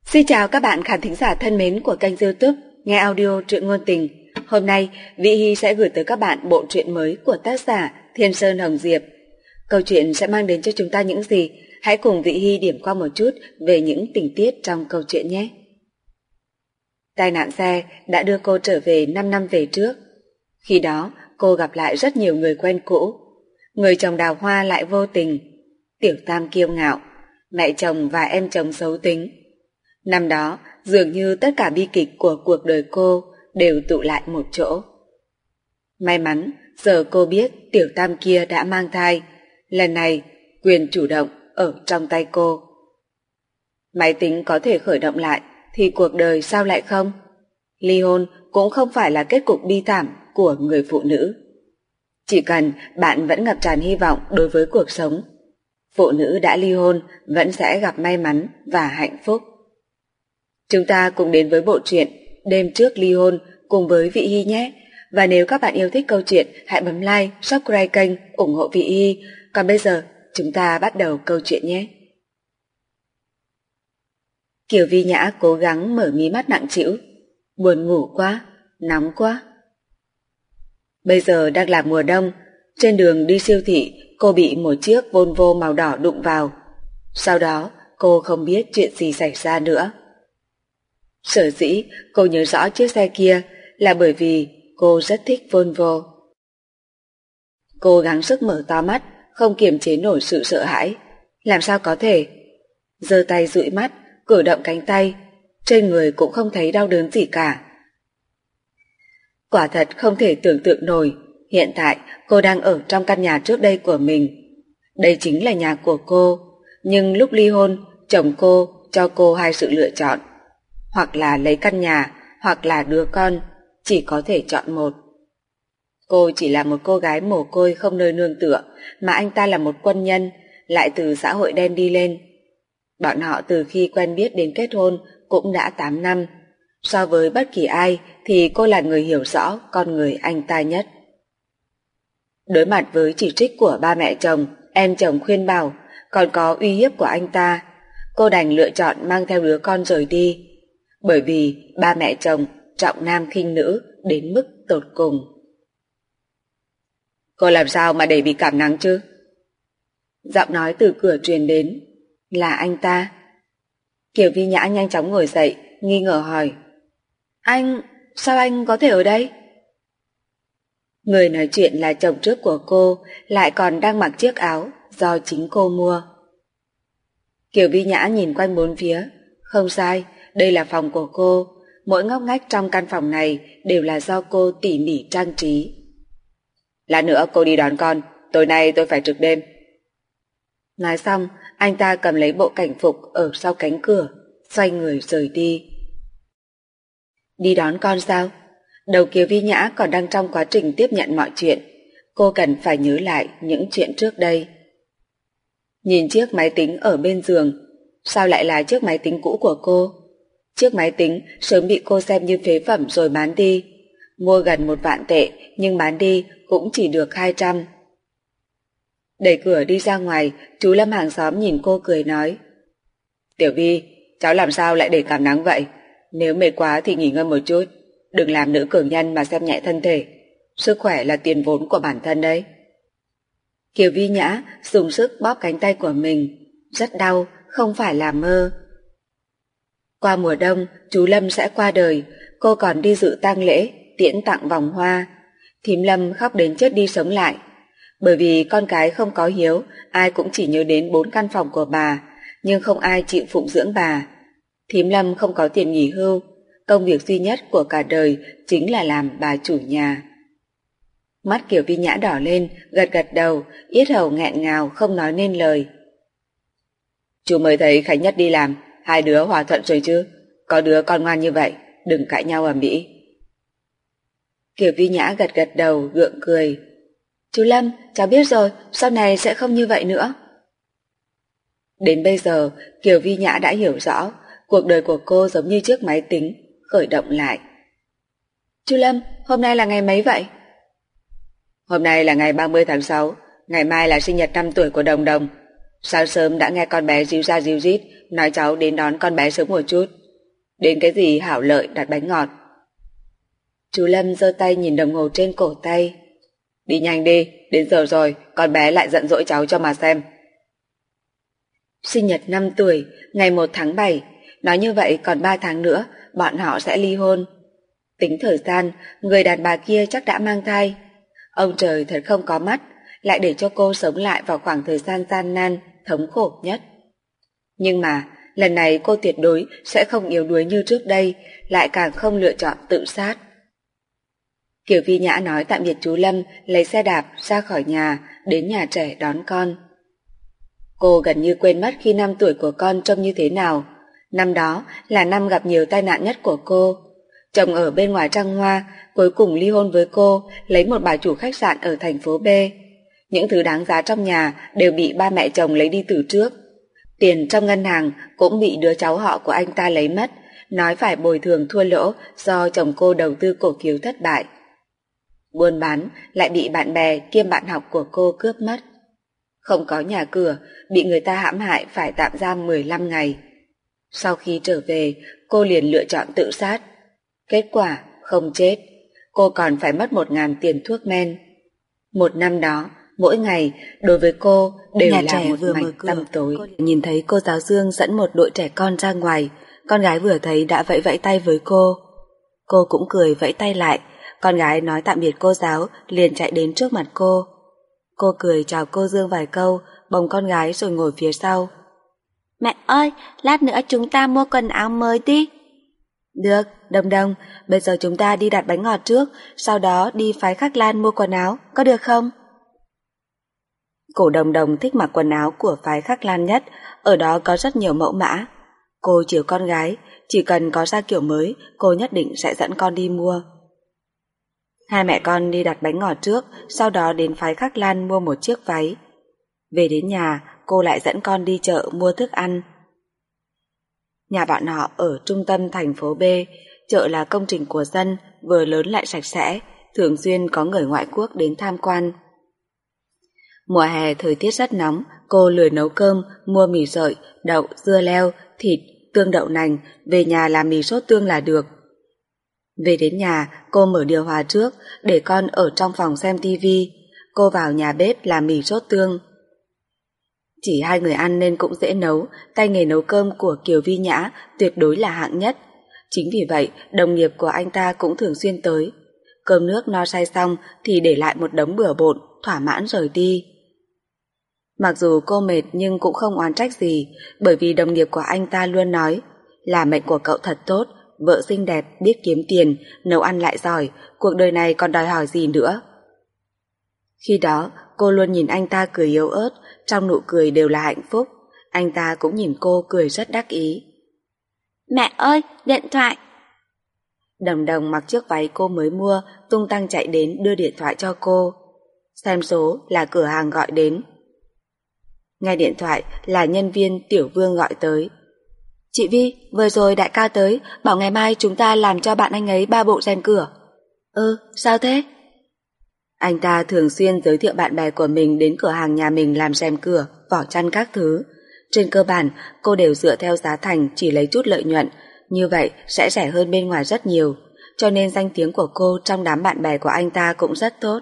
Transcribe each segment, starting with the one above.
Xin chào các bạn khán thính giả thân mến của kênh YouTube Nghe Audio Truyện Ngôn Tình. Hôm nay, Vĩ Hy sẽ gửi tới các bạn bộ truyện mới của tác giả Thiên Sơn Hồng Diệp. Câu chuyện sẽ mang đến cho chúng ta những gì? Hãy cùng Vĩ Hy điểm qua một chút về những tình tiết trong câu chuyện nhé. Tai nạn xe đã đưa cô trở về 5 năm về trước. Khi đó, cô gặp lại rất nhiều người quen cũ. Người chồng đào hoa lại vô tình, Tiểu Tam kiêu ngạo, mẹ chồng và em chồng xấu tính. Năm đó, dường như tất cả bi kịch của cuộc đời cô đều tụ lại một chỗ. May mắn, giờ cô biết Tiểu Tam kia đã mang thai. Lần này, quyền chủ động ở trong tay cô. Máy tính có thể khởi động lại, thì cuộc đời sao lại không? Ly hôn cũng không phải là kết cục bi thảm của người phụ nữ. Chỉ cần bạn vẫn ngập tràn hy vọng đối với cuộc sống, phụ nữ đã ly hôn vẫn sẽ gặp may mắn và hạnh phúc. Chúng ta cùng đến với bộ truyện Đêm trước ly hôn cùng với Vĩ Hy nhé. Và nếu các bạn yêu thích câu chuyện, hãy bấm like, subscribe kênh, ủng hộ Vĩ Hy. Còn bây giờ, chúng ta bắt đầu câu chuyện nhé. Kiều Vi Nhã cố gắng mở mí mắt nặng trĩu. Buồn ngủ quá, nóng quá. Bây giờ đang là mùa đông, trên đường đi siêu thị, cô bị một chiếc Volvo màu đỏ đụng vào. Sau đó, cô không biết chuyện gì xảy ra nữa. Sở dĩ cô nhớ rõ chiếc xe kia là bởi vì cô rất thích Volvo. Cô gắng sức mở to mắt, không kiềm chế nổi sự sợ hãi. Làm sao có thể? Giơ tay dụi mắt, cử động cánh tay, trên người cũng không thấy đau đớn gì cả. Quả thật không thể tưởng tượng nổi, hiện tại cô đang ở trong căn nhà trước đây của mình. Đây chính là nhà của cô, nhưng lúc ly hôn, chồng cô cho cô hai sự lựa chọn. Hoặc là lấy căn nhà, hoặc là đứa con, chỉ có thể chọn một. Cô chỉ là một cô gái mồ côi không nơi nương tựa, mà anh ta là một quân nhân, lại từ xã hội đen đi lên. Bọn họ từ khi quen biết đến kết hôn cũng đã 8 năm. So với bất kỳ ai thì cô là người hiểu rõ con người anh ta nhất. Đối mặt với chỉ trích của ba mẹ chồng, em chồng khuyên bảo, còn có uy hiếp của anh ta, cô đành lựa chọn mang theo đứa con rời đi. Bởi vì ba mẹ chồng trọng nam khinh nữ đến mức tột cùng. Cô làm sao mà để bị cảm nắng chứ? Giọng nói từ cửa truyền đến. Là anh ta. Kiều Vi Nhã nhanh chóng ngồi dậy, nghi ngờ hỏi. Sao anh có thể ở đây? Người nói chuyện là chồng trước của cô, lại còn đang mặc chiếc áo do chính cô mua. Kiều Vi Nhã nhìn quanh bốn phía. Không sai, đây là phòng của cô. Mỗi ngóc ngách trong căn phòng này đều là do cô tỉ mỉ trang trí. Lát nữa cô đi đón con, tối nay tôi phải trực đêm. Nói xong, anh ta cầm lấy bộ cảnh phục ở sau cánh cửa, xoay người rời đi. Đi đón con sao? Đầu Kiều Vi Nhã còn đang trong quá trình tiếp nhận mọi chuyện. Cô cần phải nhớ lại những chuyện trước đây. Nhìn chiếc máy tính ở bên giường, sao lại là chiếc máy tính cũ của cô? Chiếc máy tính sớm bị cô xem như phế phẩm rồi bán đi. Mua gần 1 vạn tệ nhưng bán đi cũng chỉ được 200. Đẩy cửa đi ra ngoài, chú Lâm hàng xóm nhìn cô cười nói. Tiểu Vi, cháu làm sao lại để cảm nắng vậy? Nếu mệt quá thì nghỉ ngơi một chút. Đừng làm nữ cường nhân mà xem nhẹ thân thể. Sức khỏe là tiền vốn của bản thân đấy. Kiều Vi Nhã dùng sức bóp cánh tay của mình. Rất đau, không phải là mơ. Qua mùa đông, chú Lâm sẽ qua đời. Cô còn đi dự tang lễ, tiễn tặng vòng hoa. Thím Lâm khóc đến chết đi sống lại. Bởi vì con cái không có hiếu, ai cũng chỉ nhớ đến 4 căn phòng của bà, nhưng không ai chịu phụng dưỡng bà. Thím Lâm không có tiền nghỉ hưu, công việc duy nhất của cả đời chính là làm bà chủ nhà. Mắt Kiều Vi Nhã đỏ lên, gật gật đầu, yết hầu nghẹn ngào không nói nên lời. Chú mới thấy Khánh Nhất đi làm, hai đứa hòa thuận rồi chứ? Có đứa con ngoan như vậy, đừng cãi nhau ầm ĩ. Kiều Vi Nhã gật gật đầu, gượng cười. Chú Lâm, cháu biết rồi, sau này sẽ không như vậy nữa. Đến bây giờ, Kiều Vi Nhã đã hiểu rõ, cuộc đời của cô giống như chiếc máy tính, khởi động lại. Chú Lâm, hôm nay là ngày mấy vậy? Hôm nay là ngày 30 tháng 6, ngày mai là sinh nhật 5 tuổi của Đồng Đồng. Sáng sớm đã nghe con bé ríu ra ríu rít, nói cháu đến đón con bé sớm một chút, Đến cái gì hảo lợi đặt bánh ngọt. Chú Lâm giơ tay nhìn đồng hồ trên cổ tay. Đi nhanh đi, đến giờ rồi, con bé lại giận dỗi cháu cho mà xem. Sinh nhật 5 tuổi, ngày 1 tháng 7, nói như vậy còn 3 tháng nữa, bọn họ sẽ ly hôn. Tính thời gian, người đàn bà kia chắc đã mang thai. Ông trời thật không có mắt, lại để cho cô sống lại vào khoảng thời gian gian nan, thống khổ nhất. Nhưng mà, lần này cô tuyệt đối sẽ không yếu đuối như trước đây, lại càng không lựa chọn tự sát. Kiều Vi Nhã nói tạm biệt chú Lâm, lấy xe đạp ra khỏi nhà, đến nhà trẻ đón con. Cô gần như quên mất khi 5 tuổi của con trông như thế nào. Năm đó là năm gặp nhiều tai nạn nhất của cô. Chồng ở bên ngoài trăng hoa, cuối cùng ly hôn với cô, lấy một bà chủ khách sạn ở thành phố B. Những thứ đáng giá trong nhà đều bị ba mẹ chồng lấy đi từ trước. Tiền trong ngân hàng cũng bị đứa cháu họ của anh ta lấy mất, nói phải bồi thường thua lỗ do chồng cô đầu tư cổ phiếu thất bại. Buôn bán lại bị bạn bè kiêm bạn học của cô cướp mất. Không có nhà cửa, bị người ta hãm hại phải tạm giam 15 ngày. Sau khi trở về, cô liền lựa chọn tự sát. Kết quả không chết, cô còn phải mất 1.000 tiền thuốc men. Một năm đó, mỗi ngày đối với cô đều nhà là trẻ một vừa mảnh mở cửa, tăm tối. Cô nhìn thấy cô giáo Dương dẫn một đội trẻ con ra ngoài, con gái vừa thấy đã vẫy vẫy tay với cô. Cô cũng cười vẫy tay lại, con gái nói tạm biệt cô giáo liền chạy đến trước mặt cô. Cô cười chào cô Dương vài câu, bồng con gái rồi ngồi phía sau. Mẹ ơi, lát nữa chúng ta mua quần áo mới đi. Được, Đồng Đồng, bây giờ chúng ta đi đặt bánh ngọt trước, sau đó đi phái Khắc Lan mua quần áo, có được không? Cổ Đồng Đồng thích mặc quần áo của phái Khắc Lan nhất, ở đó có rất nhiều mẫu mã. Cô chiều con gái, chỉ cần có ra kiểu mới, cô nhất định sẽ dẫn con đi mua. Hai mẹ con đi đặt bánh ngọt trước, sau đó đến phái Khắc Lan mua một chiếc váy. Về đến nhà, cô lại dẫn con đi chợ mua thức ăn. Nhà bọn họ ở trung tâm thành phố B, chợ là công trình của dân, vừa lớn lại sạch sẽ, thường xuyên có người ngoại quốc đến tham quan. Mùa hè thời tiết rất nóng, cô lười nấu cơm, mua mì sợi, đậu, dưa leo, thịt, tương đậu nành, về nhà làm mì sốt tương là được. Về đến nhà, cô mở điều hòa trước, để con ở trong phòng xem tivi. Cô vào nhà bếp làm mì sốt tương. Chỉ hai người ăn nên cũng dễ nấu, tay nghề nấu cơm của Kiều Vi Nhã tuyệt đối là hạng nhất. Chính vì vậy, đồng nghiệp của anh ta cũng thường xuyên tới. Cơm nước no say xong thì để lại một đống bừa bộn, thỏa mãn rời đi. Mặc dù cô mệt nhưng cũng không oán trách gì, bởi vì đồng nghiệp của anh ta luôn nói là mệnh của cậu thật tốt, vợ xinh đẹp, biết kiếm tiền, nấu ăn lại giỏi, cuộc đời này còn đòi hỏi gì nữa. Khi đó, cô luôn nhìn anh ta cười yếu ớt, trong nụ cười đều là hạnh phúc. Anh ta cũng nhìn cô cười rất đắc ý. Mẹ ơi, điện thoại! Đồng Đồng mặc chiếc váy cô mới mua, tung tăng chạy đến đưa điện thoại cho cô. Xem số là cửa hàng gọi đến. Nghe điện thoại là nhân viên Tiểu Vương gọi tới. Chị Vi, vừa rồi đại ca tới, bảo ngày mai chúng ta làm cho bạn anh ấy 3 bộ rèm cửa. Sao thế? Anh ta thường xuyên giới thiệu bạn bè của mình đến cửa hàng nhà mình làm rèm cửa, vỏ chăn các thứ. Trên cơ bản, cô đều dựa theo giá thành chỉ lấy chút lợi nhuận, như vậy sẽ rẻ hơn bên ngoài rất nhiều, cho nên danh tiếng của cô trong đám bạn bè của anh ta cũng rất tốt.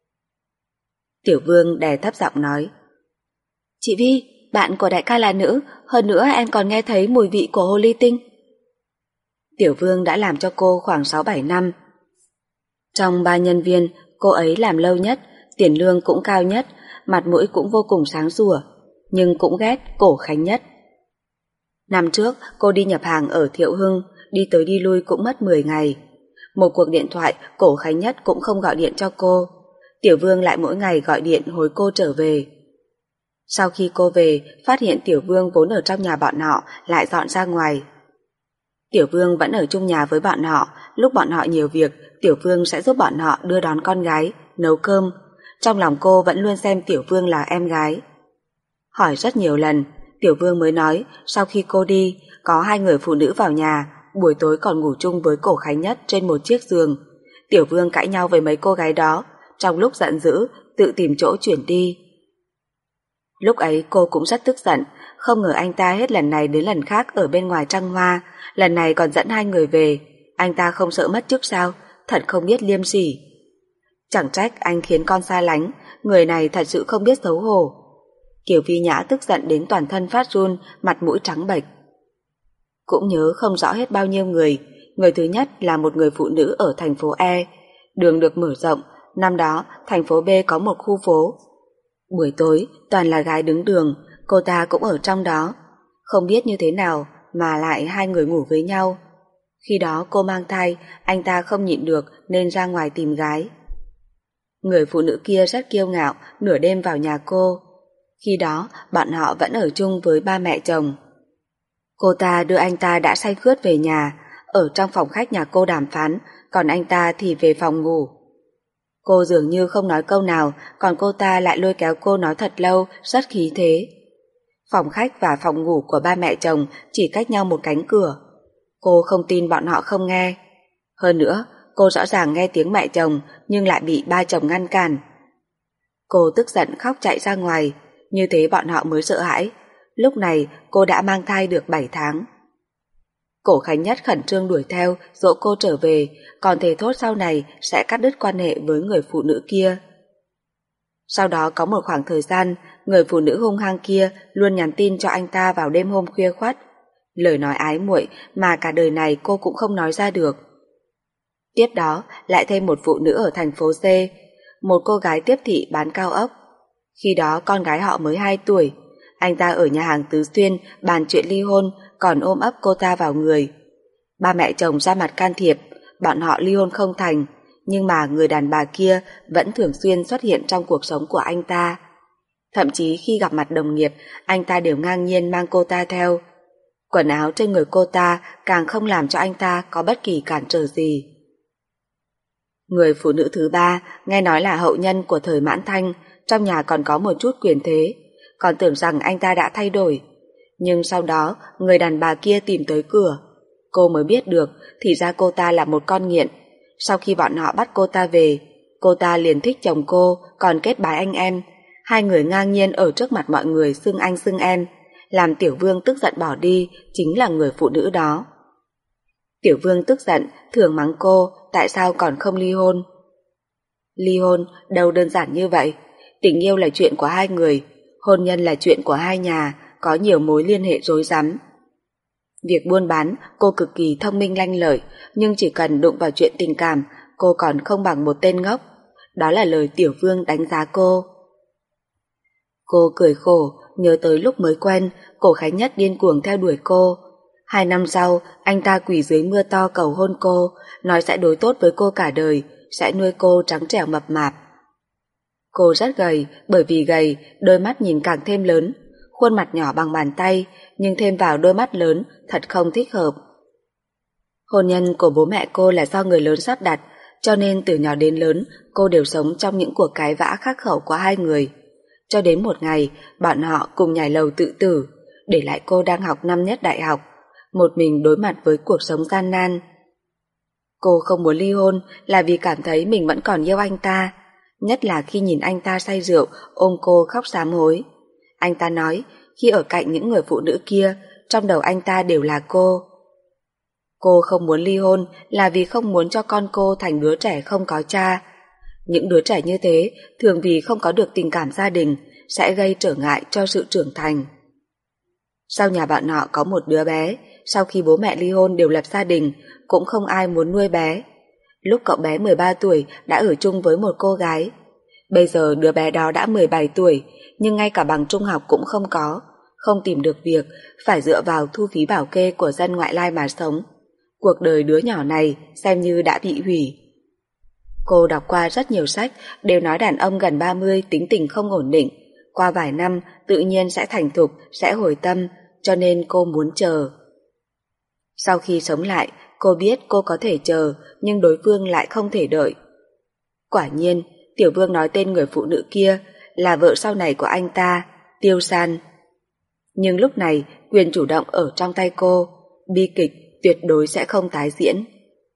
Tiểu Vương đè thấp giọng nói. Chị Vi, bạn của đại ca là nữ, hơn nữa em còn nghe thấy mùi vị của hồ ly tinh. Tiểu Vương đã làm cho cô khoảng 6-7 năm. Trong 3 nhân viên, cô ấy làm lâu nhất, tiền lương cũng cao nhất, mặt mũi cũng vô cùng sáng sủa, nhưng cũng ghét Cổ Khánh nhất. Năm trước, cô đi nhập hàng ở Thiệu Hưng, đi tới đi lui cũng mất 10 ngày. Một cuộc điện thoại, Cổ Khánh nhất cũng không gọi điện cho cô. Tiểu Vương lại mỗi ngày gọi điện hối cô trở về. Sau khi cô về, phát hiện Tiểu Vương vốn ở trong nhà bọn họ lại dọn ra ngoài. Tiểu Vương vẫn ở chung nhà với bọn họ, lúc bọn họ nhiều việc, Tiểu Vương sẽ giúp bọn họ đưa đón con gái, nấu cơm. Trong lòng cô vẫn luôn xem Tiểu Vương là em gái. Hỏi rất nhiều lần, Tiểu Vương mới nói sau khi cô đi, có 2 người phụ nữ vào nhà, buổi tối còn ngủ chung với Cổ Khánh nhất trên một chiếc giường. Tiểu Vương cãi nhau với mấy cô gái đó, trong lúc giận dữ, tự tìm chỗ chuyển đi. Lúc ấy cô cũng rất tức giận, Không ngờ anh ta hết lần này đến lần khác ở bên ngoài trăng hoa, lần này còn dẫn hai người về. Anh ta không sợ mất chức sao? Thật không biết liêm sỉ. Chẳng trách anh khiến con xa lánh, người này thật sự không biết xấu hổ. Kiều Vi Nhã tức giận đến toàn thân phát run, mặt mũi trắng bệch. Cũng nhớ không rõ hết bao nhiêu người. Người thứ nhất là một người phụ nữ ở thành phố E. Đường được mở rộng, năm đó thành phố B có một khu phố. Buổi tối toàn là gái đứng đường, cô ta cũng ở trong đó. Không biết như thế nào mà lại hai người ngủ với nhau. Khi đó cô mang thai, anh ta không nhịn được nên ra ngoài tìm gái. Người phụ nữ kia rất kiêu ngạo, nửa đêm vào nhà cô. Khi đó bọn họ vẫn ở chung với ba mẹ chồng. Cô ta đưa anh ta đã say khướt về nhà, ở trong phòng khách nhà cô đàm phán, còn anh ta thì về phòng ngủ. Cô dường như không nói câu nào, còn cô ta lại lôi kéo cô nói thật lâu, rất khí thế. Phòng khách và phòng ngủ của ba mẹ chồng chỉ cách nhau một cánh cửa. Cô không tin bọn họ không nghe. Hơn nữa, cô rõ ràng nghe tiếng mẹ chồng nhưng lại bị ba chồng ngăn cản. Cô tức giận khóc chạy ra ngoài, như thế bọn họ mới sợ hãi. Lúc này cô đã mang thai được 7 tháng. Cổ Khánh Nhất khẩn trương đuổi theo, dỗ cô trở về, còn thề thốt sau này sẽ cắt đứt quan hệ với người phụ nữ kia. Sau đó có một khoảng thời gian, người phụ nữ hung hăng kia luôn nhắn tin cho anh ta vào đêm hôm khuya khoắt. Lời nói ái muội mà cả đời này cô cũng không nói ra được. Tiếp đó lại thêm một phụ nữ ở thành phố C, một cô gái tiếp thị bán cao ốc. Khi đó con gái họ mới 2 tuổi. Anh ta ở nhà hàng Tứ Xuyên bàn chuyện ly hôn, còn ôm ấp cô ta vào người. Ba mẹ chồng ra mặt can thiệp, bọn họ ly hôn không thành, nhưng mà người đàn bà kia vẫn thường xuyên xuất hiện trong cuộc sống của anh ta. Thậm chí khi gặp mặt đồng nghiệp, anh ta đều ngang nhiên mang cô ta theo. Quần áo trên người cô ta càng không làm cho anh ta có bất kỳ cản trở gì. Người phụ nữ thứ ba nghe nói là hậu nhân của thời Mãn Thanh, trong nhà còn có một chút quyền thế, còn tưởng rằng anh ta đã thay đổi. Nhưng sau đó người đàn bà kia tìm tới cửa. Cô mới biết được thì ra cô ta là một con nghiện. Sau khi bọn họ bắt cô ta về, cô ta liền thích chồng cô, còn kết bái anh em. Hai người ngang nhiên ở trước mặt mọi người xưng anh xưng em. Làm Tiểu Vương tức giận bỏ đi chính là người phụ nữ đó. Tiểu Vương tức giận thường mắng cô tại sao còn không ly hôn. Ly hôn đâu đơn giản như vậy. Tình yêu là chuyện của hai người, hôn nhân là chuyện của hai nhà, có nhiều mối liên hệ rối rắm. Việc buôn bán cô cực kỳ thông minh lanh lợi, nhưng chỉ cần đụng vào chuyện tình cảm cô còn không bằng một tên ngốc. Đó là lời Tiểu Vương đánh giá cô. Cô cười khổ, nhớ tới lúc mới quen, Cổ Khánh Nhất điên cuồng theo đuổi cô. 2 năm sau, anh ta quỳ dưới mưa to cầu hôn cô, nói sẽ đối tốt với cô cả đời, sẽ nuôi cô trắng trẻo mập mạp. Cô rất gầy, bởi vì gầy, đôi mắt nhìn càng thêm lớn, khuôn mặt nhỏ bằng bàn tay, nhưng thêm vào đôi mắt lớn thật không thích hợp. Hôn nhân của bố mẹ cô là do người lớn sắp đặt, cho nên từ nhỏ đến lớn cô đều sống trong những cuộc cãi vã khắc khẩu của hai người. Cho đến một ngày, bọn họ cùng nhảy lầu tự tử, để lại cô đang học năm nhất đại học, một mình đối mặt với cuộc sống gian nan. Cô không muốn ly hôn là vì cảm thấy mình vẫn còn yêu anh ta, nhất là khi nhìn anh ta say rượu ôm cô khóc sám hối. Anh ta nói khi ở cạnh những người phụ nữ kia, trong đầu anh ta đều là cô. Cô không muốn ly hôn là vì không muốn cho con cô thành đứa trẻ không có cha. Những đứa trẻ như thế thường vì không có được tình cảm gia đình sẽ gây trở ngại cho sự trưởng thành. Sau nhà bọn họ có một đứa bé, sau khi bố mẹ ly hôn đều lập gia đình, cũng không ai muốn nuôi bé. Lúc cậu bé 13 tuổi đã ở chung với một cô gái. Bây giờ đứa bé đó đã 17 tuổi, nhưng ngay cả bằng trung học cũng không có, không tìm được việc, phải dựa vào thu phí bảo kê của dân ngoại lai mà sống. Cuộc đời đứa nhỏ này xem như đã bị hủy. Cô đọc qua rất nhiều sách, đều nói đàn ông gần 30 tính tình không ổn định, qua vài năm tự nhiên sẽ thành thục, sẽ hồi tâm, cho nên cô muốn chờ. Sau khi sống lại, cô biết cô có thể chờ, nhưng đối phương lại không thể đợi. Quả nhiên, Tiểu Vương nói tên người phụ nữ kia là vợ sau này của anh ta, Tiêu San. Nhưng lúc này, quyền chủ động ở trong tay cô, bi kịch tuyệt đối sẽ không tái diễn.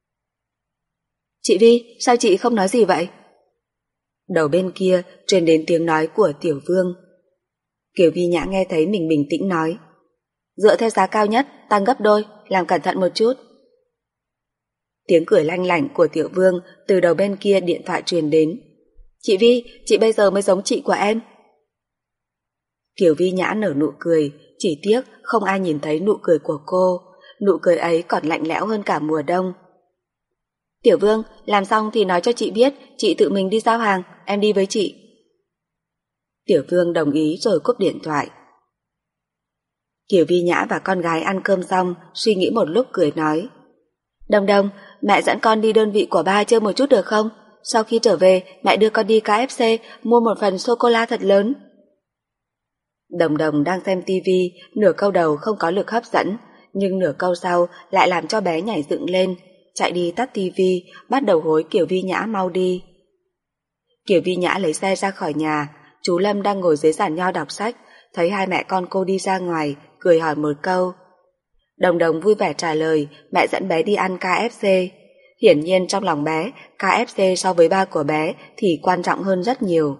Chị Vi, sao chị không nói gì vậy? Đầu bên kia truyền đến tiếng nói của Tiểu Vương. Kiều Vi Nhã nghe thấy mình bình tĩnh nói, dựa theo giá cao nhất, tăng gấp đôi, làm cẩn thận một chút. Tiếng cười lanh lảnh của Tiểu Vương từ đầu bên kia điện thoại truyền đến. Chị Vi, chị bây giờ mới giống chị của em. Kiều Vi Nhã nở nụ cười, chỉ tiếc không ai nhìn thấy nụ cười của cô, nụ cười ấy còn lạnh lẽo hơn cả mùa đông. Tiểu Vương, làm xong thì nói cho chị biết, chị tự mình đi giao hàng, em đi với chị. Tiểu Vương đồng ý rồi cúp điện thoại. Kiều Vi Nhã và con gái ăn cơm xong, suy nghĩ một lúc cười nói, Đồng Đồng, mẹ dẫn con đi đơn vị của ba chơi một chút được không? Sau khi trở về, mẹ đưa con đi KFC mua một phần sô-cô-la thật lớn. Đồng Đồng đang xem tivi, nửa câu đầu không có lực hấp dẫn, nhưng nửa câu sau lại làm cho bé nhảy dựng lên, chạy đi tắt tivi, bắt đầu hối Kiều Vi Nhã mau đi. Kiều Vi Nhã lấy xe ra khỏi nhà, chú Lâm đang ngồi dưới giàn nho đọc sách, thấy hai mẹ con cô đi ra ngoài, cười hỏi một câu. Đồng Đồng vui vẻ trả lời, mẹ dẫn bé đi ăn KFC. Hiển nhiên trong lòng bé, KFC so với ba của bé thì quan trọng hơn rất nhiều.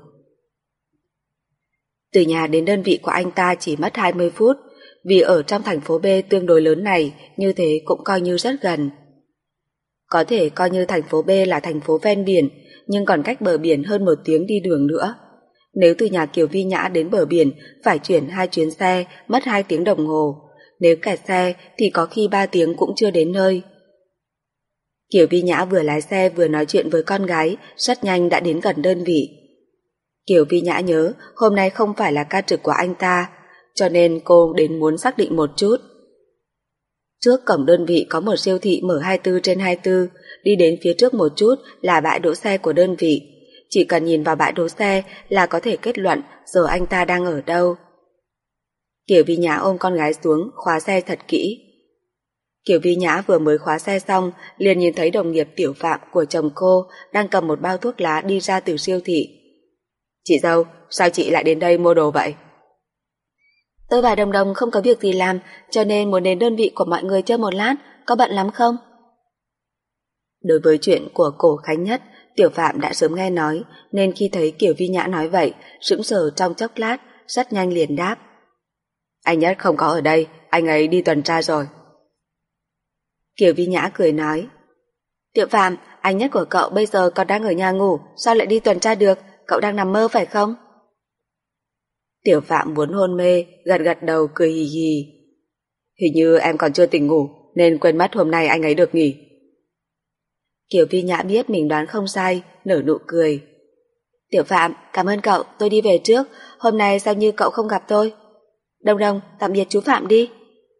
Từ nhà đến đơn vị của anh ta chỉ mất 20 phút, vì ở trong thành phố B tương đối lớn này, như thế cũng coi như rất gần. Có thể coi như thành phố B là thành phố ven biển, nhưng còn cách bờ biển hơn 1 tiếng đi đường nữa. Nếu từ nhà Kiều Vi Nhã đến bờ biển phải chuyển 2 chuyến xe, mất 2 tiếng đồng hồ. Nếu kẹt xe thì có khi 3 tiếng cũng chưa đến nơi. Kiều Vi Nhã vừa lái xe vừa nói chuyện với con gái, rất nhanh đã đến gần đơn vị. Kiều Vi Nhã nhớ hôm nay không phải là ca trực của anh ta, cho nên cô đến muốn xác định một chút. Trước cổng đơn vị có một siêu thị mở 24/24, đi đến phía trước một chút là bãi đỗ xe của đơn vị. Chỉ cần nhìn vào bãi đỗ xe là có thể kết luận giờ anh ta đang ở đâu. Kiều Vi Nhã ôm con gái xuống, khóa xe thật kỹ. Kiều Vi Nhã vừa mới khóa xe xong, liền nhìn thấy đồng nghiệp Tiểu Phạm của chồng cô đang cầm một bao thuốc lá đi ra từ siêu thị. Chị dâu, sao chị lại đến đây mua đồ vậy? Tôi và Đồng Đồng không có việc gì làm, cho nên muốn đến đơn vị của mọi người chơi một lát, có bận lắm không? Đối với chuyện của Cổ Khánh Nhất, Tiểu Phạm đã sớm nghe nói, nên khi thấy Kiều Vi Nhã nói vậy, sững sờ trong chốc lát, rất nhanh liền đáp. Anh Nhất không có ở đây, anh ấy đi tuần tra rồi. Kiều Vi Nhã cười nói, Tiểu Phạm, anh Nhất của cậu bây giờ còn đang ở nhà ngủ, sao lại đi tuần tra được, cậu đang nằm mơ phải không? Tiểu Phạm muốn hôn mê, gật gật đầu cười hì hì. Hình như em còn chưa tỉnh ngủ, nên quên mất hôm nay anh ấy được nghỉ. Kiều Vi Nhã biết mình đoán không sai, nở nụ cười. Tiểu Phạm, cảm ơn cậu, tôi đi về trước, hôm nay sao như cậu không gặp tôi? Đồng Đồng, tạm biệt chú Phạm đi.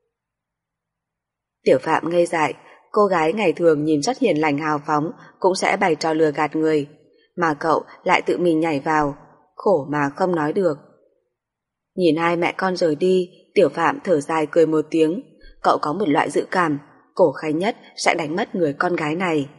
Tiểu Phạm ngây dại, cô gái ngày thường nhìn rất hiền lành hào phóng cũng sẽ bày trò lừa gạt người, mà cậu lại tự mình nhảy vào, khổ mà không nói được. Nhìn hai mẹ con rời đi, Tiểu Phạm thở dài cười một tiếng, cậu có một loại dự cảm, Cổ Khánh Nhất sẽ đánh mất người con gái này.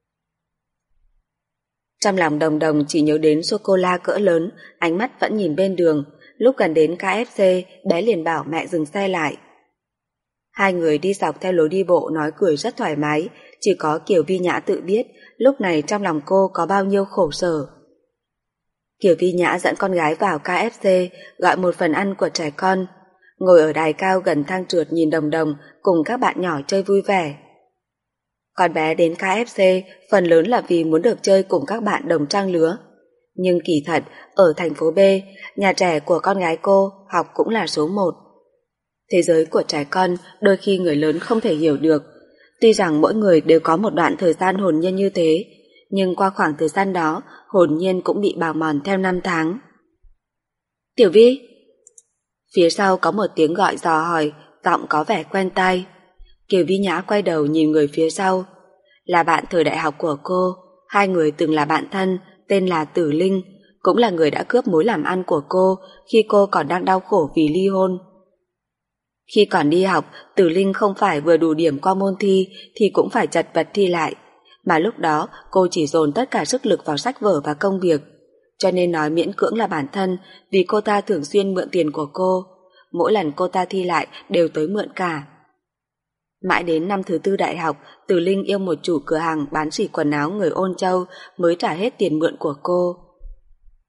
Trong lòng Đồng Đồng chỉ nhớ đến sô-cô-la cỡ lớn, ánh mắt vẫn nhìn bên đường, lúc gần đến KFC, bé liền bảo mẹ dừng xe lại. Hai người đi dọc theo lối đi bộ nói cười rất thoải mái, chỉ có Kiều Vi Nhã tự biết lúc này trong lòng cô có bao nhiêu khổ sở. Kiều Vi Nhã dẫn con gái vào KFC, gọi một phần ăn của trẻ con, ngồi ở đài cao gần thang trượt nhìn Đồng Đồng cùng các bạn nhỏ chơi vui vẻ. Con bé đến KFC phần lớn là vì muốn được chơi cùng các bạn đồng trang lứa. Nhưng kỳ thật, ở thành phố B, nhà trẻ của con gái cô học cũng là số 1. Thế giới của trẻ con đôi khi người lớn không thể hiểu được. Tuy rằng mỗi người đều có một đoạn thời gian hồn nhiên như thế, nhưng qua khoảng thời gian đó, hồn nhiên cũng bị bào mòn theo năm tháng. Tiểu Vi! Phía sau có một tiếng gọi dò hỏi, giọng có vẻ quen tai. Kiều Vi Nhã quay đầu nhìn người phía sau. Là bạn thời đại học của cô, hai người từng là bạn thân, tên là Tử Linh, cũng là người đã cướp mối làm ăn của cô khi cô còn đang đau khổ vì ly hôn. Khi còn đi học, Tử Linh không phải vừa đủ điểm qua môn thi thì cũng phải chật vật thi lại, mà lúc đó cô chỉ dồn tất cả sức lực vào sách vở và công việc, cho nên nói miễn cưỡng là bản thân vì cô ta thường xuyên mượn tiền của cô, mỗi lần cô ta thi lại đều tới mượn cả. Mãi đến năm thứ 4 đại học, Tử Linh yêu một chủ cửa hàng bán xỉ quần áo người Ôn Châu mới trả hết tiền mượn của cô.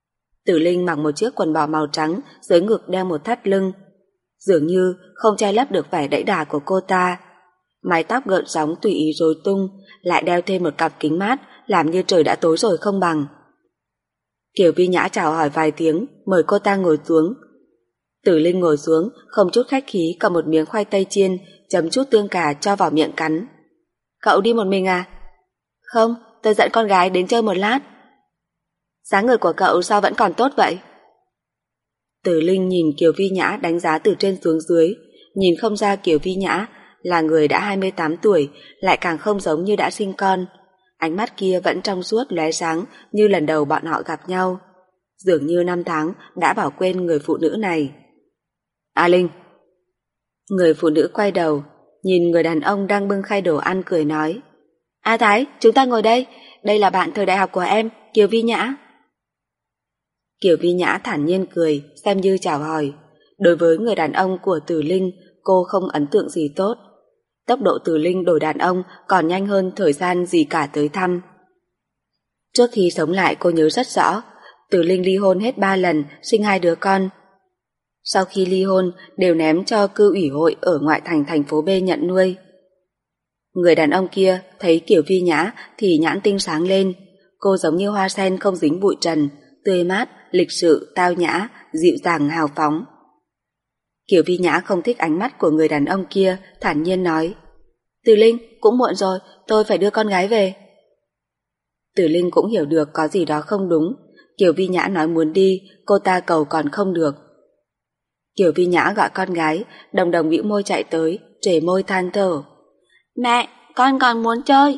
Tử Linh mặc một chiếc quần bò màu trắng, dưới ngực đeo một thắt lưng. Dường như không che lấp được vẻ đẫy đà của cô ta. Mái tóc gợn sóng tùy ý rối tung, lại đeo thêm một cặp kính mát, làm như trời đã tối rồi không bằng. Kiều Vi Nhã chào hỏi vài tiếng, mời cô ta ngồi xuống. Tử Linh ngồi xuống, không chút khách khí cầm một miếng khoai tây chiên, chấm chút tương cà cho vào miệng cắn. Cậu đi một mình à? Không, tôi dẫn con gái đến chơi một lát. Dáng người của cậu sao vẫn còn tốt vậy? Tử Linh nhìn Kiều Vi Nhã đánh giá từ trên xuống dưới, nhìn không ra Kiều Vi Nhã là người đã 28 tuổi, lại càng không giống như đã sinh con. Ánh mắt kia vẫn trong suốt lóe sáng như lần đầu bọn họ gặp nhau. Dường như 5 tháng đã bỏ quên người phụ nữ này. A Linh. Người phụ nữ quay đầu, nhìn người đàn ông đang bưng khay đồ ăn cười nói. A Thái, chúng ta ngồi đây, đây là bạn thời đại học của em, Kiều Vi Nhã. Kiều Vi Nhã thản nhiên cười, xem như chào hỏi. Đối với người đàn ông của Tử Linh, cô không ấn tượng gì tốt. Tốc độ Tử Linh đổi đàn ông còn nhanh hơn thời gian gì cả tới thăm. Trước khi sống lại cô nhớ rất rõ, Tử Linh ly hôn hết 3 lần, sinh 2 đứa con. Sau khi ly hôn, đều ném cho cư ủy hội ở ngoại thành thành phố B nhận nuôi. Người đàn ông kia thấy Kiều Vi Nhã thì nhãn tinh sáng lên. Cô giống như hoa sen không dính bụi trần, tươi mát, lịch sự, tao nhã, dịu dàng hào phóng. Kiều Vi Nhã không thích ánh mắt của người đàn ông kia, thản nhiên nói. Tử Linh, cũng muộn rồi, tôi phải đưa con gái về. Tử Linh cũng hiểu được có gì đó không đúng. Kiều Vi Nhã nói muốn đi, cô ta cầu còn không được. Kiều Vi Nhã gọi con gái, Đồng Đồng bĩu môi chạy tới, trề môi than thở. Mẹ, con còn muốn chơi.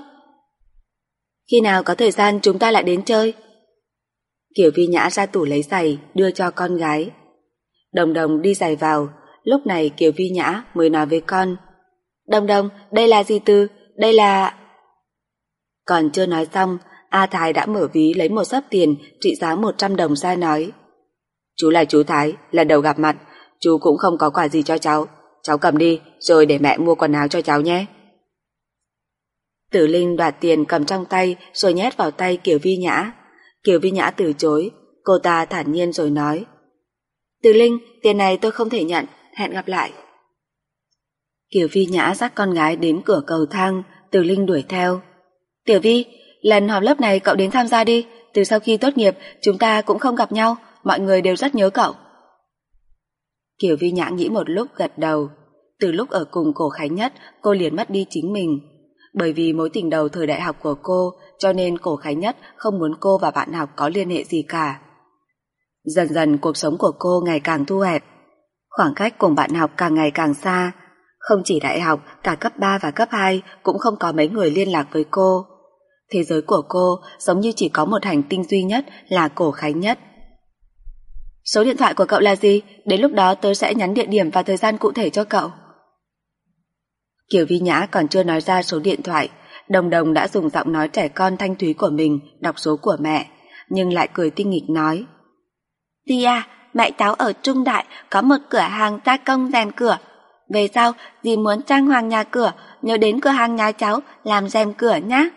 Khi nào có thời gian chúng ta lại đến chơi. Kiều Vi Nhã ra tủ lấy giày, đưa cho con gái. Đồng Đồng đi giày vào, lúc này Kiều Vi Nhã mới nói với con. Đồng Đồng, đây là gì Tư? Đây là... Còn chưa nói xong, A Thái đã mở ví lấy một xấp tiền trị giá 100 đồng ra nói. Chú là chú Thái, lần đầu gặp mặt, chú cũng không có quà gì cho cháu cầm đi rồi để mẹ mua quần áo cho cháu nhé. Tử Linh đoạt tiền cầm trong tay rồi nhét vào tay Kiều Vi Nhã. Kiều Vi Nhã từ chối, cô ta thản nhiên rồi nói. Tử Linh, tiền này tôi không thể nhận, hẹn gặp lại. Kiều Vi Nhã dắt con gái đến cửa cầu thang, Tử Linh đuổi theo. Tiểu Vi, lần họp lớp này cậu đến tham gia đi, từ sau khi tốt nghiệp chúng ta cũng không gặp nhau, mọi người đều rất nhớ cậu. Kiều Vi Nhã nghĩ một lúc gật đầu. Từ lúc ở cùng Cổ Khánh Nhất, cô liền mất đi chính mình. Bởi vì mối tình đầu thời đại học của cô, cho nên Cổ Khánh Nhất không muốn cô và bạn học có liên hệ gì cả. Dần dần cuộc sống của cô ngày càng thu hẹp. Khoảng cách cùng bạn học càng ngày càng xa. Không chỉ đại học, cả cấp 3 và cấp 2 cũng không có mấy người liên lạc với cô. Thế giới của cô giống như chỉ có một hành tinh duy nhất là Cổ Khánh Nhất. Số điện thoại của cậu là gì? Đến lúc đó tôi sẽ nhắn địa điểm và thời gian cụ thể cho cậu. Kiều Vi Nhã còn chưa nói ra số điện thoại, Đồng Đồng đã dùng giọng nói trẻ con thanh thúy của mình đọc số của mẹ, nhưng lại cười tinh nghịch nói. Dì à, mẹ cháu ở Trung Đại có một cửa hàng gia công rèm cửa. Về sau, dì muốn trang hoàng nhà cửa, nhớ đến cửa hàng nhà cháu làm rèm cửa nhé.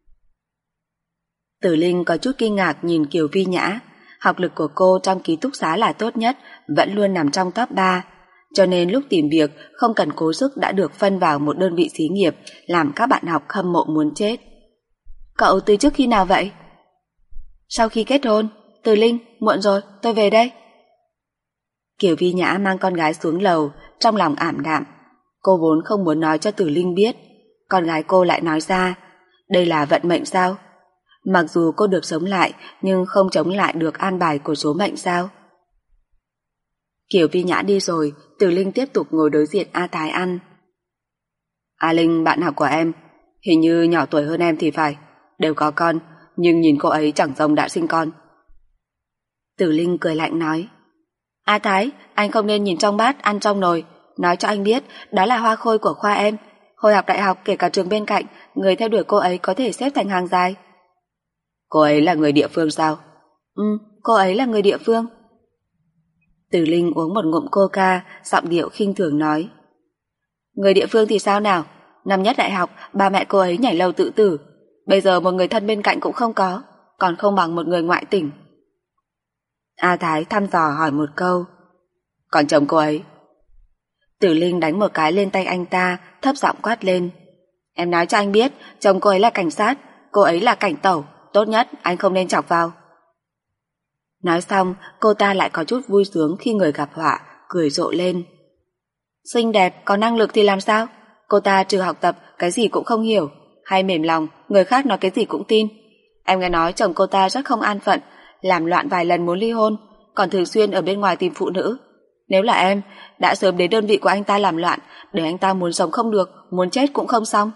Tử Linh có chút kinh ngạc nhìn Kiều Vi Nhã. Học lực của cô trong ký túc xá là tốt nhất, vẫn luôn nằm trong top 3. Cho nên lúc tìm việc không cần cố sức đã được phân vào một đơn vị xí nghiệp, làm các bạn học hâm mộ muốn chết. Cậu từ trước khi nào vậy? Sau khi kết hôn. Tử Linh, muộn rồi, tôi về đây. Kiều Vi Nhã mang con gái xuống lầu, trong lòng ảm đạm. Cô vốn không muốn nói cho Tử Linh biết, con gái cô lại nói ra. Đây là vận mệnh sao? Mặc dù cô được sống lại, nhưng không chống lại được an bài của số mệnh sao? Kiều Vi Nhã đi rồi, Tử Linh tiếp tục ngồi đối diện A Thái ăn. A Linh, bạn học của em, hình như nhỏ tuổi hơn em thì phải, đều có con, nhưng nhìn cô ấy chẳng giống đã sinh con. Tử Linh cười lạnh nói. A Thái, anh không nên nhìn trong bát ăn trong nồi, nói cho anh biết đó là hoa khôi của khoa em. Hồi học đại học kể cả trường bên cạnh, người theo đuổi cô ấy có thể xếp thành hàng dài. Cô ấy là người địa phương sao? Cô ấy là người địa phương. Tử Linh uống một ngụm coca, giọng điệu khinh thường nói. Người địa phương thì sao nào? Năm nhất đại học, ba mẹ cô ấy nhảy lầu tự tử. Bây giờ một người thân bên cạnh cũng không có, còn không bằng một người ngoại tỉnh. A Thái thăm dò hỏi một câu. Còn chồng cô ấy? Tử Linh đánh một cái lên tay anh ta, thấp giọng quát lên. Em nói cho anh biết, chồng cô ấy là cảnh sát, cô ấy là cảnh tẩu, tốt nhất anh không nên chọc vào. Nói xong, cô ta lại có chút vui sướng khi người gặp họa, cười rộ lên. Xinh đẹp, có năng lực thì làm sao? Cô ta trừ học tập, cái gì cũng không hiểu, hay mềm lòng, người khác nói cái gì cũng tin. Em nghe nói chồng cô ta rất không an phận, làm loạn vài lần muốn ly hôn, còn thường xuyên ở bên ngoài tìm phụ nữ. Nếu là em, đã sớm đến đơn vị của anh ta làm loạn, để anh ta muốn sống không được, muốn chết cũng không xong.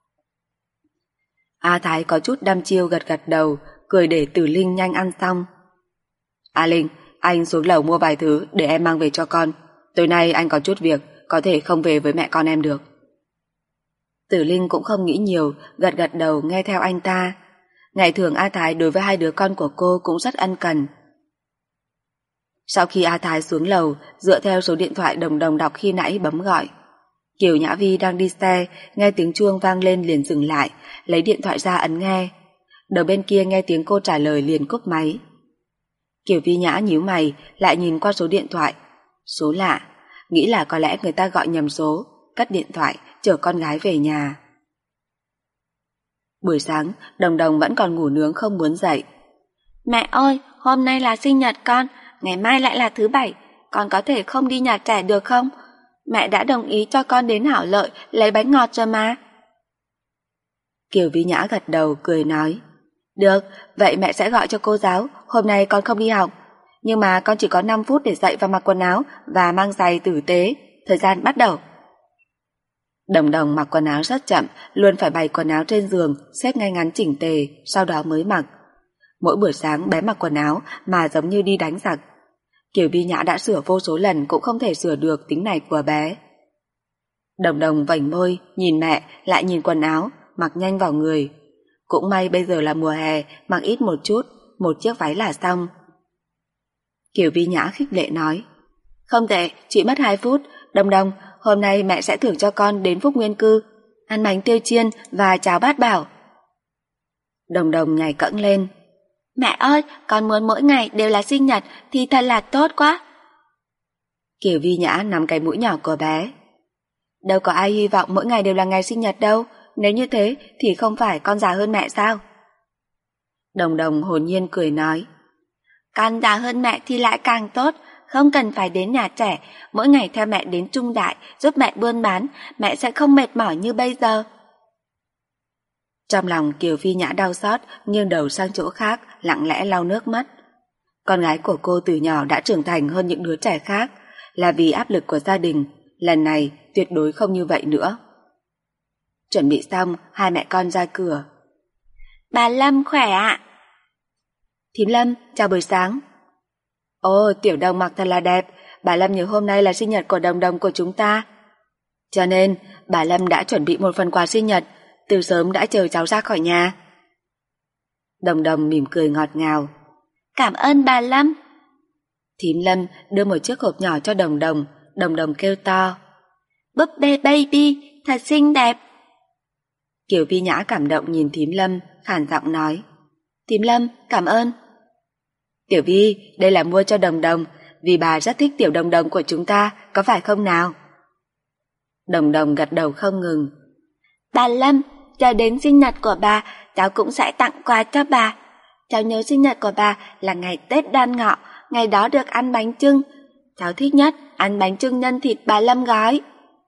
A Thái có chút đăm chiêu gật gật đầu, cười để Tử Linh nhanh ăn xong. A Linh, anh xuống lầu mua vài thứ để em mang về cho con. Tối nay anh có chút việc, có thể không về với mẹ con em được. Tử Linh cũng không nghĩ nhiều, gật gật đầu nghe theo anh ta. Ngày thường A Thái đối với hai đứa con của cô cũng rất ân cần. Sau khi A Thái xuống lầu, dựa theo số điện thoại Đồng Đồng đọc khi nãy bấm gọi. Kiều Nhã Vi đang đi xe, nghe tiếng chuông vang lên liền dừng lại, lấy điện thoại ra ấn nghe. Đầu bên kia nghe tiếng cô trả lời liền cúp máy. Kiều Vi Nhã nhíu mày, lại nhìn qua số điện thoại. Số lạ, nghĩ là có lẽ người ta gọi nhầm số, cất điện thoại, chở con gái về nhà. Buổi sáng, Đồng Đồng vẫn còn ngủ nướng không muốn dậy. Mẹ ơi, hôm nay là sinh nhật con, ngày mai lại là thứ Bảy, con có thể không đi nhà trẻ được không? Mẹ đã đồng ý cho con đến Hảo Lợi lấy bánh ngọt rồi mà. Kiều Vi Nhã gật đầu cười nói. Được, vậy mẹ sẽ gọi cho cô giáo, hôm nay con không đi học. Nhưng mà con chỉ có 5 phút để dậy và mặc quần áo và mang giày tử tế. Thời gian bắt đầu. Đồng Đồng mặc quần áo rất chậm, luôn phải bày quần áo trên giường, xếp ngay ngắn chỉnh tề, sau đó mới mặc. Mỗi buổi sáng bé mặc quần áo mà giống như đi đánh giặc. Kiều Vi Nhã đã sửa vô số lần cũng không thể sửa được tính này của bé. Đồng Đồng vảnh môi, nhìn mẹ, lại nhìn quần áo, mặc nhanh vào người. Cũng may bây giờ là mùa hè, mặc ít một chút, một chiếc váy là xong. Kiều Vi Nhã khích lệ nói. Không tệ, chỉ mất 2 phút. Đồng Đồng, hôm nay mẹ sẽ thưởng cho con đến Phúc Nguyên Cư, ăn bánh tiêu chiên và cháo bát bảo. Đồng Đồng nhảy cẫng lên. Mẹ ơi, con muốn mỗi ngày đều là sinh nhật thì thật là tốt quá. Kiều Vi Nhã nắm cái mũi nhỏ của bé. Đâu có ai hy vọng mỗi ngày đều là ngày sinh nhật đâu, nếu như thế thì không phải con già hơn mẹ sao? Đồng Đồng hồn nhiên cười nói. Con già hơn mẹ thì lại càng tốt, không cần phải đến nhà trẻ, mỗi ngày theo mẹ đến Trung Đại giúp mẹ buôn bán, mẹ sẽ không mệt mỏi như bây giờ. Trong lòng Kiều Vi Nhã đau xót, nghiêng đầu sang chỗ khác, lặng lẽ lau nước mắt. Con gái của cô từ nhỏ đã trưởng thành hơn những đứa trẻ khác, là vì áp lực của gia đình, lần này tuyệt đối không như vậy nữa. Chuẩn bị xong, hai mẹ con ra cửa. Bà Lâm khỏe ạ. Thím Lâm, chào buổi sáng. Ồ, Tiểu Đồng mặc thật là đẹp, bà Lâm nhớ hôm nay là sinh nhật của Đồng Đồng của chúng ta. Cho nên, bà Lâm đã chuẩn bị một phần quà sinh nhật, từ sớm đã chờ cháu ra khỏi nhà. Đồng Đồng mỉm cười ngọt ngào. Cảm ơn bà Lâm. Thím Lâm đưa một chiếc hộp nhỏ cho Đồng Đồng, Đồng Đồng kêu to. Búp bê baby, thật xinh đẹp. Kiều Vi Nhã cảm động nhìn thím Lâm, khàn giọng nói. Thím Lâm, cảm ơn. Tiểu Vi, đây là mua cho Đồng Đồng, vì bà rất thích Tiểu Đồng Đồng của chúng ta, có phải không nào? Đồng Đồng gật đầu không ngừng. Bà Lâm, chờ đến sinh nhật của bà, cháu cũng sẽ tặng quà cho bà. Cháu nhớ sinh nhật của bà là ngày Tết Đoan Ngọ, ngày đó được ăn bánh chưng. Cháu thích nhất ăn bánh chưng nhân thịt bà Lâm gói.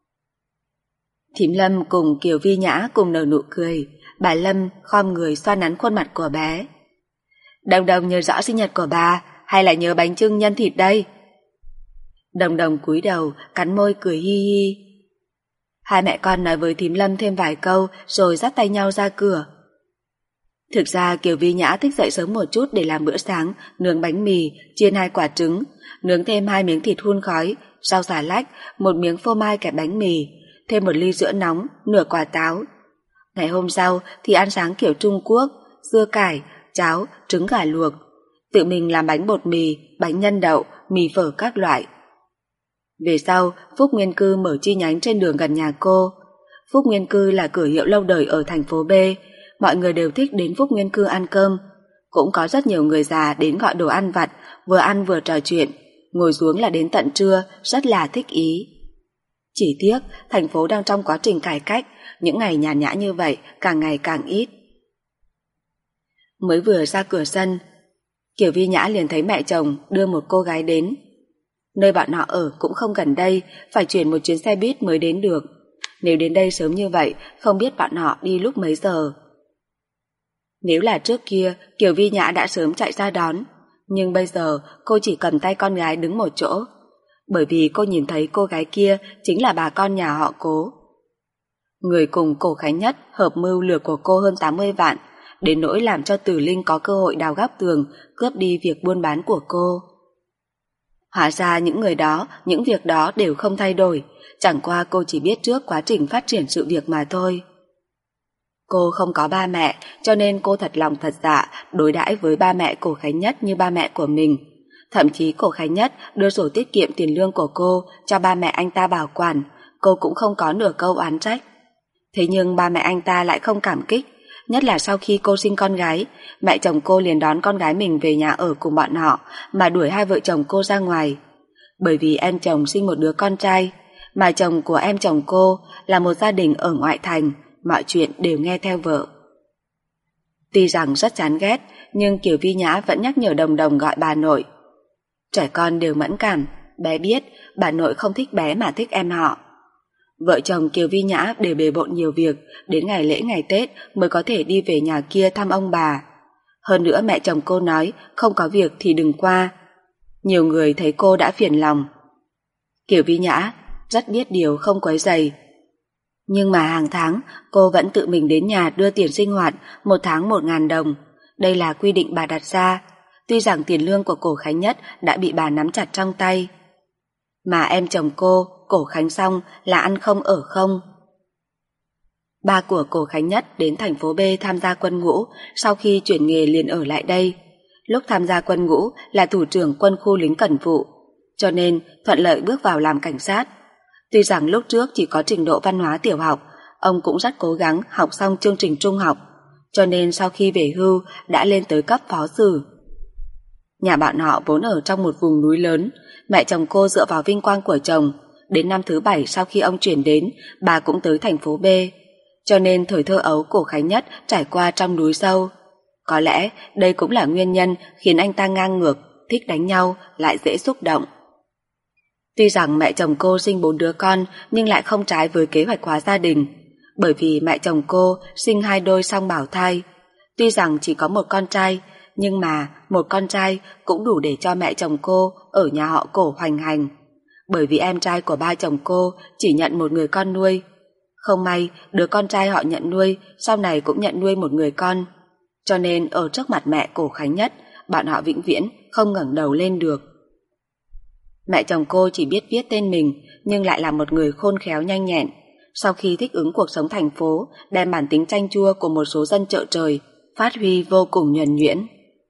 Thím Lâm cùng Kiều Vi Nhã cùng nở nụ cười, bà Lâm khom người xoa nắn khuôn mặt của bé. Đồng Đồng nhớ rõ sinh nhật của bà, hay là nhớ bánh chưng nhân thịt đây? Đồng Đồng cúi đầu, cắn môi cười hi hi. Hai mẹ con nói với thím Lâm thêm vài câu rồi dắt tay nhau ra cửa. Thực ra Kiều Vi Nhã thích dậy sớm một chút để làm bữa sáng, nướng bánh mì, chiên 2 quả trứng, nướng thêm 2 miếng thịt hun khói, rau xà lách, 1 miếng phô mai kẹp bánh mì, thêm 1 ly sữa nóng, nửa quả táo. Ngày hôm sau thì ăn sáng kiểu Trung Quốc, dưa cải, cháo, trứng gà luộc. Tự mình làm bánh bột mì, bánh nhân đậu, mì phở các loại. Về sau, Phúc Nguyên Cư mở chi nhánh trên đường gần nhà cô. Phúc Nguyên Cư là cửa hiệu lâu đời ở thành phố B, mọi người đều thích đến Phúc Nguyên Cư ăn cơm. Cũng có rất nhiều người già đến gọi đồ ăn vặt, vừa ăn vừa trò chuyện, ngồi xuống là đến tận trưa, rất là thích ý. Chỉ tiếc, thành phố đang trong quá trình cải cách, những ngày nhàn nhã như vậy càng ngày càng ít. Mới vừa ra cửa sân, Kiều Vi Nhã liền thấy mẹ chồng đưa một cô gái đến. Nơi bọn họ ở cũng không gần đây, phải chuyển một chuyến xe buýt mới đến được. Nếu đến đây sớm như vậy, không biết bọn họ đi lúc mấy giờ. Nếu là trước kia, Kiều Vi Nhã đã sớm chạy ra đón, nhưng bây giờ cô chỉ cầm tay con gái đứng một chỗ, bởi vì cô nhìn thấy cô gái kia chính là bà con nhà họ Cố. Người cùng Cổ Khánh Nhất hợp mưu lừa của cô hơn 80 vạn, đến nỗi làm cho Tử Linh có cơ hội đào góc tường, cướp đi việc buôn bán của cô. Hóa ra những người đó, những việc đó đều không thay đổi, chẳng qua cô chỉ biết trước quá trình phát triển sự việc mà thôi. Cô không có ba mẹ, cho nên cô thật lòng thật dạ đối đãi với ba mẹ Cổ Khánh Nhất như ba mẹ của mình. Thậm chí Cổ Khánh Nhất đưa sổ tiết kiệm tiền lương của cô cho ba mẹ anh ta bảo quản, cô cũng không có nửa câu oán trách. Thế nhưng ba mẹ anh ta lại không cảm kích, nhất là sau khi cô sinh con gái, mẹ chồng cô liền đón con gái mình về nhà ở cùng bọn họ mà đuổi hai vợ chồng cô ra ngoài. Bởi vì em chồng sinh một đứa con trai, mà chồng của em chồng cô là một gia đình ở ngoại thành, mọi chuyện đều nghe theo vợ. Tuy rằng rất chán ghét, nhưng Kiều Vi Nhã vẫn nhắc nhở Đồng Đồng gọi bà nội. Trẻ con đều mẫn cảm, bé biết bà nội không thích bé mà thích em họ. Vợ chồng Kiều Vi Nhã đều bề bộn nhiều việc, đến ngày lễ ngày Tết mới có thể đi về nhà kia thăm ông bà. Hơn nữa mẹ chồng cô nói không có việc thì đừng qua. Nhiều người thấy cô đã phiền lòng. Kiều Vi Nhã rất biết điều không quấy rầy. Nhưng mà hàng tháng cô vẫn tự mình đến nhà đưa tiền sinh hoạt, một tháng 1.000 đồng. Đây là quy định bà đặt ra. Tuy rằng tiền lương của Cổ Khánh Nhất đã bị bà nắm chặt trong tay, mà em chồng cô, Cổ Khánh Song, là ăn không ở không. Ba của Cổ Khánh Nhất đến thành phố B tham gia quân ngũ, sau khi chuyển nghề liền ở lại đây. Lúc tham gia quân ngũ là thủ trưởng quân khu lính cẩn vụ, cho nên thuận lợi bước vào làm cảnh sát. Tuy rằng lúc trước chỉ có trình độ văn hóa tiểu học, ông cũng rất cố gắng học xong chương trình trung học, cho nên sau khi về hưu đã lên tới cấp phó sử. Nhà bọn họ vốn ở trong một vùng núi lớn, mẹ chồng cô dựa vào vinh quang của chồng. Đến năm thứ 7 sau khi ông chuyển đến, bà cũng tới thành phố B, cho nên thời thơ ấu Cổ Khánh Nhất trải qua trong núi sâu. Có lẽ đây cũng là nguyên nhân khiến anh ta ngang ngược, thích đánh nhau, lại dễ xúc động. Tuy rằng mẹ chồng cô sinh 4 đứa con nhưng lại không trái với kế hoạch hóa gia đình, bởi vì mẹ chồng cô sinh 2 đôi song bảo thai. Tuy rằng chỉ có một con trai, nhưng mà một con trai cũng đủ để cho mẹ chồng cô ở nhà họ Cổ hoành hành. Bởi vì em trai của ba chồng cô chỉ nhận một người con nuôi. Không may, đứa con trai họ nhận nuôi sau này cũng nhận nuôi một người con. Cho nên ở trước mặt mẹ Cổ Khánh Nhất, bọn họ vĩnh viễn không ngẩng đầu lên được. Mẹ chồng cô chỉ biết viết tên mình, nhưng lại là một người khôn khéo nhanh nhẹn. Sau khi thích ứng cuộc sống thành phố, đem bản tính chanh chua của một số dân chợ trời phát huy vô cùng nhuần nhuyễn.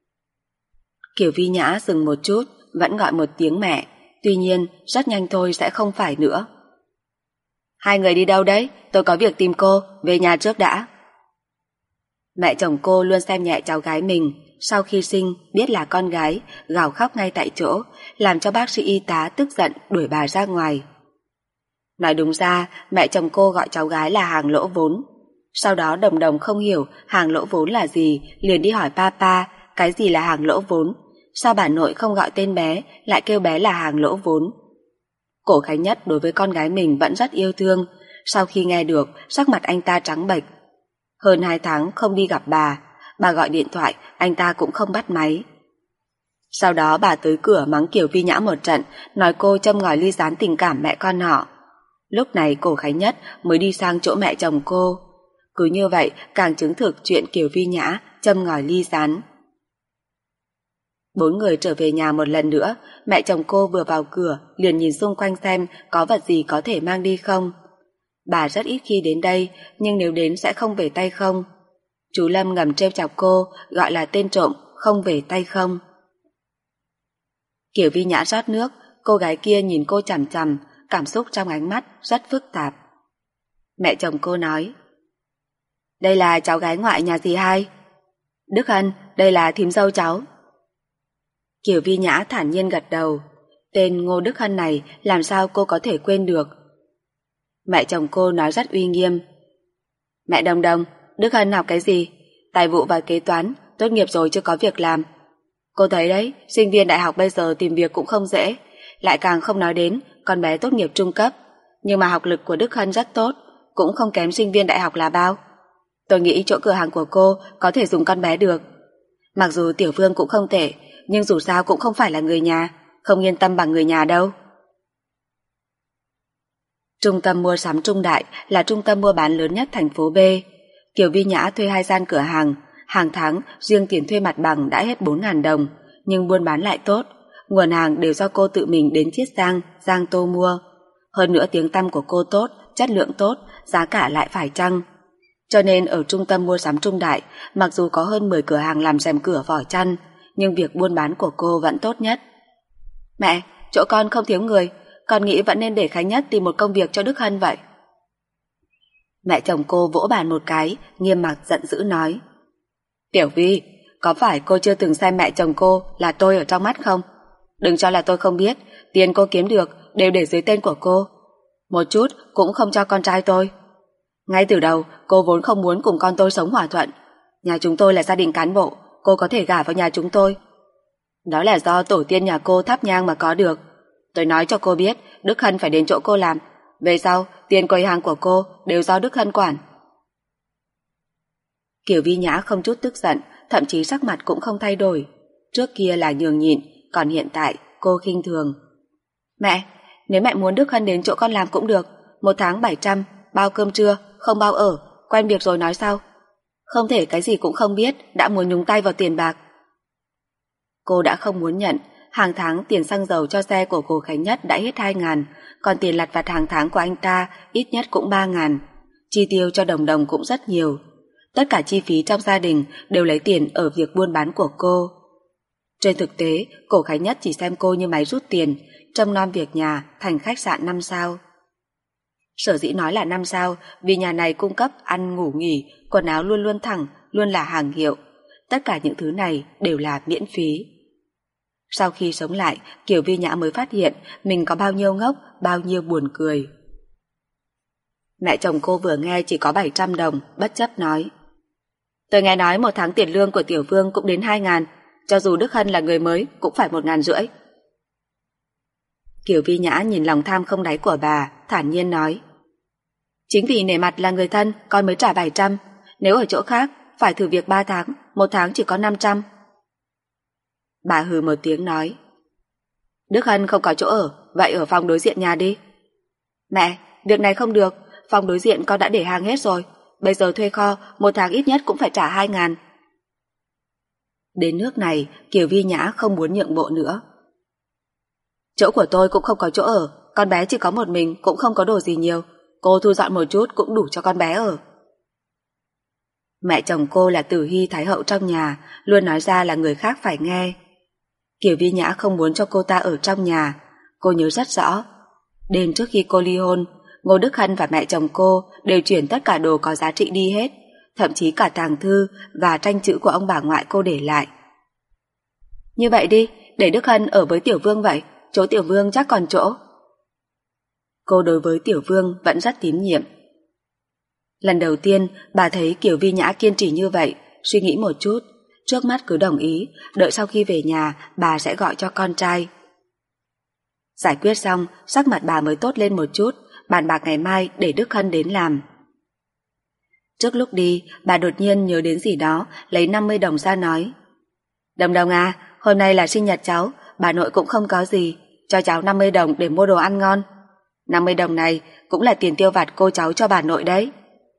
Kiều Vi Nhã dừng một chút, vẫn gọi một tiếng mẹ, tuy nhiên rất nhanh thôi sẽ không phải nữa. Hai người đi đâu đấy? Tôi có việc tìm cô, về nhà trước đã. Mẹ chồng cô luôn xem nhẹ cháu gái mình, sau khi sinh biết là con gái, gào khóc ngay tại chỗ, làm cho bác sĩ y tá tức giận đuổi bà ra ngoài. Nói đúng ra, mẹ chồng cô gọi cháu gái là hàng lỗ vốn. Sau đó Đồng Đồng không hiểu hàng lỗ vốn là gì, liền đi hỏi papa, cái gì là hàng lỗ vốn? Sao bà nội không gọi tên bé, lại kêu bé là hàng lỗ vốn? Cổ Khánh Nhất đối với con gái mình vẫn rất yêu thương. Sau khi nghe được, sắc mặt anh ta trắng bệch. Hơn 2 tháng không đi gặp bà gọi điện thoại, anh ta cũng không bắt máy. Sau đó bà tới cửa mắng Kiều Vi Nhã một trận, nói cô châm ngòi ly gián tình cảm mẹ con họ. Lúc này Cổ Khánh Nhất mới đi sang chỗ mẹ chồng cô. Cứ như vậy càng chứng thực chuyện Kiều Vi Nhã châm ngòi ly gián. 4 người trở về nhà một lần nữa, mẹ chồng cô vừa vào cửa liền nhìn xung quanh xem có vật gì có thể mang đi không. Bà rất ít khi đến đây, nhưng nếu đến sẽ không về tay không. Chú Lâm ngầm trêu chọc cô, gọi là tên trộm, không về tay không. Kiều Vi Nhã rót nước, cô gái kia nhìn cô chằm chằm, cảm xúc trong ánh mắt rất phức tạp. Mẹ chồng cô nói, đây là cháu gái ngoại nhà dì hai. Đức Hân, đây là thím dâu cháu. Kiều Vi Nhã thản nhiên gật đầu. Tên Ngô Đức Hân này làm sao cô có thể quên được. Mẹ chồng cô nói rất uy nghiêm. Mẹ Đồng Đồng, Đức Hân học cái gì? Tài vụ và kế toán, tốt nghiệp rồi chưa có việc làm. Cô thấy đấy, sinh viên đại học bây giờ tìm việc cũng không dễ, lại càng không nói đến con bé tốt nghiệp trung cấp. Nhưng mà học lực của Đức Hân rất tốt, cũng không kém sinh viên đại học là bao. Tôi nghĩ chỗ cửa hàng của cô có thể dùng con bé được. Mặc dù Tiểu Vương cũng không tệ, nhưng dù sao cũng không phải là người nhà, không yên tâm bằng người nhà đâu. Trung tâm mua sắm Trung Đại là trung tâm mua bán lớn nhất thành phố B. Kiều Vi Nhã thuê 2 gian cửa hàng tháng riêng tiền thuê mặt bằng đã hết 4.000 đồng, nhưng buôn bán lại tốt. Nguồn hàng đều do cô tự mình đến Chiết Giang Tô mua. Hơn nữa tiếng tăm của cô tốt, chất lượng tốt, giá cả lại phải chăng. Cho nên ở trung tâm mua sắm Trung Đại, mặc dù có hơn 10 cửa hàng làm rèm cửa vỏ chăn, nhưng việc buôn bán của cô vẫn tốt nhất. Mẹ, chỗ con không thiếu người, con nghĩ vẫn nên để Khánh Nhất tìm một công việc cho Đức Hân vậy. Mẹ chồng cô vỗ bàn một cái, nghiêm mặt giận dữ nói. Tiểu Vi, có phải cô chưa từng xem mẹ chồng cô là tôi ở trong mắt không? Đừng cho là tôi không biết, tiền cô kiếm được đều để dưới tên của cô. Một chút cũng không cho con trai tôi. Ngay từ đầu, cô vốn không muốn cùng con tôi sống hòa thuận. Nhà chúng tôi là gia đình cán bộ, cô có thể gả vào nhà chúng tôi. Đó là do tổ tiên nhà cô thắp nhang mà có được. Tôi nói cho cô biết, Đức Hân phải đến chỗ cô làm. Về sau, tiền quầy hàng của cô đều do Đức Hân quản. Kiều Vi Nhã không chút tức giận, thậm chí sắc mặt cũng không thay đổi. Trước kia là nhường nhịn, còn hiện tại cô khinh thường. Mẹ, nếu mẹ muốn Đức Hân đến chỗ con làm cũng được. 1 tháng 700, bao cơm trưa, không bao ở, quen việc rồi nói sau. Không thể cái gì cũng không biết, đã muốn nhúng tay vào tiền bạc. Cô đã không muốn nhận, hàng tháng tiền xăng dầu cho xe của cô Khánh Nhất đã hết 2.000, còn tiền lặt vặt hàng tháng của anh ta ít nhất cũng 3.000. Chi tiêu cho Đồng Đồng cũng rất nhiều. Tất cả chi phí trong gia đình đều lấy tiền ở việc buôn bán của cô. Trên thực tế, cô Khánh Nhất chỉ xem cô như máy rút tiền, trông nom việc nhà thành khách sạn 5 sao. Sở dĩ nói là 5 sao vì nhà này cung cấp ăn ngủ nghỉ, quần áo luôn luôn thẳng, luôn là hàng hiệu. Tất cả những thứ này đều là miễn phí. Sau khi sống lại, Kiều Vi Nhã mới phát hiện mình có bao nhiêu ngốc, bao nhiêu buồn cười. Mẹ chồng cô vừa nghe chỉ có 700 đồng, bất chấp nói. Tôi nghe nói 1 tháng tiền lương của Tiểu Vương cũng đến 2.000, cho dù Đức Hân là người mới cũng phải 1.500. Kiều Vi Nhã nhìn lòng tham không đáy của bà, thản nhiên nói. Chính vì nể mặt là người thân, con mới trả 700, nếu ở chỗ khác, phải thử việc 3 tháng, 1 tháng chỉ có 500. Bà hừ một tiếng nói. Đức Hân không có chỗ ở, vậy ở phòng đối diện nhà đi. Mẹ, việc này không được, phòng đối diện con đã để hàng hết rồi, bây giờ thuê kho, 1 tháng ít nhất cũng phải trả 2.000. Đến nước này, Kiều Vi Nhã không muốn nhượng bộ nữa. Chỗ của tôi cũng không có chỗ ở, con bé chỉ có một mình cũng không có đồ gì nhiều, cô thu dọn một chút cũng đủ cho con bé ở. Mẹ chồng cô là Tử Hy Thái hậu trong nhà, luôn nói ra là người khác phải nghe. Kiều Vi Nhã không muốn cho cô ta ở trong nhà. Cô nhớ rất rõ, đêm trước khi cô ly hôn, Ngô Đức Hân và mẹ chồng cô đều chuyển tất cả đồ có giá trị đi hết, thậm chí cả tàng thư và tranh chữ của ông bà ngoại cô để lại. Như vậy đi, để Đức Hân ở với Tiểu Vương vậy, chỗ Tiểu Vương chắc còn chỗ. Cô đối với Tiểu Vương vẫn rất tín nhiệm. Lần đầu tiên bà thấy Kiều Vi Nhã kiên trì như vậy, suy nghĩ một chút, trước mắt cứ đồng ý, đợi sau khi về nhà bà sẽ gọi cho con trai. Giải quyết xong, sắc mặt bà mới tốt lên một chút, bàn bạc ngày mai để Đức Hân đến làm. Trước lúc đi, bà đột nhiên nhớ đến gì đó, lấy 50 đồng ra nói. Đồng Đồng à, hôm nay là sinh nhật cháu, bà nội cũng không có gì, cho cháu 50 đồng để mua đồ ăn ngon. 50 đồng này cũng là tiền tiêu vặt cô cháu cho bà nội đấy.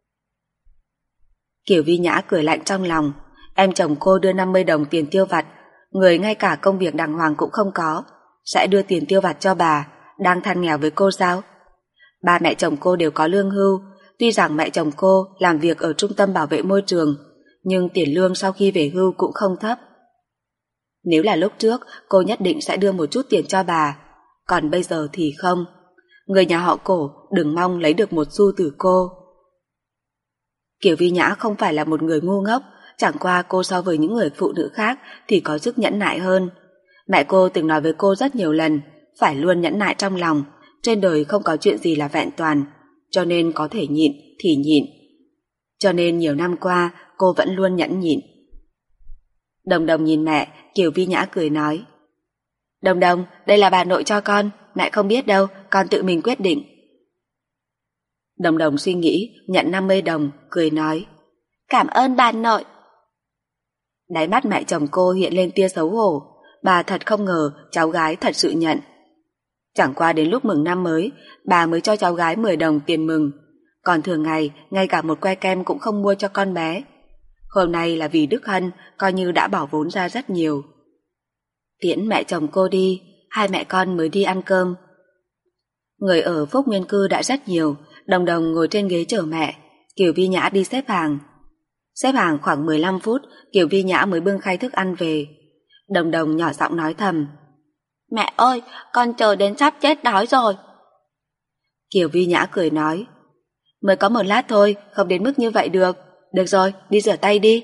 Kiều Vi Nhã cười lạnh trong lòng, em chồng cô đưa 50 đồng tiền tiêu vặt, người ngay cả công việc đàng hoàng cũng không có, sẽ đưa tiền tiêu vặt cho bà, đang than nghèo với cô sao? Ba mẹ chồng cô đều có lương hưu, tuy rằng mẹ chồng cô làm việc ở trung tâm bảo vệ môi trường, nhưng tiền lương sau khi về hưu cũng không thấp. Nếu là lúc trước, cô nhất định sẽ đưa một chút tiền cho bà, còn bây giờ thì không. Người nhà họ Cổ đừng mong lấy được một xu từ cô. Kiều Vi Nhã không phải là một người ngu ngốc, chẳng qua cô so với những người phụ nữ khác thì có sức nhẫn nại hơn. Mẹ cô từng nói với cô rất nhiều lần, phải luôn nhẫn nại trong lòng, trên đời không có chuyện gì là vẹn toàn, cho nên có thể nhịn thì nhịn. Cho nên nhiều năm qua cô vẫn luôn nhẫn nhịn. Đồng Đồng nhìn mẹ, Kiều Vi Nhã cười nói: Đồng Đồng, đây là bà nội cho con, mẹ không biết đâu, con tự mình quyết định. Đồng Đồng suy nghĩ, nhận 50 đồng, cười nói: Cảm ơn bà nội. Đáy mắt mẹ chồng cô hiện lên tia xấu hổ, bà thật không ngờ cháu gái thật sự nhận. Chẳng qua đến lúc mừng năm mới, bà mới cho cháu gái 10 đồng tiền mừng, còn thường ngày ngay cả một que kem cũng không mua cho con bé. Hôm nay là vì Đức Hân, coi như đã bỏ vốn ra rất nhiều. Tiễn mẹ chồng cô đi, hai mẹ con mới đi ăn cơm. Người ở Phúc Nguyên Cư đã rất nhiều, Đồng Đồng ngồi trên ghế chờ mẹ, Kiều Vi Nhã đi xếp hàng. Xếp hàng khoảng 15 phút, Kiều Vi Nhã mới bưng khay thức ăn về. Đồng Đồng nhỏ giọng nói thầm: Mẹ ơi, con chờ đến sắp chết đói rồi. Kiều Vi Nhã cười nói: Mới có một lát thôi, không đến mức như vậy được. Được rồi, đi rửa tay đi.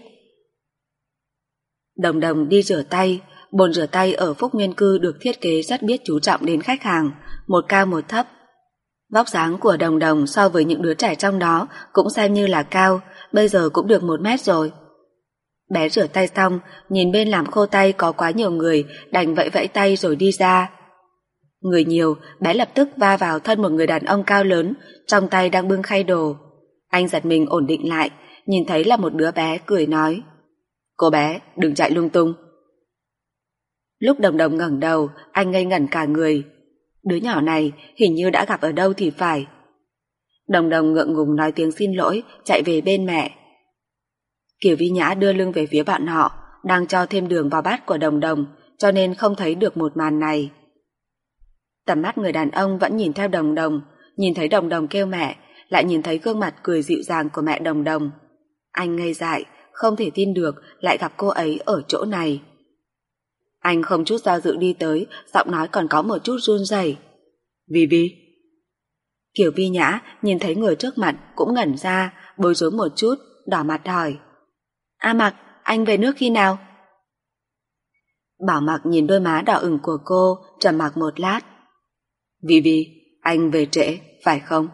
Đồng Đồng đi rửa tay. Bồn rửa tay ở Phúc Nguyên Cư được thiết kế rất biết chú trọng đến khách hàng, một cao một thấp. Vóc dáng của Đồng Đồng so với những đứa trẻ trong đó cũng xem như là cao, bây giờ cũng được 1 mét rồi. Bé rửa tay xong, nhìn bên làm khô tay có quá nhiều người, đành vẫy vẫy tay rồi đi ra. Người nhiều, bé lập tức va vào thân một người đàn ông cao lớn, trong tay đang bưng khay đồ. Anh giật mình ổn định lại, nhìn thấy là một đứa bé, cười nói: Cô bé, đừng chạy lung tung. Lúc Đồng Đồng ngẩng đầu, anh ngây ngẩn cả người. Đứa nhỏ này hình như đã gặp ở đâu thì phải. Đồng Đồng ngượng ngùng nói tiếng xin lỗi, chạy về bên mẹ. Kiều Vi Nhã đưa lưng về phía bọn họ, đang cho thêm đường vào bát của Đồng Đồng, cho nên không thấy được một màn này. Tầm mắt người đàn ông vẫn nhìn theo Đồng Đồng, nhìn thấy Đồng Đồng kêu mẹ, lại nhìn thấy gương mặt cười dịu dàng của mẹ Đồng Đồng. Anh ngây dại, không thể tin được lại gặp cô ấy ở chỗ này. Anh không chút do dự đi tới, giọng nói còn có một chút run rẩy: Vi Vi. Kiều Vi Nhã nhìn thấy người trước mặt cũng ngẩn ra, bối rối một chút, đỏ mặt hỏi: A Mặc, anh về nước khi nào? Bảo Mặc nhìn đôi má đỏ ửng của cô, trầm mặc một lát. Vi Vi, anh về trễ, phải không?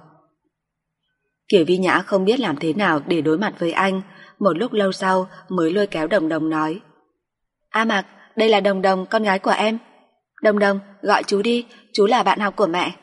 Kiều Vi Nhã không biết làm thế nào để đối mặt với anh, một lúc lâu sau mới lôi kéo Đồng Đồng nói: A Mặc, đây là Đồng Đồng, con gái của em. Đồng Đồng, gọi chú đi, chú là bạn học của mẹ.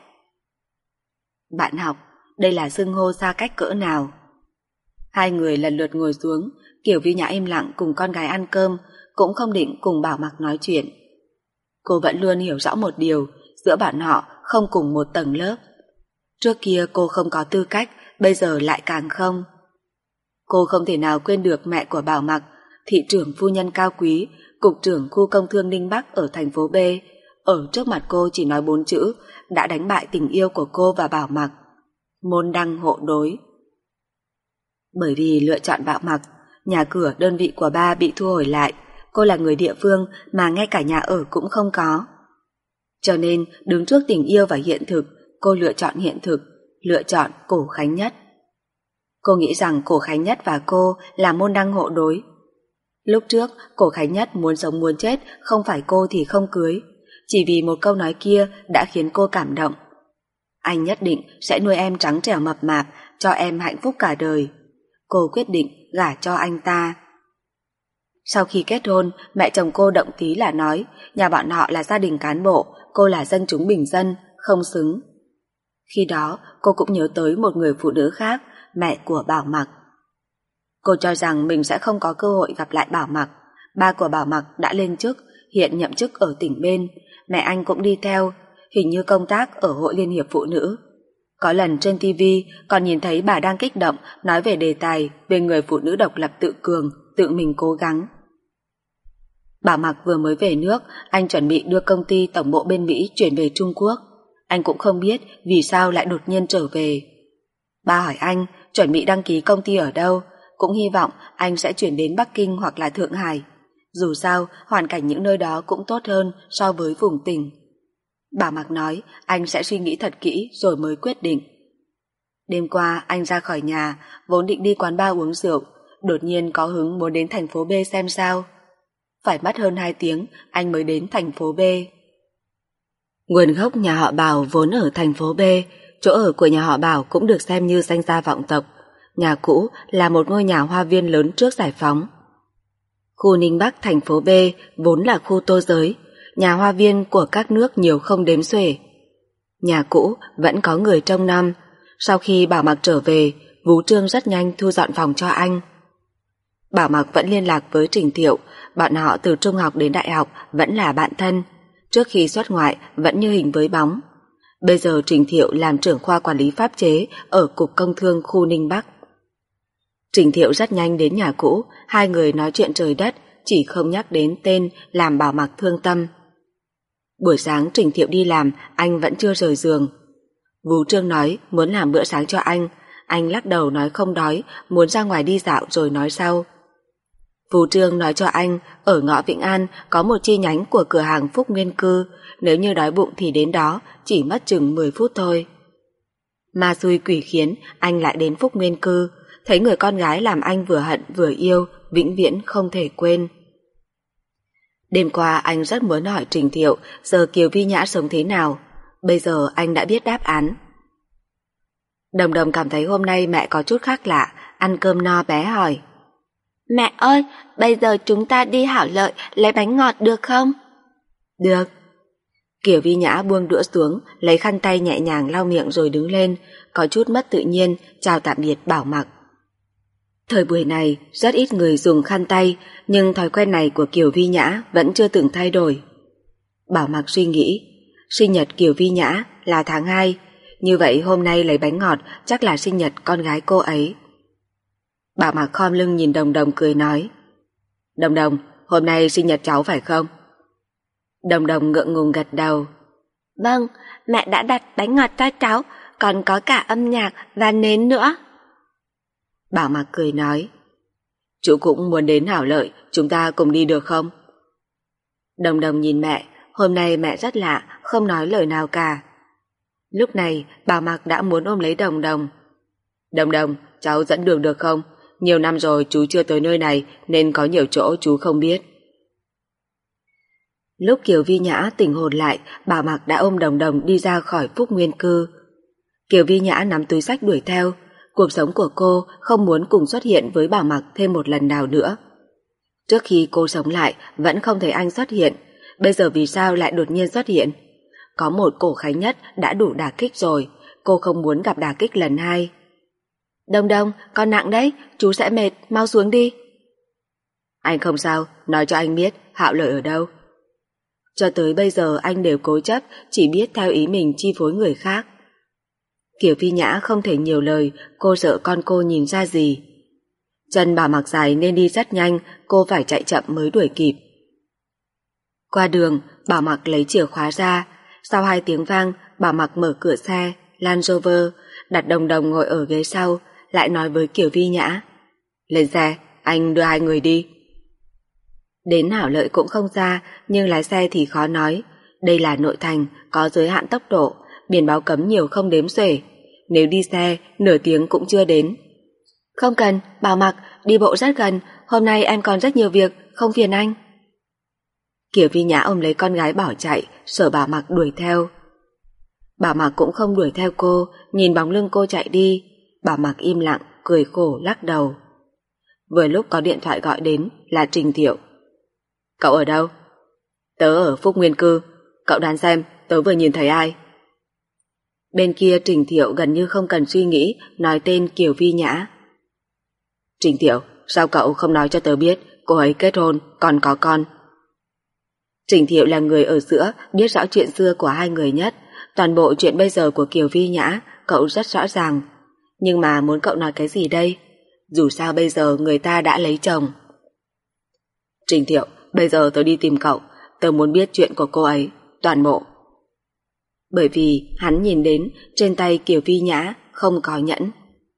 Bạn học, đây là xưng hô xa cách cỡ nào? Hai người lần lượt ngồi xuống, Kiều Vi Nhã im lặng cùng con gái ăn cơm, cũng không định cùng Bảo Mặc nói chuyện. Cô vẫn luôn hiểu rõ một điều, giữa bọn họ không cùng một tầng lớp. Trước kia cô không có tư cách, bây giờ lại càng không. Cô không thể nào quên được mẹ của Bảo Mặc, thị trưởng phu nhân cao quý, cục trưởng khu công thương Ninh Bắc ở thành phố B, ở trước mặt cô chỉ nói 4 chữ đã đánh bại tình yêu của cô và Bảo Mặc: môn đăng hộ đối. Bởi vì lựa chọn Bảo Mặc, nhà cửa đơn vị của ba bị thu hồi lại, cô là người địa phương mà ngay cả nhà ở cũng không có. Cho nên đứng trước tình yêu và hiện thực, cô lựa chọn hiện thực, lựa chọn Cổ Khánh Nhất. Cô nghĩ rằng Cổ Khánh Nhất và cô là môn đăng hộ đối. Lúc trước Cổ Khánh Nhất muốn sống muốn chết, không phải cô thì không cưới. Chỉ vì một câu nói kia đã khiến cô cảm động. Anh nhất định sẽ nuôi em trắng trẻo mập mạp, cho em hạnh phúc cả đời. Cô quyết định gả cho anh ta. Sau khi kết hôn, mẹ chồng cô động tí là nói nhà bọn họ là gia đình cán bộ, cô là dân chúng bình dân, không xứng. Khi đó cô cũng nhớ tới một người phụ nữ khác, mẹ của Bảo Mặc. Cô cho rằng mình sẽ không có cơ hội gặp lại Bảo Mặc. Ba của Bảo Mặc đã lên chức, hiện nhậm chức ở tỉnh bên. Mẹ anh cũng đi theo, hình như công tác ở Hội Liên hiệp Phụ nữ. Có lần trên TV còn nhìn thấy bà đang kích động nói về đề tài về người phụ nữ độc lập tự cường, tự mình cố gắng. Bảo Mặc vừa mới về nước, anh chuẩn bị đưa công ty tổng bộ bên Mỹ chuyển về Trung Quốc. Anh cũng không biết vì sao lại đột nhiên trở về. Ba hỏi anh chuẩn bị đăng ký công ty ở đâu, cũng hy vọng anh sẽ chuyển đến Bắc Kinh hoặc là Thượng Hải. Dù sao, hoàn cảnh những nơi đó cũng tốt hơn so với vùng tỉnh. Bảo Mặc nói anh sẽ suy nghĩ thật kỹ rồi mới quyết định. Đêm qua anh ra khỏi nhà, vốn định đi quán bar uống rượu, đột nhiên có hứng muốn đến thành phố B xem sao. phải mất hơn 2 tiếng anh mới đến thành phố B. Nguồn gốc nhà họ Bảo vốn ở thành phố B, chỗ ở của nhà họ Bảo cũng được xem như danh gia vọng tộc. Nhà cũ là một ngôi nhà hoa viên lớn trước giải phóng. Khu Ninh Bắc thành phố B vốn là khu tô giới, nhà hoa viên của các nước nhiều không đếm xuể. Nhà cũ vẫn có người trông nom. Sau khi Bảo Mặc trở về, Vũ Trương rất nhanh thu dọn phòng cho anh. Bảo Mặc vẫn liên lạc với Trình Thiệu, bọn họ từ trung học đến đại học vẫn là bạn thân. Trước khi xuất ngoại vẫn như hình với bóng. Bây giờ Trình Thiệu làm trưởng khoa quản lý pháp chế ở Cục Công Thương khu Ninh Bắc. Trình Thiệu rất nhanh đến nhà cũ, hai người nói chuyện trời đất, chỉ không nhắc đến tên làm Bảo Mặc thương tâm. Buổi sáng Trình Thiệu đi làm, anh vẫn chưa rời giường. Vũ Trương nói muốn làm bữa sáng cho anh lắc đầu nói không đói, muốn ra ngoài đi dạo rồi nói sau. Vũ Trương nói cho anh, ở ngõ Vĩnh An có một chi nhánh của cửa hàng Phúc Nguyên Cư, nếu như đói bụng thì đến đó, chỉ mất chừng 10 phút thôi. Ma xui quỷ khiến, anh lại đến Phúc Nguyên Cư, thấy người con gái làm anh vừa hận vừa yêu, vĩnh viễn không thể quên. Đêm qua anh rất muốn hỏi Trình Thiệu giờ Kiều Vi Nhã sống thế nào, bây giờ anh đã biết đáp án. Đồng Đồng cảm thấy hôm nay mẹ có chút khác lạ, ăn cơm no bé hỏi. Mẹ ơi, bây giờ chúng ta đi Hảo Lợi lấy bánh ngọt được không? Được. Kiều Vi Nhã buông đũa xuống, lấy khăn tay nhẹ nhàng lau miệng rồi đứng lên, có chút mất tự nhiên, chào tạm biệt Bảo Mặc. Thời buổi này rất ít người dùng khăn tay, nhưng thói quen này của Kiều Vi Nhã vẫn chưa từng thay đổi. Bảo Mặc suy nghĩ, sinh nhật Kiều Vi Nhã là tháng 2, như vậy hôm nay lấy bánh ngọt chắc là sinh nhật con gái cô ấy. Bảo Mặc khom lưng nhìn Đồng Đồng cười nói, Đồng Đồng, hôm nay sinh nhật cháu phải không? Đồng Đồng ngượng ngùng gật đầu. Vâng, mẹ đã đặt bánh ngọt cho cháu, còn có cả âm nhạc và nến nữa. Bảo Mặc cười nói, chú cũng muốn đến Hảo Lợi, chúng ta cùng đi được không? Đồng Đồng nhìn mẹ, hôm nay mẹ rất lạ, không nói lời nào cả. Lúc này Bảo Mặc đã muốn ôm lấy Đồng Đồng. Đồng Đồng, cháu dẫn đường được không? Nhiều năm rồi chú chưa tới nơi này nên có nhiều chỗ chú không biết. Lúc Kiều Vi Nhã tỉnh hồn lại, Bảo Mặc đã ôm Đồng Đồng đi ra khỏi Phúc Nguyên Cư. Kiều Vi Nhã nắm túi xách đuổi theo. Cuộc sống của cô không muốn cùng xuất hiện với Bảo Mặc thêm một lần nào nữa. Trước khi cô sống lại vẫn không thấy anh xuất hiện, bây giờ vì sao lại đột nhiên xuất hiện? Có một cổ Khánh Nhất đã đủ đả kích rồi, cô không muốn gặp đả kích lần 2. Đồng Đồng, con nặng đấy, chú sẽ mệt, mau xuống đi. Anh không sao, nói cho anh biết Hạo Lợi ở đâu. Cho tới bây giờ anh đều cố chấp, chỉ biết theo ý mình chi phối người khác. Kiều Vi Nhã không thể nhiều lời, cô sợ con cô nhìn ra gì. Chân Bảo Mặc dài nên đi rất nhanh, cô phải chạy chậm mới đuổi kịp. Qua đường, Bảo Mặc lấy chìa khóa ra. Sau 2 tiếng vang, Bảo Mặc mở cửa xe, Land Rover, đặt Đồng Đồng ngồi ở ghế sau, lại nói với Kiều Vi Nhã. Lên xe, anh đưa 2 người đi. Đến Hảo Lợi cũng không xa, nhưng lái xe thì khó nói. Đây là nội thành, có giới hạn tốc độ, biển báo cấm nhiều không đếm xuể. Nếu đi xe, nửa tiếng cũng chưa đến. Không cần, Bảo Mặc, đi bộ rất gần, hôm nay em còn rất nhiều việc, không phiền anh. Kiều Vi Nhã ôm lấy con gái bỏ chạy, sợ Bảo Mặc đuổi theo. Bảo Mặc cũng không đuổi theo cô, nhìn bóng lưng cô chạy đi. Bảo Mặc im lặng, cười khổ lắc đầu. Vừa lúc có điện thoại gọi đến là Trình Thiệu. Cậu ở đâu? Tớ ở Phúc Nguyên Cư, cậu đoán xem tớ vừa nhìn thấy ai? Bên kia Trình Thiệu gần như không cần suy nghĩ nói tên Kiều Vi Nhã. Trình Thiệu, sao cậu không nói cho tớ biết cô ấy kết hôn, còn có con? Trình Thiệu là người ở giữa, biết rõ chuyện xưa của 2 người nhất. Toàn bộ chuyện bây giờ của Kiều Vi Nhã cậu rất rõ ràng. Nhưng mà muốn cậu nói cái gì đây? Dù sao bây giờ người ta đã lấy chồng. Trình Thiệu, bây giờ tớ đi tìm cậu, tớ muốn biết chuyện của cô ấy, toàn bộ. Bởi vì hắn nhìn đến trên tay Kiều Vi Nhã không có nhẫn.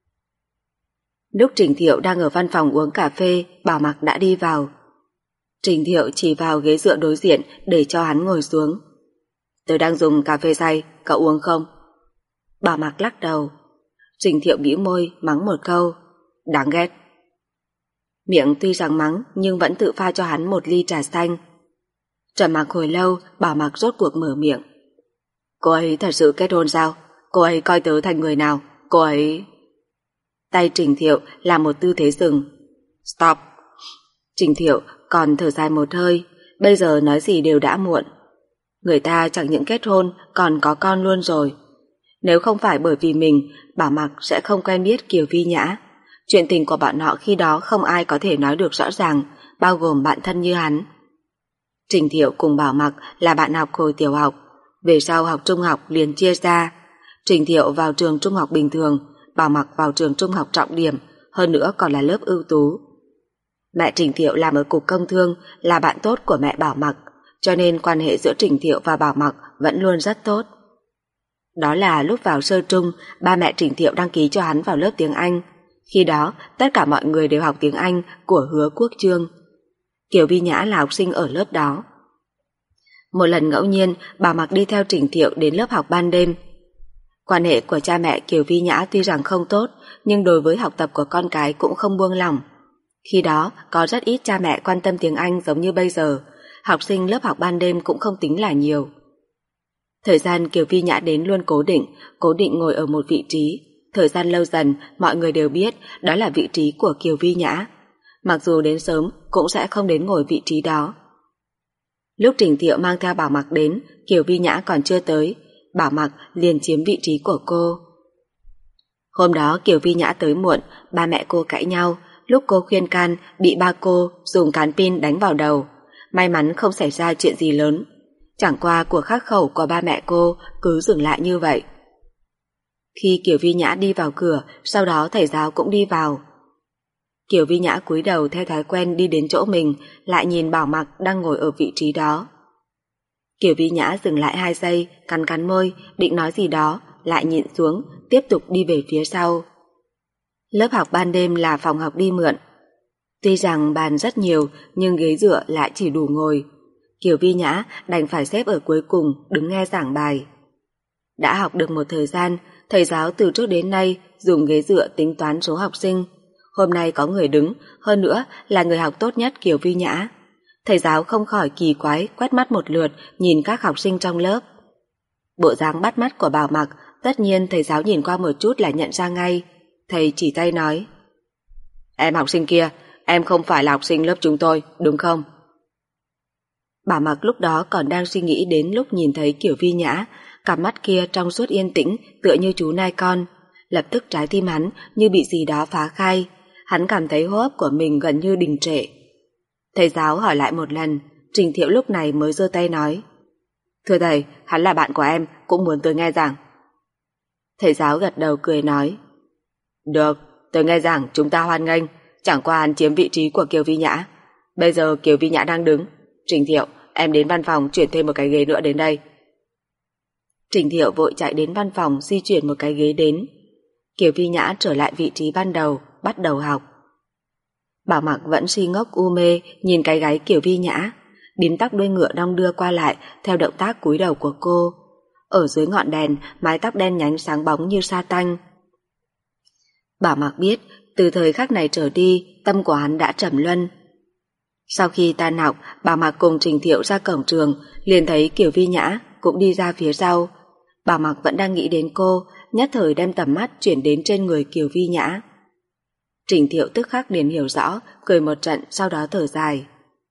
Lúc Trình Thiệu đang ở văn phòng uống cà phê, Bảo Mặc đã đi vào. Trình Thiệu chỉ vào ghế dựa đối diện để cho hắn ngồi xuống. Tớ đang dùng cà phê xay, cậu uống không? Bảo Mặc lắc đầu. Trình Thiệu bĩu môi mắng một câu. Đáng ghét. Miệng tuy rằng mắng nhưng vẫn tự pha cho hắn một ly trà xanh. Trầm mặc hồi lâu, Bảo Mặc rốt cuộc mở miệng. Cô ấy thật sự kết hôn sao? Cô ấy coi tớ thành người nào? Cô ấy... Tay Trình Thiệu làm một tư thế dừng. Stop! Trình Thiệu còn thở dài một hơi, bây giờ nói gì đều đã muộn. Người ta chẳng những kết hôn còn có con luôn rồi. Nếu không phải bởi vì mình, Bảo Mặc sẽ không quen biết Kiều Vi Nhã. Chuyện tình của bọn họ khi đó không ai có thể nói được rõ ràng, bao gồm bạn thân như hắn. Trình Thiệu cùng Bảo Mặc là bạn học hồi tiểu học, về sau học trung học liền chia ra. Trình Thiệu vào trường trung học bình thường, Bảo Mặc vào trường trung học trọng điểm, hơn nữa còn là lớp ưu tú. Mẹ Trình Thiệu làm ở cục công thương, là bạn tốt của mẹ Bảo Mặc, cho nên quan hệ giữa Trình Thiệu và Bảo Mặc vẫn luôn rất tốt. Đó là lúc vào sơ trung, ba mẹ Trình Thiệu đăng ký cho hắn vào lớp tiếng Anh. Khi đó, tất cả mọi người đều học tiếng Anh của Hứa Quốc Chương. Kiều Vi Nhã là học sinh ở lớp đó. Một lần ngẫu nhiên, Bảo Mặc đi theo Trình Thiệu đến lớp học ban đêm. Quan hệ của cha mẹ Kiều Vi Nhã tuy rằng không tốt, nhưng đối với học tập của con cái cũng không buông lỏng. Khi đó, có rất ít cha mẹ quan tâm tiếng Anh giống như bây giờ, học sinh lớp học ban đêm cũng không tính là nhiều. Thời gian Kiều Vi Nhã đến luôn cố định ngồi ở một vị trí. Thời gian lâu dần, mọi người đều biết đó là vị trí của Kiều Vi Nhã. Mặc dù đến sớm, cũng sẽ không đến ngồi vị trí đó. Lúc Trình Thiệu mang theo Bảo Mặc đến, Kiều Vi Nhã còn chưa tới, Bảo Mặc liền chiếm vị trí của cô. Hôm đó Kiều Vi Nhã tới muộn, ba mẹ cô cãi nhau, lúc cô khuyên can bị ba cô dùng cán pin đánh vào đầu. May mắn không xảy ra chuyện gì lớn, chẳng qua cuộc khắc khẩu của ba mẹ cô cứ dừng lại như vậy. Khi Kiều Vi Nhã đi vào cửa, sau đó thầy giáo cũng đi vào. Kiều Vi Nhã cúi đầu theo thói quen đi đến chỗ mình, lại nhìn Bảo Mặc đang ngồi ở vị trí đó. Kiều Vi Nhã dừng lại 2 giây, cắn môi, định nói gì đó, lại nhịn xuống, tiếp tục đi về phía sau. Lớp học ban đêm là phòng học đi mượn. Tuy rằng bàn rất nhiều, nhưng ghế dựa lại chỉ đủ ngồi. Kiều Vi Nhã đành phải xếp ở cuối cùng, đứng nghe giảng bài. Đã học được một thời gian, thầy giáo từ trước đến nay dùng ghế dựa tính toán số học sinh. Hôm nay có người đứng, hơn nữa là người học tốt nhất Kiều Vi Nhã. Thầy giáo không khỏi kỳ quái quét mắt một lượt nhìn các học sinh trong lớp. Bộ dáng bắt mắt của Bảo Mặc, tất nhiên thầy giáo nhìn qua một chút là nhận ra ngay. Thầy chỉ tay nói: Em học sinh kia, em không phải là học sinh lớp chúng tôi, đúng không? Bảo Mặc lúc đó còn đang suy nghĩ đến lúc nhìn thấy Kiều Vi Nhã, cặp mắt kia trong suốt yên tĩnh tựa như chú nai con. Lập tức trái tim hắn như bị gì đó phá khai, hắn cảm thấy hô hấp của mình gần như đình trệ. Thầy giáo hỏi lại một lần, Trình Thiệu lúc này mới giơ tay nói: Thưa thầy, hắn là bạn của em, cũng muốn tôi nghe giảng. Thầy giáo gật đầu cười nói: Được, tôi nghe giảng chúng ta hoan nghênh, chẳng qua hắn chiếm vị trí của Kiều Vi Nhã. Bây giờ Kiều Vi Nhã đang đứng, Trình Thiệu, em đến văn phòng chuyển thêm một cái ghế nữa đến đây. Trình Thiệu vội chạy đến văn phòng di chuyển một cái ghế đến. Kiều Vi Nhã trở lại vị trí ban đầu, bắt đầu học. Bảo Mặc vẫn si ngốc u mê nhìn cái gáy Kiều Vi Nhã, bím tóc đuôi ngựa đong đưa qua lại theo động tác cúi đầu của cô. Ở dưới ngọn đèn, mái tóc đen nhánh sáng bóng như sa tanh. Bảo Mặc biết, từ thời khắc này trở đi, tâm của hắn đã trầm luân. Sau khi tan học, Bảo Mặc cùng Trình Thiệu ra cổng trường, liền thấy Kiều Vi Nhã cũng đi ra phía sau. Bảo Mặc vẫn đang nghĩ đến cô, nhất thời đem tầm mắt chuyển đến trên người Kiều Vi Nhã. Trình Thiệu tức khắc liền hiểu rõ, cười một trận sau đó thở dài.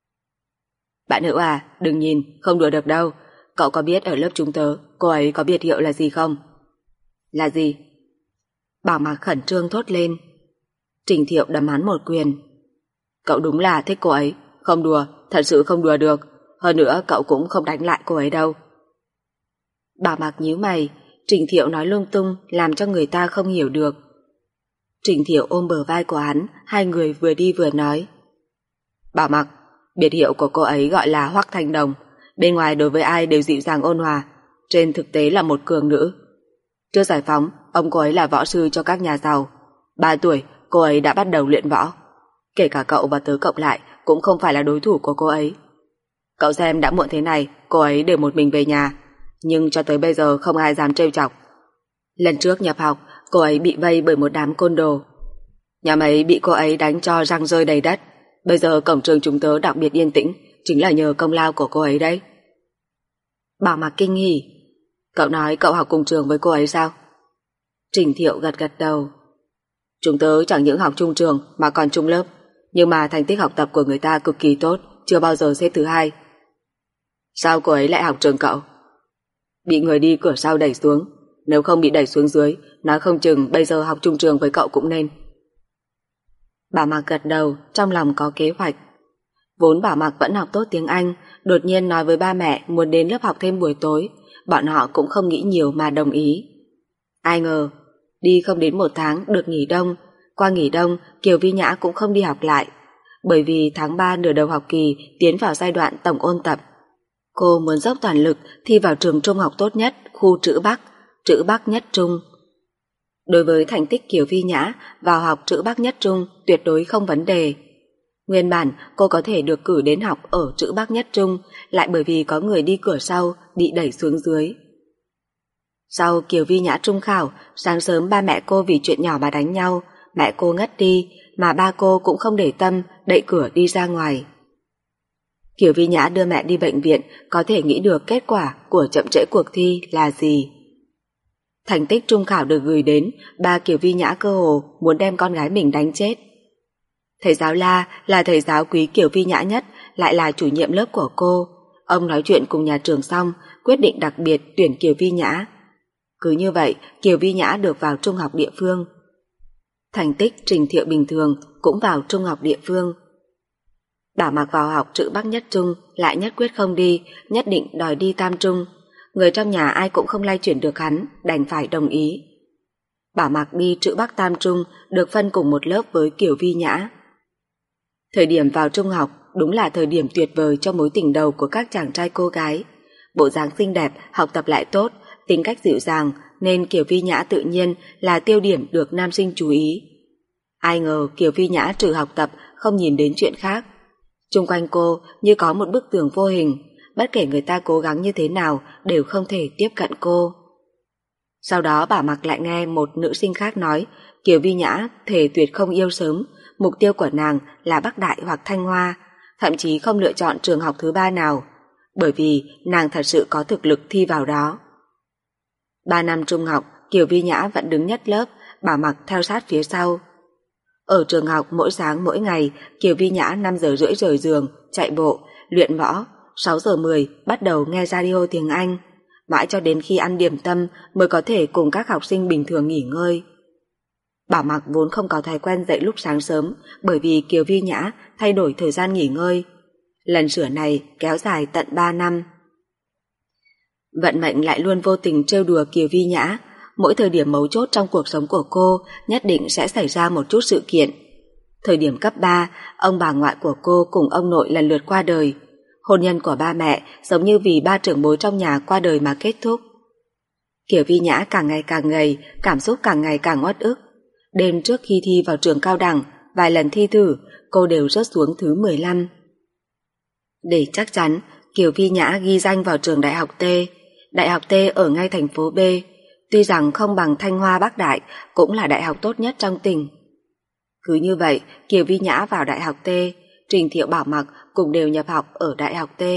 Bạn Hữu à, đừng nhìn, không đùa được đâu. Cậu có biết ở lớp chúng tớ, cô ấy có biệt hiệu là gì không? Là gì? Bảo Mặc khẩn trương thốt lên. Trình Thiệu đấm hắn một quyền. Cậu đúng là thích cô ấy, không đùa, thật sự không đùa được. Hơn nữa cậu cũng không đánh lại cô ấy đâu. Bảo Mặc nhíu mày, Trình Thiệu nói lung tung làm cho người ta không hiểu được. Trình Thiệu ôm bờ vai của hắn, hai người vừa đi vừa nói. Bảo Mặc, biệt hiệu của cô ấy gọi là Hoắc Thanh Đồng, bên ngoài đối với ai đều dịu dàng ôn hòa, trên thực tế là một cường nữ. Trước giải phóng, ông cô ấy là võ sư cho các nhà giàu. 3 tuổi, cô ấy đã bắt đầu luyện võ. Kể cả cậu và tớ cộng lại cũng không phải là đối thủ của cô ấy. Cậu xem đã muộn thế này, cô ấy đều một mình về nhà, nhưng cho tới bây giờ không ai dám trêu chọc. Lần trước nhập học, cô ấy bị vây bởi một đám côn đồ. Nhà máy bị cô ấy đánh cho răng rơi đầy đất. Bây giờ cổng trường chúng tớ đặc biệt yên tĩnh, chính là nhờ công lao của cô ấy đấy. Bảo Mạc kinh hỉ. Cậu nói cậu học cùng trường với cô ấy sao? Trình Thiệu gật gật đầu. Chúng tớ chẳng những học chung trường mà còn chung lớp, nhưng mà thành tích học tập của người ta cực kỳ tốt, chưa bao giờ xếp thứ hai. Sao cô ấy lại học trường cậu? Bị người đi cửa sau đẩy xuống. Nếu không bị đẩy xuống dưới, nói không chừng bây giờ học chung trường với cậu cũng nên. Bảo Mạc gật đầu, trong lòng có kế hoạch. Vốn Bảo Mạc vẫn học tốt tiếng Anh, đột nhiên nói với ba mẹ muốn đến lớp học thêm buổi tối, bọn họ cũng không nghĩ nhiều mà đồng ý. Ai ngờ, đi không đến 1 tháng được nghỉ đông. Qua nghỉ đông, Kiều Vi Nhã cũng không đi học lại, bởi vì tháng 3 nửa đầu học kỳ tiến vào giai đoạn tổng ôn tập. Cô muốn dốc toàn lực thi vào trường trung học tốt nhất, khu Trữ Bắc Nhất Trung. Đối với thành tích Kiều Vi Nhã, vào học Trữ Bắc Nhất Trung tuyệt đối không vấn đề. Nguyên bản cô có thể được cử đến học ở Trữ Bắc Nhất Trung, lại bởi vì có người đi cửa sau bị đẩy xuống dưới. Sau Kiều Vi Nhã trung khảo, sáng sớm ba mẹ cô vì chuyện nhỏ mà đánh nhau, mẹ cô ngất đi, mà ba cô cũng không để tâm, đẩy cửa đi ra ngoài. Kiều Vi Nhã đưa mẹ đi bệnh viện, có thể nghĩ được kết quả của chậm trễ cuộc thi là gì. Thành tích trung khảo được gửi đến, ba Kiều Vi Nhã cơ hồ muốn đem con gái mình đánh chết. Thầy giáo La là thầy giáo quý Kiều Vi Nhã nhất, lại là chủ nhiệm lớp của cô. Ông nói chuyện cùng nhà trường xong, quyết định đặc biệt tuyển Kiều Vi Nhã. Cứ như vậy, Kiều Vi Nhã được vào trung học địa phương. Thành tích Trình Thiệu bình thường cũng vào trung học địa phương. Bảo Mạc vào học Trữ Bắc Nhất Trung lại nhất quyết không đi, nhất định đòi đi Tam Trung. Người trong nhà ai cũng không lay chuyển được hắn, đành phải đồng ý. Bảo Mạc đi Trữ Bắc Tam Trung được phân cùng một lớp với Kiều Vi Nhã. Thời điểm vào trung học đúng là thời điểm tuyệt vời cho mối tình đầu của các chàng trai cô gái. Bộ dáng xinh đẹp, học tập lại tốt, tính cách dịu dàng nên Kiều Vi Nhã tự nhiên là tiêu điểm được nam sinh chú ý. Ai ngờ Kiều Vi Nhã trừ học tập không nhìn đến chuyện khác. Xung quanh cô như có một bức tường vô hình, bất kể người ta cố gắng như thế nào đều không thể tiếp cận cô. Sau đó Bảo Mạc lại nghe một nữ sinh khác nói Kiều Vi Nhã thề tuyệt không yêu sớm, mục tiêu của nàng là Bắc Đại hoặc Thanh Hoa, thậm chí không lựa chọn trường học thứ 3 nào, bởi vì nàng thật sự có thực lực thi vào đó. 3 năm trung học, Kiều Vi Nhã vẫn đứng nhất lớp, Bảo Mạc theo sát phía sau. Ở trường học mỗi sáng mỗi ngày, Kiều Vi Nhã 5 giờ rưỡi rời giường, chạy bộ, luyện võ, 6 giờ 10 bắt đầu nghe radio tiếng Anh, mãi cho đến khi ăn điểm tâm mới có thể cùng các học sinh bình thường nghỉ ngơi. Bảo Mạc vốn không có thói quen dậy lúc sáng sớm, bởi vì Kiều Vi Nhã thay đổi thời gian nghỉ ngơi. Lần sửa này kéo dài tận 3 năm. Vận mệnh lại luôn vô tình trêu đùa Kiều Vi Nhã. Mỗi thời điểm mấu chốt trong cuộc sống của cô nhất định sẽ xảy ra một chút sự kiện. Thời điểm cấp 3, ông bà ngoại của cô cùng ông nội lần lượt qua đời. Hôn nhân của ba mẹ giống như vì ba trưởng bối trong nhà qua đời mà kết thúc. Kiều Vi Nhã càng ngày càng gầy, cảm xúc càng ngày càng uất ức. Đêm trước khi thi vào trường cao đẳng, vài lần thi thử, cô đều rớt xuống thứ 15. Để chắc chắn, Kiều Vi Nhã ghi danh vào trường Đại học T. Đại học T ở ngay thành phố B, tuy rằng không bằng Thanh Hoa Bắc Đại, cũng là đại học tốt nhất trong tỉnh. Cứ như vậy, Kiều Vi Nhã vào Đại học T, Trình Thiệu Bảo Mạc cùng đều nhập học ở Đại học T.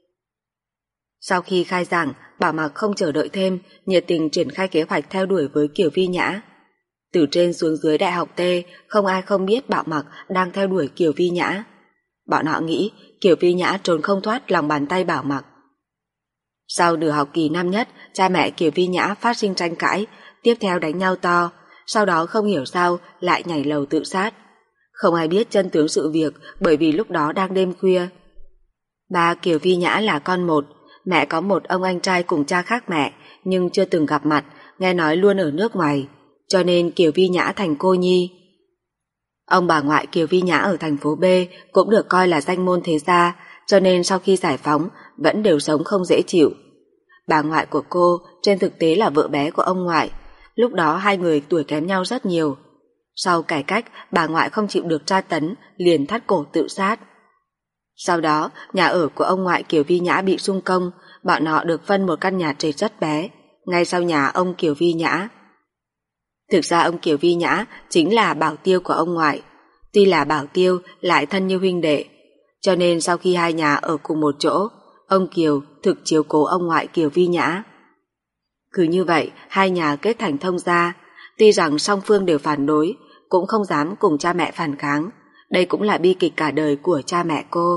Sau khi khai giảng, Bảo Mạc không chờ đợi thêm, nhiệt tình triển khai kế hoạch theo đuổi với Kiều Vi Nhã. Từ trên xuống dưới Đại học T, không ai không biết Bảo Mạc đang theo đuổi Kiều Vi Nhã. Bọn họ nghĩ Kiều Vi Nhã trốn không thoát lòng bàn tay Bảo Mạc. Sau nửa học kỳ năm nhất, cha mẹ Kiều Vi Nhã phát sinh tranh cãi, tiếp theo đánh nhau to, sau đó không hiểu sao lại nhảy lầu tự sát. Không ai biết chân tướng sự việc bởi vì lúc đó đang đêm khuya. Ba Kiều Vi Nhã là con một, mẹ có một ông anh trai cùng cha khác mẹ nhưng chưa từng gặp mặt, nghe nói luôn ở nước ngoài, cho nên Kiều Vi Nhã thành cô nhi. Ông bà ngoại Kiều Vi Nhã ở thành phố B cũng được coi là danh môn thế gia, cho nên sau khi giải phóng vẫn đều sống không dễ chịu. Bà ngoại của cô trên thực tế là vợ bé của ông ngoại, lúc đó hai người tuổi kém nhau rất nhiều. Sau cải cách, bà ngoại không chịu được tra tấn, liền thắt cổ tự sát. Sau đó, nhà ở của ông ngoại Kiều Vi Nhã bị xung công, bọn họ được phân một căn nhà trệt rất bé, ngay sau nhà ông Kiều Vi Nhã. Thực ra ông Kiều Vi Nhã chính là bảo tiêu của ông ngoại. Tuy là bảo tiêu lại thân như huynh đệ, cho nên sau khi hai nhà ở cùng một chỗ, ông Kiều thực chiếu cố ông ngoại Kiều Vi Nhã. Cứ như vậy, hai nhà kết thành thông gia. Tuy rằng song phương đều phản đối, cũng không dám cùng cha mẹ phản kháng. Đây cũng là bi kịch cả đời của cha mẹ cô.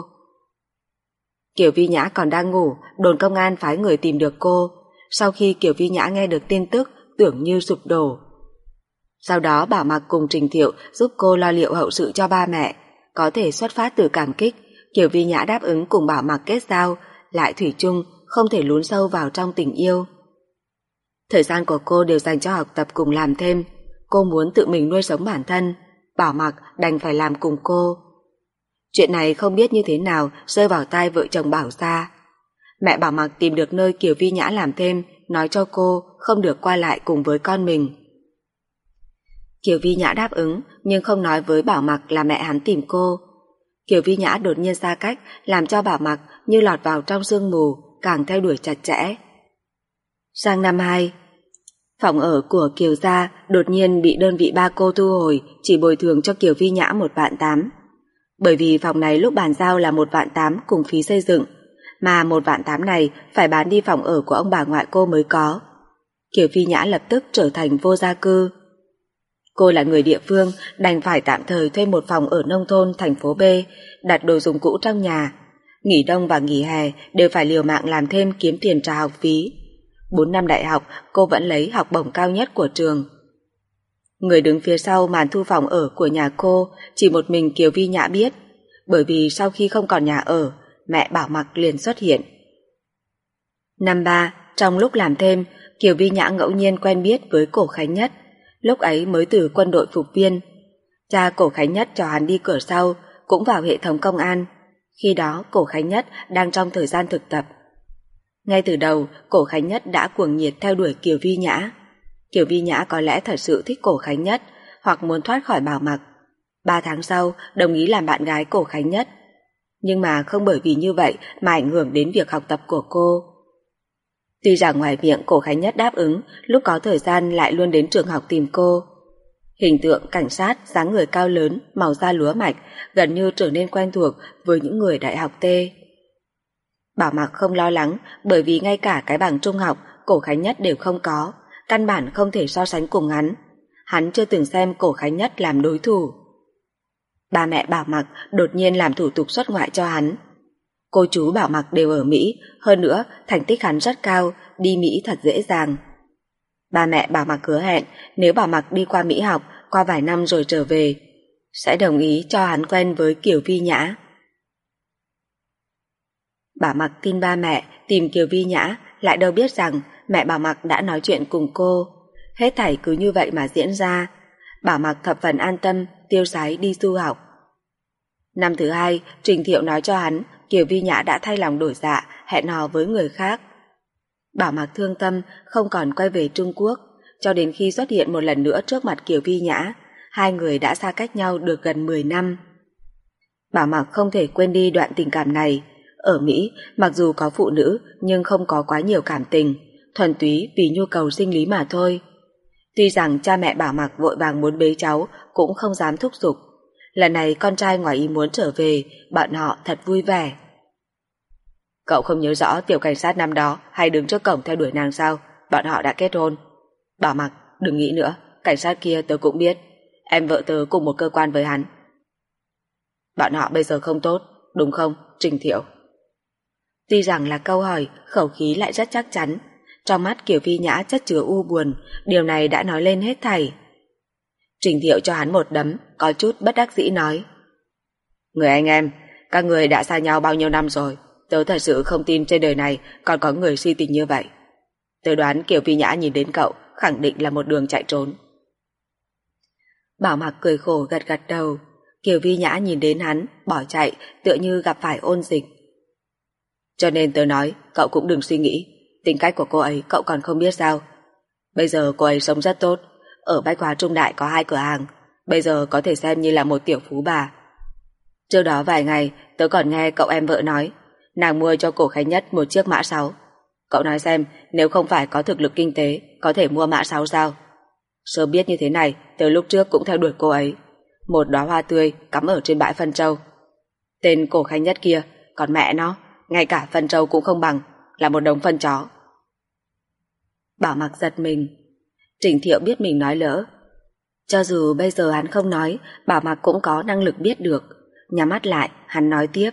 Kiều Vi Nhã còn đang ngủ, đồn công an phái người tìm được cô. Sau khi Kiều Vi Nhã nghe được tin tức, tưởng như sụp đổ. Sau đó Bảo Mặc cùng Trình Thiệu giúp cô lo liệu hậu sự cho ba mẹ. Có thể xuất phát từ cảm kích, Kiều Vi Nhã đáp ứng cùng Bảo Mặc kết giao, lại thủy chung không thể lún sâu vào trong tình yêu. Thời gian của cô đều dành cho học tập cùng làm thêm. Cô muốn tự mình nuôi sống bản thân, Bảo Mặc đành phải làm cùng cô. Chuyện này không biết như thế nào rơi vào tai vợ chồng Bảo gia. Mẹ Bảo Mặc tìm được nơi Kiều Vi Nhã làm thêm, nói cho cô không được qua lại cùng với con mình. Kiều Vi Nhã đáp ứng, nhưng không nói với Bảo Mặc là mẹ hắn tìm cô. Kiều Vi Nhã đột nhiên xa cách, làm cho Bảo Mặc như lọt vào trong sương mù, càng theo đuổi chặt chẽ. Sang năm 2, phòng ở của Kiều gia đột nhiên bị đơn vị ba cô thu hồi, chỉ bồi thường cho Kiều Vi Nhã 1.800.000. Bởi vì phòng này lúc bàn giao là 1.800.000 cùng phí xây dựng, mà 1.800.000 này phải bán đi phòng ở của ông bà ngoại cô mới có. Kiều Vi Nhã lập tức trở thành vô gia cư. Cô là người địa phương, đành phải tạm thời thuê một phòng ở nông thôn thành phố B, đặt đồ dùng cũ trong nhà. Nghỉ đông và nghỉ hè đều phải liều mạng làm thêm kiếm tiền trả học phí. 4 năm đại học cô vẫn lấy học bổng cao nhất của trường. Người đứng phía sau màn thu phòng ở của nhà cô chỉ một mình Kiều Vi Nhã biết, bởi vì sau khi không còn nhà ở, mẹ Bảo Mặc liền xuất hiện. Năm 3, trong lúc làm thêm, Kiều Vi Nhã ngẫu nhiên quen biết với Cổ Khánh Nhất, lúc ấy mới từ quân đội phục viên. Cha Cổ Khánh Nhất cho hắn đi cửa sau, cũng vào hệ thống công an. Khi đó Cổ Khánh Nhất đang trong thời gian thực tập. Ngay từ đầu, Cổ Khánh Nhất đã cuồng nhiệt theo đuổi Kiều Vi Nhã. Kiều Vi Nhã có lẽ thật sự thích Cổ Khánh Nhất, hoặc muốn thoát khỏi Bảo Mặc. 3 tháng sau, đồng ý làm bạn gái Cổ Khánh Nhất. Nhưng mà không bởi vì như vậy mà ảnh hưởng đến việc học tập của cô. Tuy rằng ngoài miệng Cổ Khánh Nhất đáp ứng, lúc có thời gian lại luôn đến trường học tìm cô. Hình tượng cảnh sát, dáng người cao lớn, màu da lúa mạch, gần như trở nên quen thuộc với những người đại học T. Bảo Mặc không lo lắng, bởi vì ngay cả cái bằng trung học Cổ Khánh Nhất đều không có, căn bản không thể so sánh cùng hắn. Hắn chưa từng xem Cổ Khánh Nhất làm đối thủ. Ba mẹ Bảo Mặc đột nhiên làm thủ tục xuất ngoại cho hắn. Cô chú Bảo Mặc đều ở Mỹ, hơn nữa thành tích hắn rất cao, đi Mỹ thật dễ dàng. Ba mẹ Bảo Mặc hứa hẹn nếu Bảo Mặc đi qua Mỹ học, qua vài năm rồi trở về, sẽ đồng ý cho hắn quen với Kiều Vi Nhã. Bảo Mặc tin ba mẹ tìm Kiều Vi Nhã, lại đâu biết rằng mẹ Bảo Mặc đã nói chuyện cùng cô. Hết thảy cứ như vậy mà diễn ra. Bảo Mặc thập phần an tâm, tiêu sái đi du học. Năm thứ 2, Trình Thiệu nói cho hắn Kiều Vi Nhã đã thay lòng đổi dạ, hẹn hò với người khác. Bảo Mặc thương tâm, không còn quay về Trung Quốc, cho đến khi xuất hiện một lần nữa trước mặt Kiều Vi Nhã, hai người đã xa cách nhau được gần 10 năm. Bảo Mặc không thể quên đi đoạn tình cảm này. Ở Mỹ, mặc dù có phụ nữ nhưng không có quá nhiều cảm tình, thuần túy vì nhu cầu sinh lý mà thôi. Tuy rằng cha mẹ Bảo Mặc vội vàng muốn bế cháu, cũng không dám thúc giục. Lần này con trai ngoài ý muốn trở về, bọn họ thật vui vẻ. Cậu không nhớ rõ tiểu cảnh sát năm đó hay đứng trước cổng theo đuổi nàng sao? Bọn họ đã kết hôn. Bảo Mặc, đừng nghĩ nữa, cảnh sát kia tớ cũng biết. Em vợ tớ cùng một cơ quan với hắn. Bọn họ bây giờ không tốt, đúng không, Trình Thiệu? Tuy rằng là câu hỏi, khẩu khí lại rất chắc chắn. Trong mắt Kiều Vi Nhã chất chứa u buồn, điều này đã nói lên hết thảy. Trình Thiệu cho hắn một đấm, có chút bất đắc dĩ nói. Người anh em, các người đã xa nhau bao nhiêu năm rồi, tớ thật sự không tin trên đời này còn có người si tình như vậy. Tớ đoán Kiều Vi Nhã nhìn đến cậu, khẳng định là một đường chạy trốn. Bảo Mặc cười khổ gật gật đầu. Kiều Vi Nhã nhìn đến hắn, bỏ chạy, tựa như gặp phải ôn dịch. Cho nên tớ nói, cậu cũng đừng suy nghĩ, tính cách của cô ấy cậu còn không biết sao. Bây giờ cô ấy sống rất tốt, ở Bách Hóa Trung Đại có 2 cửa hàng, bây giờ có thể xem như là một tiểu phú bà. Trước đó vài ngày, tớ còn nghe cậu em vợ nói, nàng mua cho Cổ Khánh Nhất một chiếc Mã 6. Cậu nói xem, nếu không phải có thực lực kinh tế, có thể mua Mã 6 sao? Sớm biết như thế này, từ lúc trước cũng theo đuổi cô ấy. Một đóa hoa tươi cắm ở trên bãi phân trâu. Tên Cổ Khánh Nhất kia, còn mẹ nó, ngay cả phân trâu cũng không bằng, là một đống phân chó. Bảo Mặc giật mình. Trình Thiệu biết mình nói lỡ. Cho dù bây giờ hắn không nói, Bảo Mặc cũng có năng lực biết được. Nhắm mắt lại, hắn nói tiếp.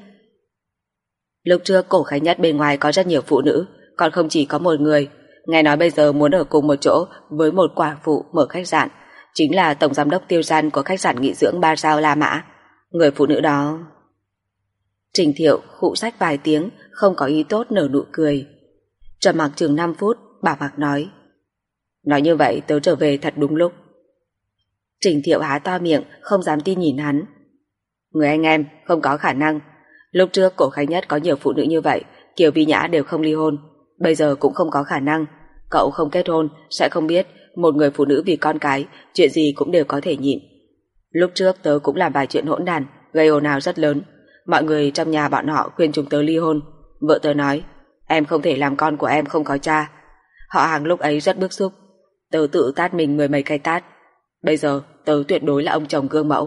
Lúc trước Cổ Khánh Nhất bên ngoài có rất nhiều phụ nữ, còn không chỉ có một người. Nghe nói bây giờ muốn ở cùng một chỗ với một quả phụ mở khách sạn, chính là tổng giám đốc Tiêu Gian của khách sạn nghỉ dưỡng 3 sao La Mã. Người phụ nữ đó... Trình Thiệu khụ sách vài tiếng, không có ý tốt nở nụ cười. Trầm mặc chừng 5 phút, Bảo Mặc nói. Nói như vậy tớ trở về thật đúng lúc. Trình Thiệu há to miệng, không dám tin nhìn hắn. Người anh em, không có khả năng. Lúc trước Cổ Khánh Nhất có nhiều phụ nữ như vậy, Kiều Vi Nhã đều không ly hôn. Bây giờ cũng không có khả năng. Cậu không kết hôn, sẽ không biết một người phụ nữ vì con cái, chuyện gì cũng đều có thể nhịn. Lúc trước tớ cũng làm vài chuyện hỗn đàn, gây ồn ào rất lớn. Mọi người trong nhà bọn họ khuyên chúng tớ ly hôn. Vợ tớ nói, em không thể làm con của em không có cha. Họ hàng lúc ấy rất bức xúc. Tớ tự tát mình 10 mấy cái tát. Bây giờ tớ tuyệt đối là ông chồng gương mẫu.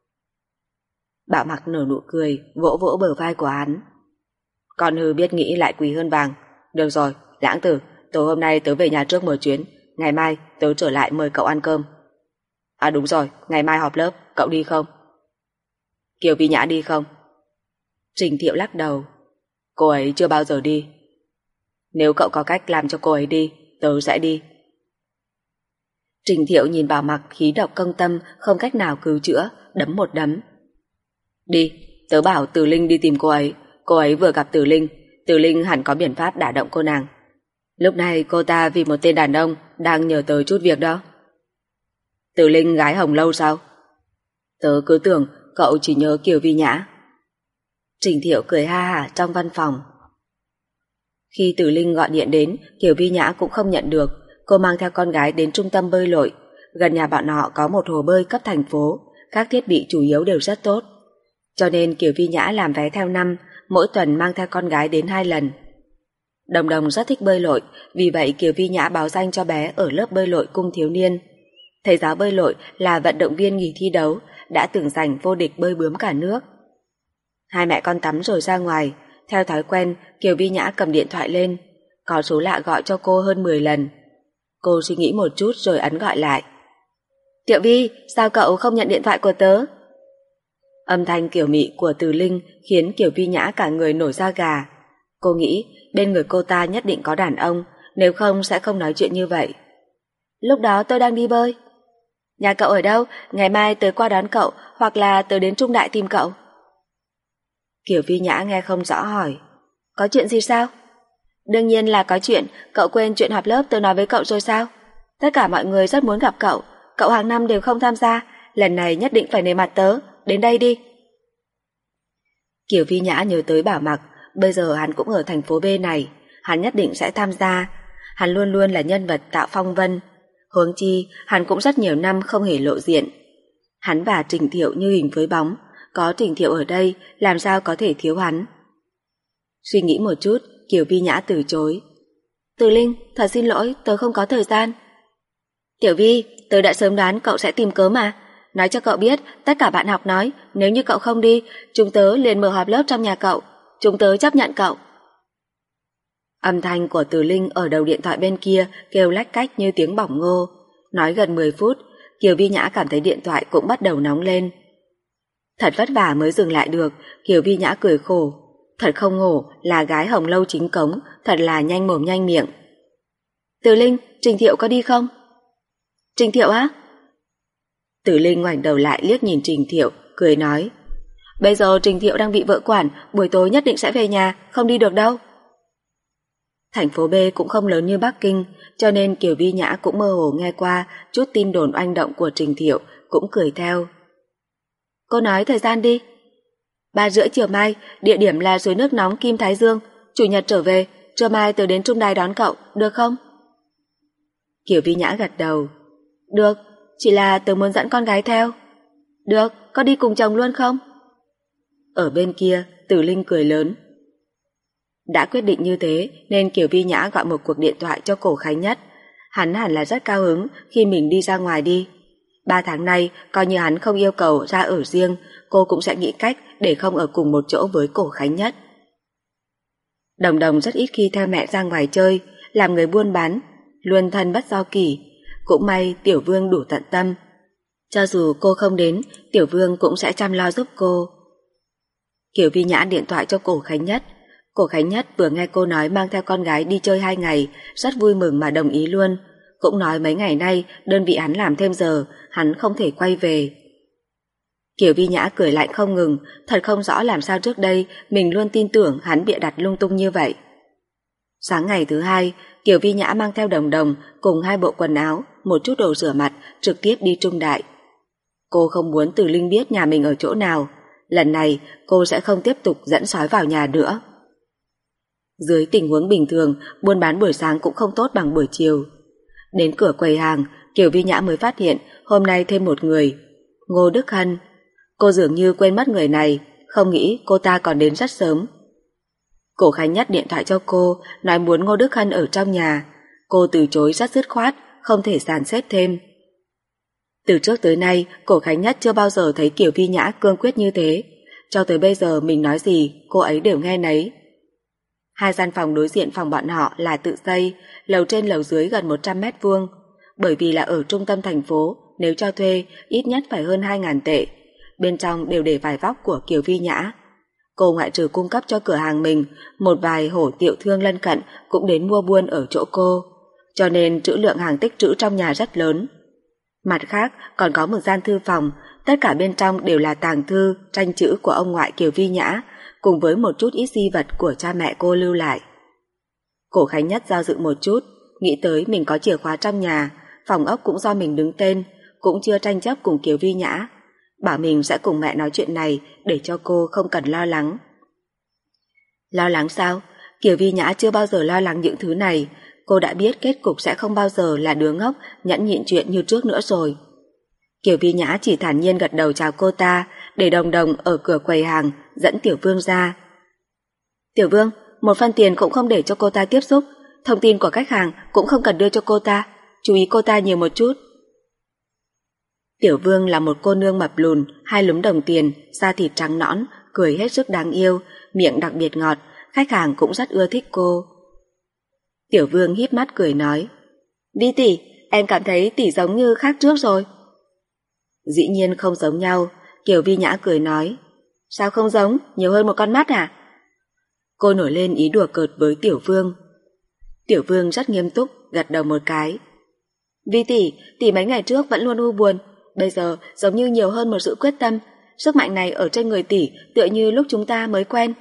Bảo Mặc nở nụ cười, vỗ vỗ bờ vai của hắn. Con hư biết nghĩ lại quý hơn vàng. Được rồi, Lãng Tử, tối hôm nay tớ về nhà trước một chuyến. Ngày mai tớ trở lại mời cậu ăn cơm. À đúng rồi, ngày mai họp lớp, cậu đi không? Kiều Vi Nhã đi không? Trình Thiệu lắc đầu. Cô ấy chưa bao giờ đi. Nếu cậu có cách làm cho cô ấy đi, tớ sẽ đi. Trình Thiệu nhìn Bảo Mặc khí độc công tâm, không cách nào cứu chữa, đấm một đấm. Đi, tớ bảo Từ Linh đi tìm cô ấy vừa gặp Từ Linh hẳn có biện pháp đả động cô nàng. Lúc này cô ta vì một tên đàn ông đang nhờ tớ chút việc đó. Từ Linh gái Hồng Lâu sao? Tớ cứ tưởng cậu chỉ nhớ Kiều Vi Nhã. Trình Thiệu cười ha hả trong văn phòng. Khi Từ Linh gọi điện đến, Kiều Vi Nhã cũng không nhận được. Cô mang theo con gái đến trung tâm bơi lội. Gần nhà bọn họ có một hồ bơi cấp thành phố, các thiết bị chủ yếu đều rất tốt. Cho nên Kiều Vi Nhã làm vé theo năm, mỗi tuần mang theo con gái đến 2 lần. Đồng Đồng rất thích bơi lội, vì vậy Kiều Vi Nhã báo danh cho bé ở lớp bơi lội cung thiếu niên. Thầy giáo bơi lội là vận động viên nghỉ thi đấu, đã từng giành vô địch bơi bướm cả nước. Hai mẹ con tắm rồi ra ngoài, theo thói quen Kiều Vi Nhã cầm điện thoại lên, có số lạ gọi cho cô hơn 10 lần. Cô suy nghĩ một chút rồi ấn gọi lại. Tiểu Vi, sao cậu không nhận điện thoại của tớ? Âm thanh kiểu mị của Từ Linh khiến Kiều Vi Nhã cả người nổi da gà. Cô nghĩ bên người cô ta nhất định có đàn ông, nếu không sẽ không nói chuyện như vậy. Lúc đó tôi đang đi bơi. Nhà cậu ở đâu? Ngày mai tớ qua đón cậu, hoặc là tớ đến Trung Đại tìm cậu. Kiều Vi Nhã nghe không rõ hỏi. Có chuyện gì sao? Đương nhiên là có chuyện, cậu quên chuyện họp lớp tớ nói với cậu rồi sao? Tất cả mọi người rất muốn gặp cậu, cậu hàng năm đều không tham gia, lần này nhất định phải nể mặt tớ, đến đây đi. Kiều Vi Nhã nhớ tới Bảo Mặc, bây giờ hắn cũng ở thành phố B này, hắn nhất định sẽ tham gia. Hắn luôn luôn là nhân vật tạo phong vân, huống chi hắn cũng rất nhiều năm không hề lộ diện. Hắn và Trình Thiệu như hình với bóng, có Trình Thiệu ở đây làm sao có thể thiếu hắn. Suy nghĩ một chút, Kiều Vi Nhã từ chối. Từ Linh, thật xin lỗi, tớ không có thời gian. Tiểu Vi, tớ đã sớm đoán cậu sẽ tìm cớ mà. Nói cho cậu biết, tất cả bạn học nói, nếu như cậu không đi, chúng tớ liền mở họp lớp trong nhà cậu. Chúng tớ chấp nhận cậu. Âm thanh của Từ Linh ở đầu điện thoại bên kia kêu lách cách như tiếng bỏng ngô. Nói gần 10 phút, Kiều Vi Nhã cảm thấy điện thoại cũng bắt đầu nóng lên. Thật vất vả mới dừng lại được, Kiều Vi Nhã cười khổ. Thật không ngổ là gái Hồng Lâu chính cống, thật là nhanh mồm nhanh miệng. Từ Linh, Trình Thiệu có đi không? Trình Thiệu á? Từ Linh ngoảnh đầu lại liếc nhìn Trình Thiệu, cười nói. Bây giờ Trình Thiệu đang bị vợ quản, buổi tối nhất định sẽ về nhà, không đi được đâu. Thành phố B cũng không lớn như Bắc Kinh, cho nên Kiều Vi Nhã cũng mơ hồ nghe qua chút tin đồn oanh động của Trình Thiệu, cũng cười theo. Cô nói thời gian đi. 3:30 chiều mai, địa điểm là suối nước nóng Kim Thái Dương, chủ nhật trở về, trưa mai tớ đến Trung Đài đón cậu, được không? Kiều Vi Nhã gật đầu. Được, chỉ là tớ muốn dẫn con gái theo. Được, có đi cùng chồng luôn không? Ở bên kia, Từ Linh cười lớn. Đã quyết định như thế nên Kiều Vi Nhã gọi một cuộc điện thoại cho Cổ Khánh Nhất. Hắn hẳn là rất cao hứng khi mình đi ra ngoài đi. 3 tháng nay, coi như hắn không yêu cầu ra ở riêng, cô cũng sẽ nghĩ cách để không ở cùng một chỗ với Cổ Khánh Nhất. Đồng Đồng rất ít khi theo mẹ ra ngoài chơi, làm người buôn bán, luôn thân bất do kỷ. Cũng may Tiểu Vương đủ tận tâm. Cho dù cô không đến, Tiểu Vương cũng sẽ chăm lo giúp cô. Kiều Vi Nhã điện thoại cho Cổ Khánh Nhất. Cổ Khánh Nhất vừa nghe cô nói mang theo con gái đi chơi 2 ngày, rất vui mừng mà đồng ý luôn. Cũng nói mấy ngày nay đơn vị hắn làm thêm giờ, hắn không thể quay về. Kiều Vi Nhã cười lạnh không ngừng, thật không rõ làm sao trước đây mình luôn tin tưởng hắn bịa đặt lung tung như vậy. Sáng ngày thứ 2, Kiều Vi Nhã mang theo Đồng Đồng cùng 2 bộ quần áo, một chút đồ rửa mặt, trực tiếp đi Trung Đại. Cô không muốn Từ Linh biết nhà mình ở chỗ nào. Lần này cô sẽ không tiếp tục dẫn sói vào nhà nữa. Dưới tình huống bình thường, buôn bán buổi sáng cũng không tốt bằng buổi chiều. Đến cửa quầy hàng, Kiều Vi Nhã mới phát hiện hôm nay thêm một người, Ngô Đức Hân. Cô dường như quên mất người này, không nghĩ cô ta còn đến rất sớm. Cổ Khánh Nhất điện thoại cho cô, nói muốn Ngô Đức Hân ở trong nhà. Cô từ chối rất dứt khoát, không thể dàn xếp thêm. Từ trước tới nay, Cổ Khánh Nhất chưa bao giờ thấy Kiều Vi Nhã cương quyết như thế. Cho tới bây giờ mình nói gì, cô ấy đều nghe nấy. 2 gian phòng đối diện phòng bọn họ là tự xây, lầu trên lầu dưới gần 100 mét vuông. Bởi vì là ở trung tâm thành phố, nếu cho thuê, ít nhất phải hơn 2.000 tệ. Bên trong đều để vải vóc của Kiều Vi Nhã. Cô ngoại trừ cung cấp cho cửa hàng mình, một vài hổ tiểu thương lân cận cũng đến mua buôn ở chỗ cô. Cho nên trữ lượng hàng tích trữ trong nhà rất lớn. Mặt khác còn có một gian thư phòng, tất cả bên trong đều là tàng thư, tranh chữ của ông ngoại Kiều Vi Nhã, cùng với một chút ít di vật của cha mẹ cô lưu lại. Cổ Khánh Nhất do dự một chút, nghĩ tới mình có chìa khóa trong nhà, phòng ốc cũng do mình đứng tên, cũng chưa tranh chấp cùng Kiều Vi Nhã. Bảo mình sẽ cùng mẹ nói chuyện này để cho cô không cần lo lắng. Lo lắng sao? Kiều Vi Nhã chưa bao giờ lo lắng những thứ này. Cô đã biết kết cục sẽ không bao giờ là đứa ngốc nhẫn nhịn chuyện như trước nữa rồi. Kiều Vi Nhã chỉ thản nhiên gật đầu chào cô ta, để Đồng Đồng ở cửa quầy hàng dẫn Tiểu Vương ra. Tiểu Vương, 1 phân tiền cũng không để cho cô ta tiếp xúc, thông tin của khách hàng cũng không cần đưa cho cô ta, chú ý cô ta nhiều một chút. Tiểu Vương là một cô nương mập lùn, 2 lúm đồng tiền, da thịt trắng nõn, cười hết sức đáng yêu, miệng đặc biệt ngọt, khách hàng cũng rất ưa thích cô. Tiểu Vương híp mắt cười nói, Vi tỷ, em cảm thấy tỷ giống như khác trước rồi. Dĩ nhiên không giống nhau, Kiều Vi Nhã cười nói, sao không giống, nhiều hơn một con mắt à? Cô nổi lên ý đùa cợt với Tiểu Vương. Tiểu Vương rất nghiêm túc, gật đầu một cái. Vi tỷ mấy ngày trước vẫn luôn u buồn, bây giờ giống như nhiều hơn một sự quyết tâm, sức mạnh này ở trên người tỷ tựa như lúc chúng ta mới quen.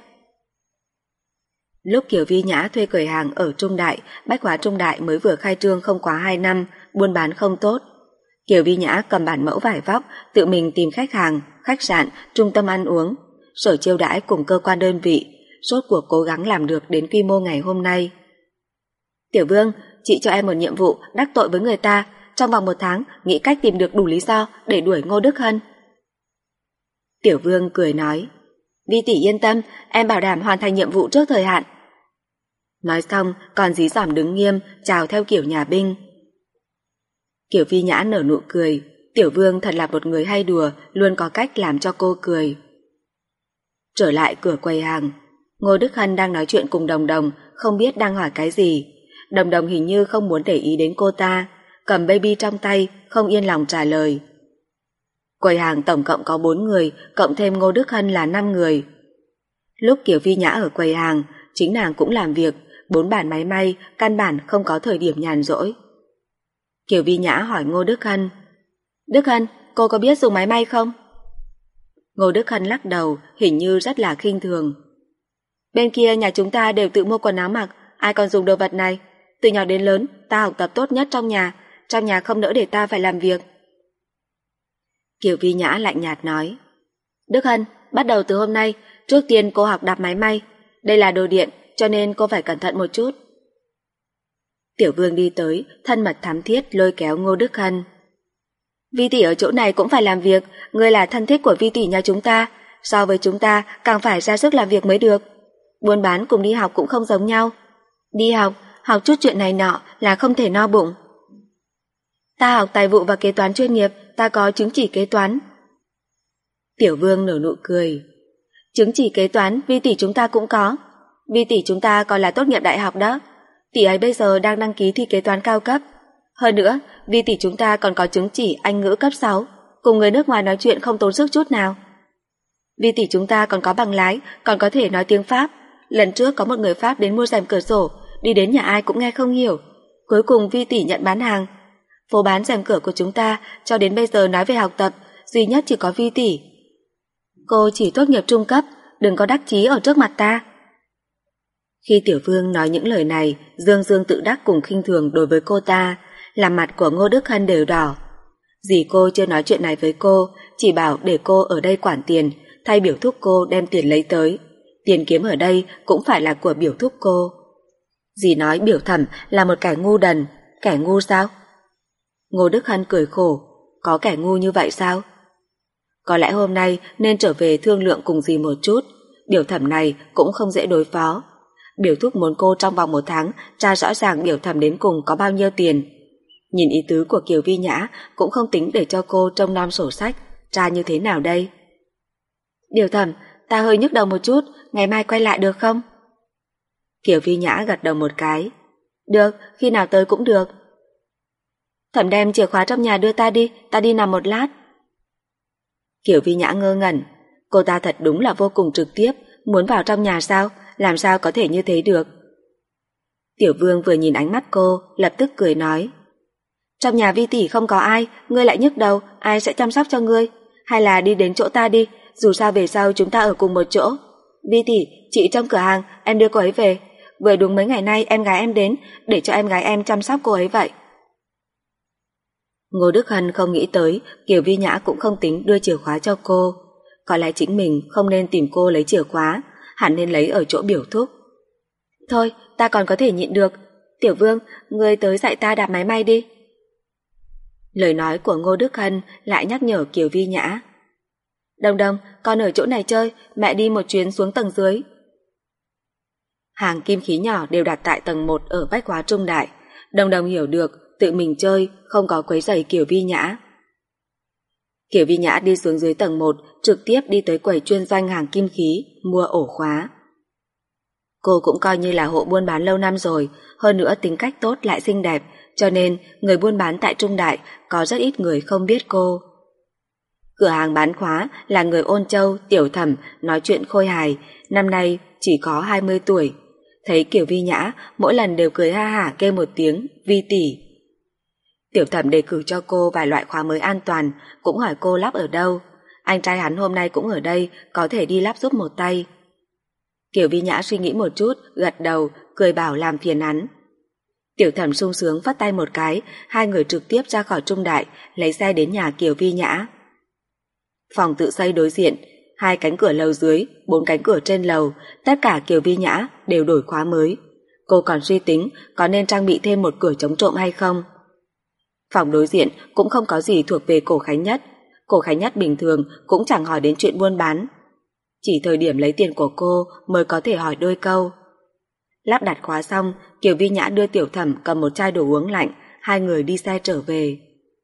Lúc Kiều Vi Nhã thuê quầy hàng ở Trung Đại, bách hóa Trung Đại mới vừa khai trương không quá 2 năm, buôn bán không tốt. Kiều Vi Nhã cầm bản mẫu vải vóc, tự mình tìm khách hàng, khách sạn, trung tâm ăn uống, sở chiêu đãi cùng cơ quan đơn vị, rốt cuộc cố gắng làm được đến quy mô ngày hôm nay. Tiểu Vương, chị cho em một nhiệm vụ đắc tội với người ta, trong vòng 1 tháng nghĩ cách tìm được đủ lý do để đuổi Ngô Đức Hân. Tiểu Vương cười nói, Vi tỷ yên tâm, em bảo đảm hoàn thành nhiệm vụ trước thời hạn. Nói xong còn dí dỏm đứng nghiêm, chào theo kiểu nhà binh. Kiều Vi Nhã nở nụ cười, Tiểu Vương thật là một người hay đùa, luôn có cách làm cho cô cười. Trở lại cửa quầy hàng, Ngô Đức Hân đang nói chuyện cùng Đồng Đồng, không biết đang hỏi cái gì. Đồng Đồng hình như không muốn để ý đến cô ta, cầm baby trong tay, không yên lòng trả lời. Quầy hàng tổng cộng có 4 người, cộng thêm Ngô Đức Hân là 5 người. Lúc Kiều Vi Nhã ở quầy hàng, chính nàng cũng làm việc, 4 bàn máy may, căn bản không có thời điểm nhàn rỗi. Kiều Vi Nhã hỏi Ngô Đức Hân, Đức Hân, cô có biết dùng máy may không? Ngô Đức Hân lắc đầu, hình như rất là khinh thường. Bên kia nhà chúng ta đều tự mua quần áo mặc, ai còn dùng đồ vật này? Từ nhỏ đến lớn, ta học tập tốt nhất trong nhà không nỡ để ta phải làm việc. Kiều Vi Nhã lạnh nhạt nói, Đức Hân, bắt đầu từ hôm nay, trước tiên cô học đạp máy may. Đây là đồ điện, cho nên cô phải cẩn thận một chút. Tiểu Vương đi tới, thân mật thắm thiết lôi kéo Ngô Đức Hân. Vi tỷ ở chỗ này cũng phải làm việc, ngươi là thân thích của Vi tỷ nhà chúng ta, so với chúng ta càng phải ra sức làm việc mới được. Buôn bán cùng đi học cũng không giống nhau. Đi học chút chuyện này nọ là không thể no bụng, Ta học tài vụ và kế toán chuyên nghiệp, ta có chứng chỉ kế toán. Tiểu Vương nở nụ cười. Chứng chỉ kế toán Vi tỷ chúng ta cũng có. Vi tỷ chúng ta còn là tốt nghiệp đại học đó. Tỷ ấy bây giờ đang đăng ký thi kế toán cao cấp. Hơn nữa, Vi tỷ chúng ta còn có chứng chỉ Anh ngữ cấp 6, cùng người nước ngoài nói chuyện không tốn sức chút nào. Vi tỷ chúng ta còn có bằng lái, còn có thể nói tiếng Pháp. Lần trước có một người Pháp đến mua rèm cửa sổ, đi đến nhà ai cũng nghe không hiểu. Cuối cùng Vi tỷ nhận bán hàng. Phố bán rèm cửa của chúng ta cho đến bây giờ nói về học tập, duy nhất chỉ có Vi tỷ. Cô chỉ tốt nghiệp trung cấp, đừng có đắc chí ở trước mặt ta. Khi Tiểu Vương nói những lời này, dương dương tự đắc cùng khinh thường đối với cô ta, làm mặt của Ngô Đức Hân đều đỏ. Dì cô chưa nói chuyện này với cô, chỉ bảo để cô ở đây quản tiền, thay biểu thúc cô đem tiền lấy tới. Tiền kiếm ở đây cũng phải là của biểu thúc cô. Dì nói biểu thẩm là một kẻ ngu đần. Kẻ ngu sao? Ngô Đức Hân cười khổ. Có kẻ ngu như vậy sao? Có lẽ hôm nay nên trở về thương lượng cùng dì một chút. Biểu thẩm này cũng không dễ đối phó. Biểu thúc muốn cô trong vòng 1 tháng tra rõ ràng biểu thẩm đến cùng có bao nhiêu tiền. Nhìn ý tứ của Kiều Vi Nhã cũng không tính để cho cô trông nom sổ sách, tra như thế nào đây? Biểu thẩm, ta hơi nhức đầu một chút, ngày mai quay lại được không? Kiều Vi Nhã gật đầu một cái. Được, khi nào tới cũng được. Thẩm đem chìa khóa trong nhà đưa ta đi nằm một lát. Kiều Vi Nhã ngơ ngẩn, cô ta thật đúng là vô cùng trực tiếp, muốn vào trong nhà sao, làm sao có thể như thế được. Tiểu Vương vừa nhìn ánh mắt cô, lập tức cười nói. Trong nhà Vi tỷ không có ai, ngươi lại nhức đầu, ai sẽ chăm sóc cho ngươi? Hay là đi đến chỗ ta đi, dù sao về sau chúng ta ở cùng một chỗ. Vi tỷ, chị trong cửa hàng, em đưa cô ấy về. Vừa đúng mấy ngày nay em gái em đến, để cho em gái em chăm sóc cô ấy vậy. Ngô Đức Hân không nghĩ tới Kiều Vi Nhã cũng không tính đưa chìa khóa cho cô. Có lẽ chính mình không nên tìm cô lấy chìa khóa, hẳn nên lấy ở chỗ biểu thúc. Thôi, ta còn có thể nhịn được. Tiểu Vương, ngươi tới dạy ta đạp máy may đi. Lời nói của Ngô Đức Hân lại nhắc nhở Kiều Vi Nhã. Đồng Đồng, con ở chỗ này chơi, mẹ đi một chuyến xuống tầng dưới. Hàng kim khí nhỏ đều đặt tại tầng 1 ở Bách Hóa Trung Đại. Đồng Đồng hiểu được tự mình chơi, không có quấy rầy Kiều Vi Nhã. Kiều Vi Nhã đi xuống dưới tầng 1, trực tiếp đi tới quầy chuyên doanh hàng kim khí, mua ổ khóa. Cô cũng coi như là hộ buôn bán lâu năm rồi, hơn nữa tính cách tốt lại xinh đẹp, cho nên người buôn bán tại Trung Đại có rất ít người không biết cô. Cửa hàng bán khóa là người Ôn Châu, Tiểu Thẩm, nói chuyện khôi hài, năm nay chỉ có 20 tuổi. Thấy Kiều Vi Nhã, mỗi lần đều cười ha hả kêu một tiếng, Vi tỷ. Tiểu Thẩm đề cử cho cô vài loại khóa mới an toàn, cũng hỏi cô lắp ở đâu. Anh trai hắn hôm nay cũng ở đây, có thể đi lắp giúp một tay. Kiều Vi Nhã suy nghĩ một chút, gật đầu, cười bảo làm phiền hắn. Tiểu Thẩm sung sướng vắt tay một cái, hai người trực tiếp ra khỏi Trung Đại, lấy xe đến nhà Kiều Vi Nhã. Phòng tự xây đối diện, 2 cánh cửa lầu dưới, 4 cánh cửa trên lầu, tất cả Kiều Vi Nhã đều đổi khóa mới. Cô còn suy tính có nên trang bị thêm một cửa chống trộm hay không. Phòng đối diện cũng không có gì thuộc về Cổ Khánh Nhất. Cổ Khánh Nhất bình thường cũng chẳng hỏi đến chuyện buôn bán. Chỉ thời điểm lấy tiền của cô mới có thể hỏi đôi câu. Lắp đặt khóa xong, Kiều Vi Nhã đưa Tiểu Thẩm cầm một chai đồ uống lạnh, hai người đi xe trở về.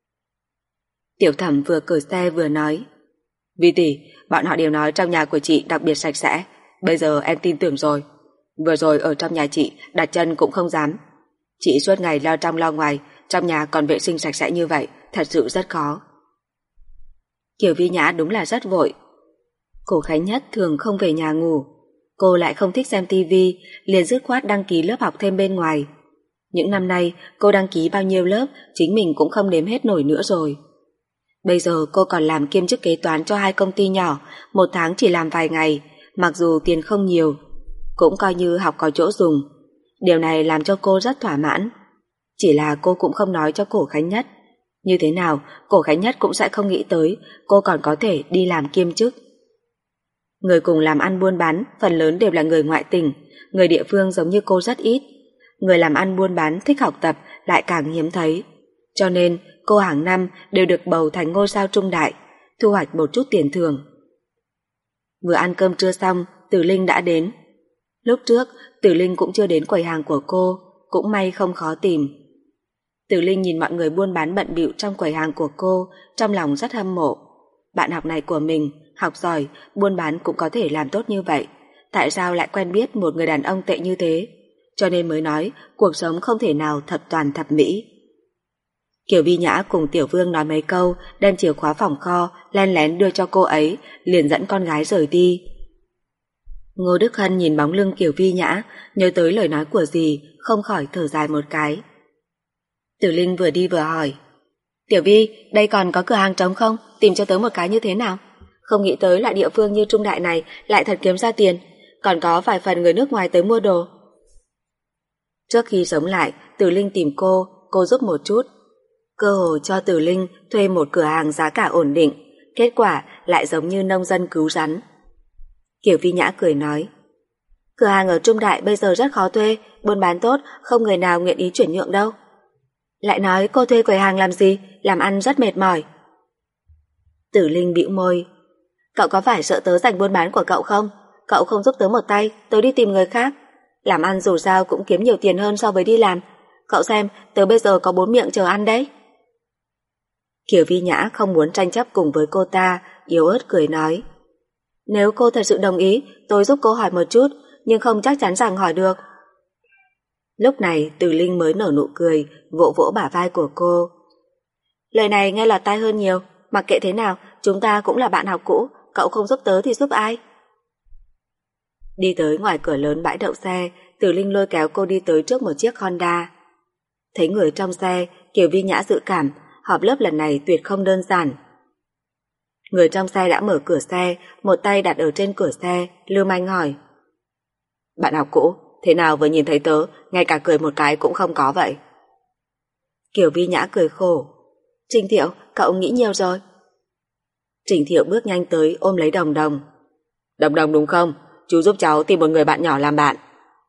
Tiểu Thẩm vừa cởi xe vừa nói. Vi tỷ, bọn họ đều nói trong nhà của chị đặc biệt sạch sẽ. Bây giờ em tin tưởng rồi. Vừa rồi ở trong nhà chị đặt chân cũng không dám. Chị suốt ngày lo trong lo ngoài, trong nhà còn vệ sinh sạch sẽ như vậy, thật sự rất khó. Kiều Vi Nhã đúng là rất vội. Cổ Khánh Nhất thường không về nhà ngủ. Cô lại không thích xem tivi, liền dứt khoát đăng ký lớp học thêm bên ngoài. Những năm nay cô đăng ký bao nhiêu lớp chính mình cũng không đếm hết nổi nữa rồi. Bây giờ cô còn làm kiêm chức kế toán cho 2 công ty nhỏ, 1 tháng chỉ làm vài ngày, mặc dù tiền không nhiều, cũng coi như học có chỗ dùng. Điều này làm cho cô rất thỏa mãn. Chỉ là cô cũng không nói cho Cổ Khánh Nhất. Như thế nào, Cổ Khánh Nhất cũng sẽ không nghĩ tới cô còn có thể đi làm kiêm chức. Người cùng làm ăn buôn bán phần lớn đều là người ngoại tỉnh, người địa phương giống như cô rất ít. Người làm ăn buôn bán thích học tập lại càng hiếm thấy. Cho nên cô hàng năm đều được bầu thành ngôi sao Trung Đại, thu hoạch một chút tiền thưởng. Vừa ăn cơm trưa xong, Tử Linh đã đến. Lúc trước, Tử Linh cũng chưa đến quầy hàng của cô, cũng may không khó tìm. Tử Linh nhìn mọi người buôn bán bận bịu trong quầy hàng của cô, trong lòng rất hâm mộ. Bạn học này của mình, học giỏi, buôn bán cũng có thể làm tốt như vậy. Tại sao lại quen biết một người đàn ông tệ như thế? Cho nên mới nói cuộc sống không thể nào thập toàn thập mỹ. Kiều Vi Nhã cùng Tiểu Vương nói mấy câu, đem chìa khóa phòng kho len lén đưa cho cô ấy, liền dẫn con gái rời đi. Ngô Đức Hân nhìn bóng lưng Kiều Vi Nhã, nhớ tới lời nói của dì, không khỏi thở dài một cái. Tử Linh vừa đi vừa hỏi, Tiểu Vi, đây còn có cửa hàng trống không? Tìm cho tớ một cái như thế nào? Không nghĩ tới loại địa phương như Trung Đại này lại thật kiếm ra tiền, còn có vài phần người nước ngoài tới mua đồ. Trước khi sống lại, Tử Linh tìm cô giúp một chút. Cơ hồ cho Tử Linh thuê một cửa hàng giá cả ổn định, kết quả lại giống như nông dân cứu rắn. Kiều Vi Nhã cười nói, cửa hàng ở Trung Đại bây giờ rất khó thuê, buôn bán tốt, không người nào nguyện ý chuyển nhượng đâu. Lại nói cô thuê quầy hàng làm gì, làm ăn rất mệt mỏi. Tử Linh bĩu môi, cậu có phải sợ tớ giành buôn bán của cậu không? Cậu không giúp tớ một tay, tớ đi tìm người khác. Làm ăn dù sao cũng kiếm nhiều tiền hơn so với đi làm. Cậu xem, tớ bây giờ có 4 miệng chờ ăn đấy. Kiều Vi Nhã không muốn tranh chấp cùng với cô ta, yếu ớt cười nói, nếu cô thật sự đồng ý, tôi giúp cô hỏi một chút, nhưng không chắc chắn rằng hỏi được. Lúc này Tử Linh mới nở nụ cười, vỗ vỗ bả vai của cô. Lời này nghe lọt tai hơn nhiều, mặc kệ thế nào, chúng ta cũng là bạn học cũ, cậu không giúp tớ thì giúp ai? Đi tới ngoài cửa lớn bãi đậu xe, Tử Linh lôi kéo cô đi tới trước một chiếc Honda. Thấy người trong xe, Kiều Vi Nhã dự cảm, họp lớp lần này tuyệt không đơn giản. Người trong xe đã mở cửa xe, một tay đặt ở trên cửa xe, lưu manh hỏi, bạn học cũ, thế nào vừa nhìn thấy tớ, ngay cả cười một cái cũng không có vậy? Kiều Vi Nhã cười khổ, Trình Thiệu, cậu nghĩ nhiều rồi. Trình Thiệu bước nhanh tới ôm lấy Đồng Đồng. Đồng Đồng đúng không? Chú giúp cháu tìm một người bạn nhỏ làm bạn.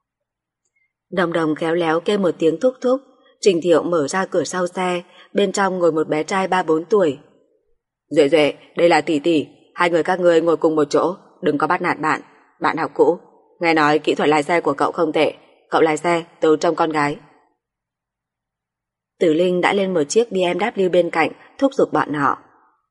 Đồng Đồng khéo léo kêu một tiếng thúc thúc. Trình Thiệu mở ra cửa sau xe, bên trong ngồi một bé trai 3-4 tuổi. Duệ Duệ, đây là tỷ tỷ, hai người các ngươi ngồi cùng một chỗ, đừng có bắt nạt bạn. Bạn học cũ, nghe nói kỹ thuật lái xe của cậu không tệ, cậu lái xe, tớ trông con gái. Tử Linh đã lên một chiếc BMW bên cạnh, thúc giục bọn họ.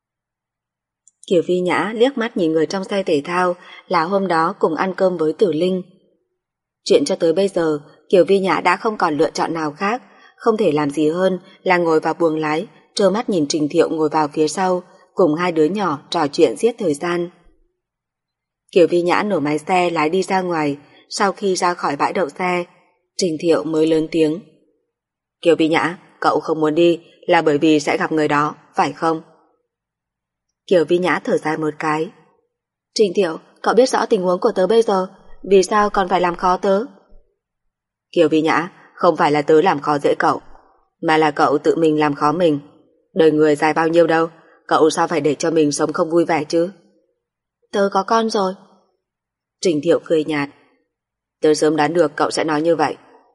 Kiều Vi Nhã liếc mắt nhìn người trong xe thể thao, là hôm đó cùng ăn cơm với Tử Linh. Chuyện cho tới bây giờ, Kiều Vi Nhã đã không còn lựa chọn nào khác, không thể làm gì hơn là ngồi vào buồng lái, trơ mắt nhìn Trình Thiệu ngồi vào phía sau, cùng hai đứa nhỏ trò chuyện giết thời gian. Kiều Vi Nhã nổ máy xe lái đi ra ngoài, sau khi ra khỏi bãi đậu xe, Trình Thiệu mới lớn tiếng. Kiều Vi Nhã, cậu không muốn đi là bởi vì sẽ gặp người đó, phải không? Kiều Vi Nhã thở dài một cái. Trình Thiệu, cậu biết rõ tình huống của tớ bây giờ, vì sao còn phải làm khó tớ? Kiều Vi Nhã, không phải là tớ làm khó dễ cậu, mà là cậu tự mình làm khó mình. Đời người dài bao nhiêu đâu, cậu sao phải để cho mình sống không vui vẻ chứ? Tớ có con rồi. Trình Thiệu cười nhạt. Tớ sớm đoán được cậu sẽ nói như vậy.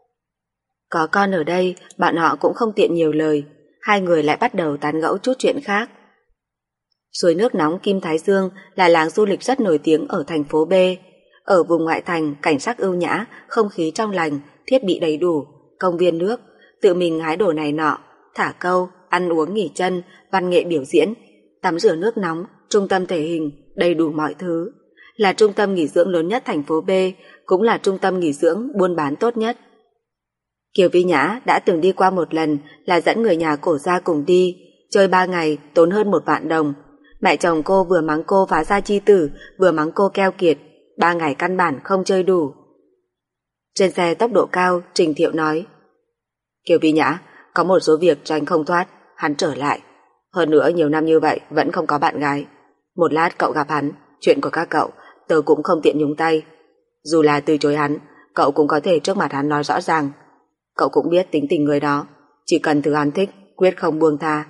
Có con ở đây, bọn họ cũng không tiện nhiều lời, hai người lại bắt đầu tán gẫu chút chuyện khác. Suối nước nóng Kim Thái Dương là làng du lịch rất nổi tiếng ở thành phố B. Ở vùng ngoại thành, cảnh sắc ưu nhã, không khí trong lành, thiết bị đầy đủ, công viên nước, tự mình hái đồ này nọ, thả câu, ăn uống nghỉ chân, văn nghệ biểu diễn, tắm rửa nước nóng, trung tâm thể hình, đầy đủ mọi thứ. Là trung tâm nghỉ dưỡng lớn nhất thành phố B, cũng là trung tâm nghỉ dưỡng buôn bán tốt nhất. Kiều Vi Nhã đã từng đi qua một lần, là dẫn người nhà cổ ra cùng đi, chơi 3 ngày tốn hơn 1 vạn đồng. Mẹ chồng cô vừa mắng cô phá gia chi tử, vừa mắng cô keo kiệt, 3 ngày căn bản không chơi đủ. Trên xe tốc độ cao, Trình Thiệu nói, Kiều Vi Nhã, có một số việc tránh không thoát, hắn trở lại. Hơn nữa nhiều năm như vậy vẫn không có bạn gái. Một lát cậu gặp hắn, chuyện của các cậu, tớ cũng không tiện nhúng tay. Dù là từ chối hắn, cậu cũng có thể trước mặt hắn nói rõ ràng. Cậu cũng biết tính tình người đó, chỉ cần thứ hắn thích, quyết không buông tha.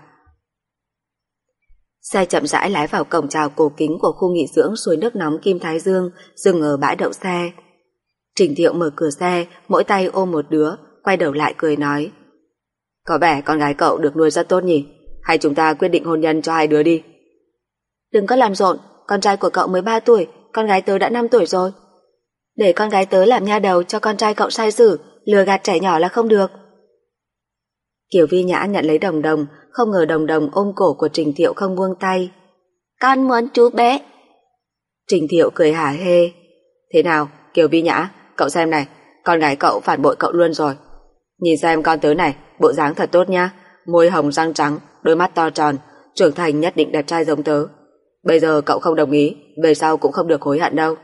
Xe chậm rãi lái vào cổng chào cổ kính của khu nghỉ dưỡng suối nước nóng Kim Thái Dương, dừng ở bãi đậu xe. Trình Thiệu mở cửa xe, mỗi tay ôm một đứa, quay đầu lại cười nói, có vẻ con gái cậu được nuôi rất tốt nhỉ, hay chúng ta quyết định hôn nhân cho hai đứa đi. Đừng có làm rộn, con trai của cậu mới 3 tuổi, con gái tớ đã 5 tuổi rồi. Để con gái tớ làm nha đầu cho con trai cậu sai sử, lừa gạt trẻ nhỏ là không được. Kiều Vi Nhã nhận lấy đồng đồng, không ngờ đồng đồng ôm cổ của Trình Thiệu không buông tay. Con muốn chú bé. Trình Thiệu cười hả hê. Thế nào, Kiều Vi Nhã, cậu xem này, con gái cậu phản bội cậu luôn rồi. Nhìn xem con tớ này, bộ dáng thật tốt nha, môi hồng răng trắng, đôi mắt to tròn, trưởng thành nhất định đẹp trai giống tớ. Bây giờ cậu không đồng ý, về sau cũng không được hối hận đâu.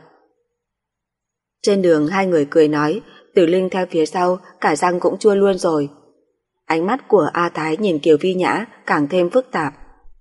Trên đường hai người cười nói, Tử Linh theo phía sau, cả răng cũng chua luôn rồi. Ánh mắt của A Thái nhìn Kiều Vi Nhã càng thêm phức tạp.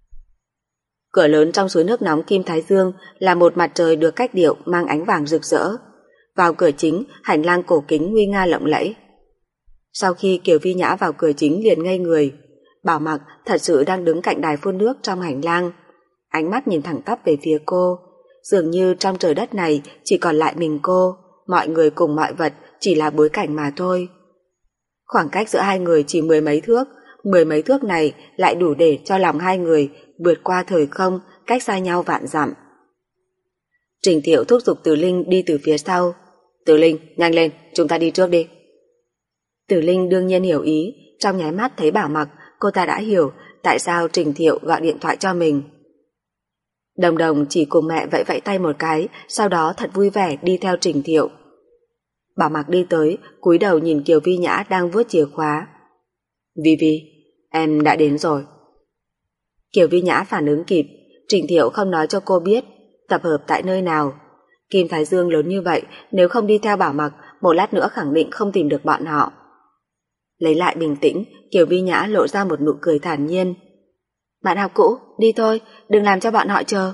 Cửa lớn trong suối nước nóng Kim Thái Dương là một mặt trời được cách điệu mang ánh vàng rực rỡ. Vào cửa chính, hành lang cổ kính nguy nga lộng lẫy. Sau khi Kiều Vi Nhã vào cửa chính liền ngây người, Bảo Mặc thật sự đang đứng cạnh đài phun nước trong hành lang. Ánh mắt nhìn thẳng tắp về phía cô, dường như trong trời đất này chỉ còn lại mình cô, mọi người cùng mọi vật chỉ là bối cảnh mà thôi. Khoảng cách giữa hai người chỉ mười mấy thước này lại đủ để cho lòng hai người vượt qua thời không, cách xa nhau vạn dặm. Trình Thiệu thúc giục Tử Linh đi từ phía sau. Tử Linh, nhanh lên, chúng ta đi trước đi. Tử Linh đương nhiên hiểu ý, trong nháy mắt thấy Bảo Mặc, cô ta đã hiểu tại sao Trình Thiệu gọi điện thoại cho mình. Đồng Đồng chỉ cùng mẹ vẫy vẫy tay một cái, sau đó thật vui vẻ đi theo Trình Thiệu. Bảo Mặc đi tới, cúi đầu nhìn Kiều Vi Nhã đang vuốt chìa khóa. Vi Vi, em đã đến rồi. Kiều Vi Nhã phản ứng kịp, Trình Thiệu không nói cho cô biết tập hợp tại nơi nào. Kim Thái Dương lớn như vậy, nếu không đi theo Bảo Mặc, một lát nữa khẳng định không tìm được bọn họ. Lấy lại bình tĩnh, Kiều Vi Nhã lộ ra một nụ cười thản nhiên. Bạn học cũ, đi thôi, đừng làm cho bọn họ chờ.